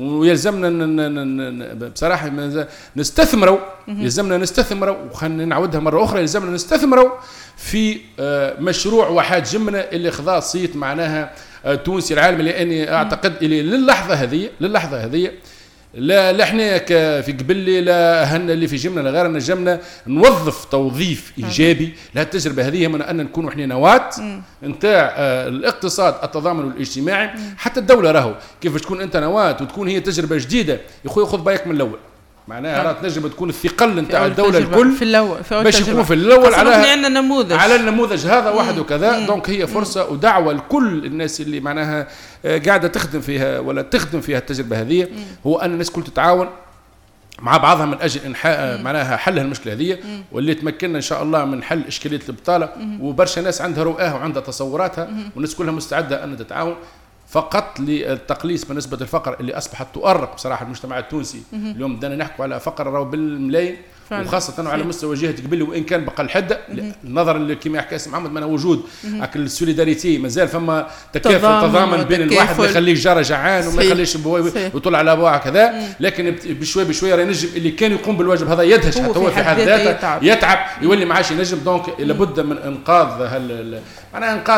Speaker 17: ويلزمنا بصراحه نستثمروا يلزمنا نستثمروا وخلينا نعودها مره اخرى يلزمنا نستثمروا في مشروع واحد جمنا اللي خذا صيت معناها تونسي العالمي لاني اعتقد اللي للحظه هذه للحظه هذه لا لا احنا في قبلي لا اهلنا اللي في جمنا لا غير نجمنا نوظف توظيف ايجابي لهالتجربه هذه من ان نكونوا احنا نواه نتاع الاقتصاد التضامن الاجتماعي. حتى الدوله راهو كيف تكون انت نواه وتكون هي تجربه جديده يا خويا خذ بالك من الاول معناها راه تنجم تكون الثقل نتاع الدوله الكل
Speaker 2: في الاول في
Speaker 17: باش يكون في الاول على
Speaker 2: عندنا نموذج
Speaker 17: على النموذج هذا واحد وكذا. دونك هي فرصه ودعوه لكل الناس اللي معناها قاعده تخدم فيها ولا تخدم فيها التجربه هذه هو ان الناس كل تتعاون مع بعضها من اجل انحاء معناها حل المشكله هذه واللي تمكننا ان شاء الله من حل اشكاليه البطاله. وبرشا ناس عندها رؤاها وعندها تصوراتها والناس كلها مستعده ان تتعاون فقط للتقليص من نسبة الفقر اللي أصبحت تؤرق بصراحة المجتمع التونسي. اليوم بدنا نحكوا على فقر راهو بالملايين وخاصة على مستوى جهة قبلي وإن كان بقى الحدة نظرا كما يحكي اسم محمد من وجود السوليداريتي مازال فما تكافل تضامن بين الواحد ما يخليك جاره جعان وما يخليش ويطلع على ابوها كذا لكن بشوي بشوي راه ينجم اللي كان يقوم بالواجب هذا يدهش حتى هو في حد ذاته يتعب, يتعب يولي ما عادش ينجم. دونك لابد من انقاذ هال معناها انقاذ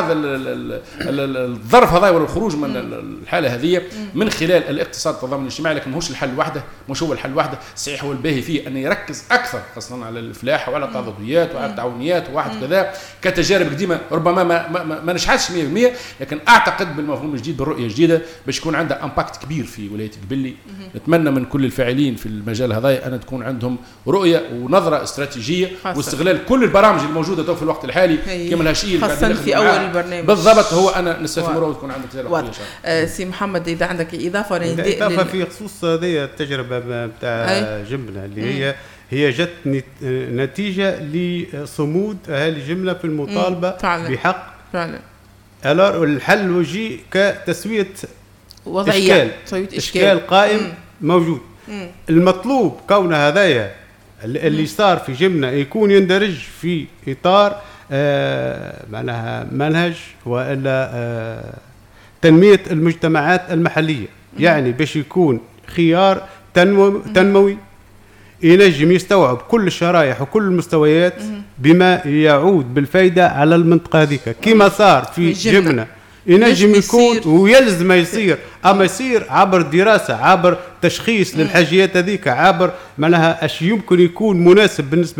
Speaker 17: الظرف هذا والخروج من الحاله هذه من خلال الاقتصاد التضامن الاجتماعي. لكن ماهوش الحل وحده مش هو الحل وحده صحيح هو الباهي فيه ان يركز اكثر خاصه على الفلاحه وعلى التعاضديات وعلى التعاونيات وواحد كذا كتجارب قديمه ربما ما ما, ما, ما نجحتش مية بالمية لكن اعتقد بالمفهوم الجديد بالرؤيه الجديده باش يكون عندها امباكت كبير في ولايه قبلي. نتمنى من كل الفاعلين في المجال هذا ان تكون عندهم رؤيه ونظره استراتيجيه واستغلال كل البرامج الموجوده في الوقت الحالي كما الهشيه
Speaker 2: خاصه في اول البرنامج
Speaker 17: بالضبط هو انا نستثمره وتكون عندك تجربه ان شاء
Speaker 2: الله. سي محمد اذا عندك اضافه
Speaker 16: اضافه في خصوص هذه التجربه بتاع جمله اللي هي هي جت نتيجة لصمود أهالي جملة في المطالبة فعلا. بحق
Speaker 2: فعلا
Speaker 16: الار الحل وجي كتسوية
Speaker 2: وضعية
Speaker 16: إشكال, إشكال. إشكال قائم مم. موجود. مم. المطلوب كون هذايا اللي مم. صار في جملة يكون يندرج في إطار آه معناها منهج وإلا آه تنمية المجتمعات المحلية. مم. يعني باش يكون خيار تنمو تنموي ينجم يستوعب كل الشرائح وكل المستويات بما يعود بالفايدة على المنطقة هذيك كما صار في جمنة ينجم يكون ويلزم يصير اما يصير عبر دراسه عبر تشخيص مم. للحاجيات هذيك عبر معناها اش يمكن يكون مناسب بالنسبه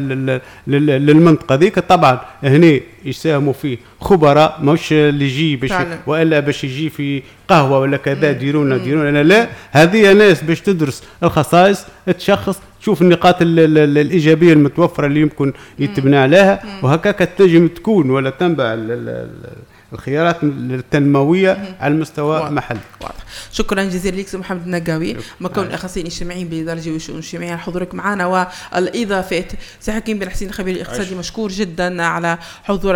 Speaker 16: للمنطقه هذيك. طبعا هنا يساهموا فيه خبراء مش اللي يجي باش والا باش يجي في قهوه ولا كذا ديرونا ديرونا لا هذه ناس باش تدرس الخصائص تشخص تشوف النقاط الايجابيه المتوفره اللي يمكن يتبنى عليها وهكاك تنجم تكون ولا تنبع الخيارات التنمويه على المستوى المحلي.
Speaker 2: واضح. شكرا جزيلا لك محمد النقاوي مكون الاخصائيين الاجتماعيين بدرجه والشؤون الاجتماعيه على حضورك معنا والاضافات. سي حكيم بن حسين الخبير الاقتصادي مشكور جدا على حضورك.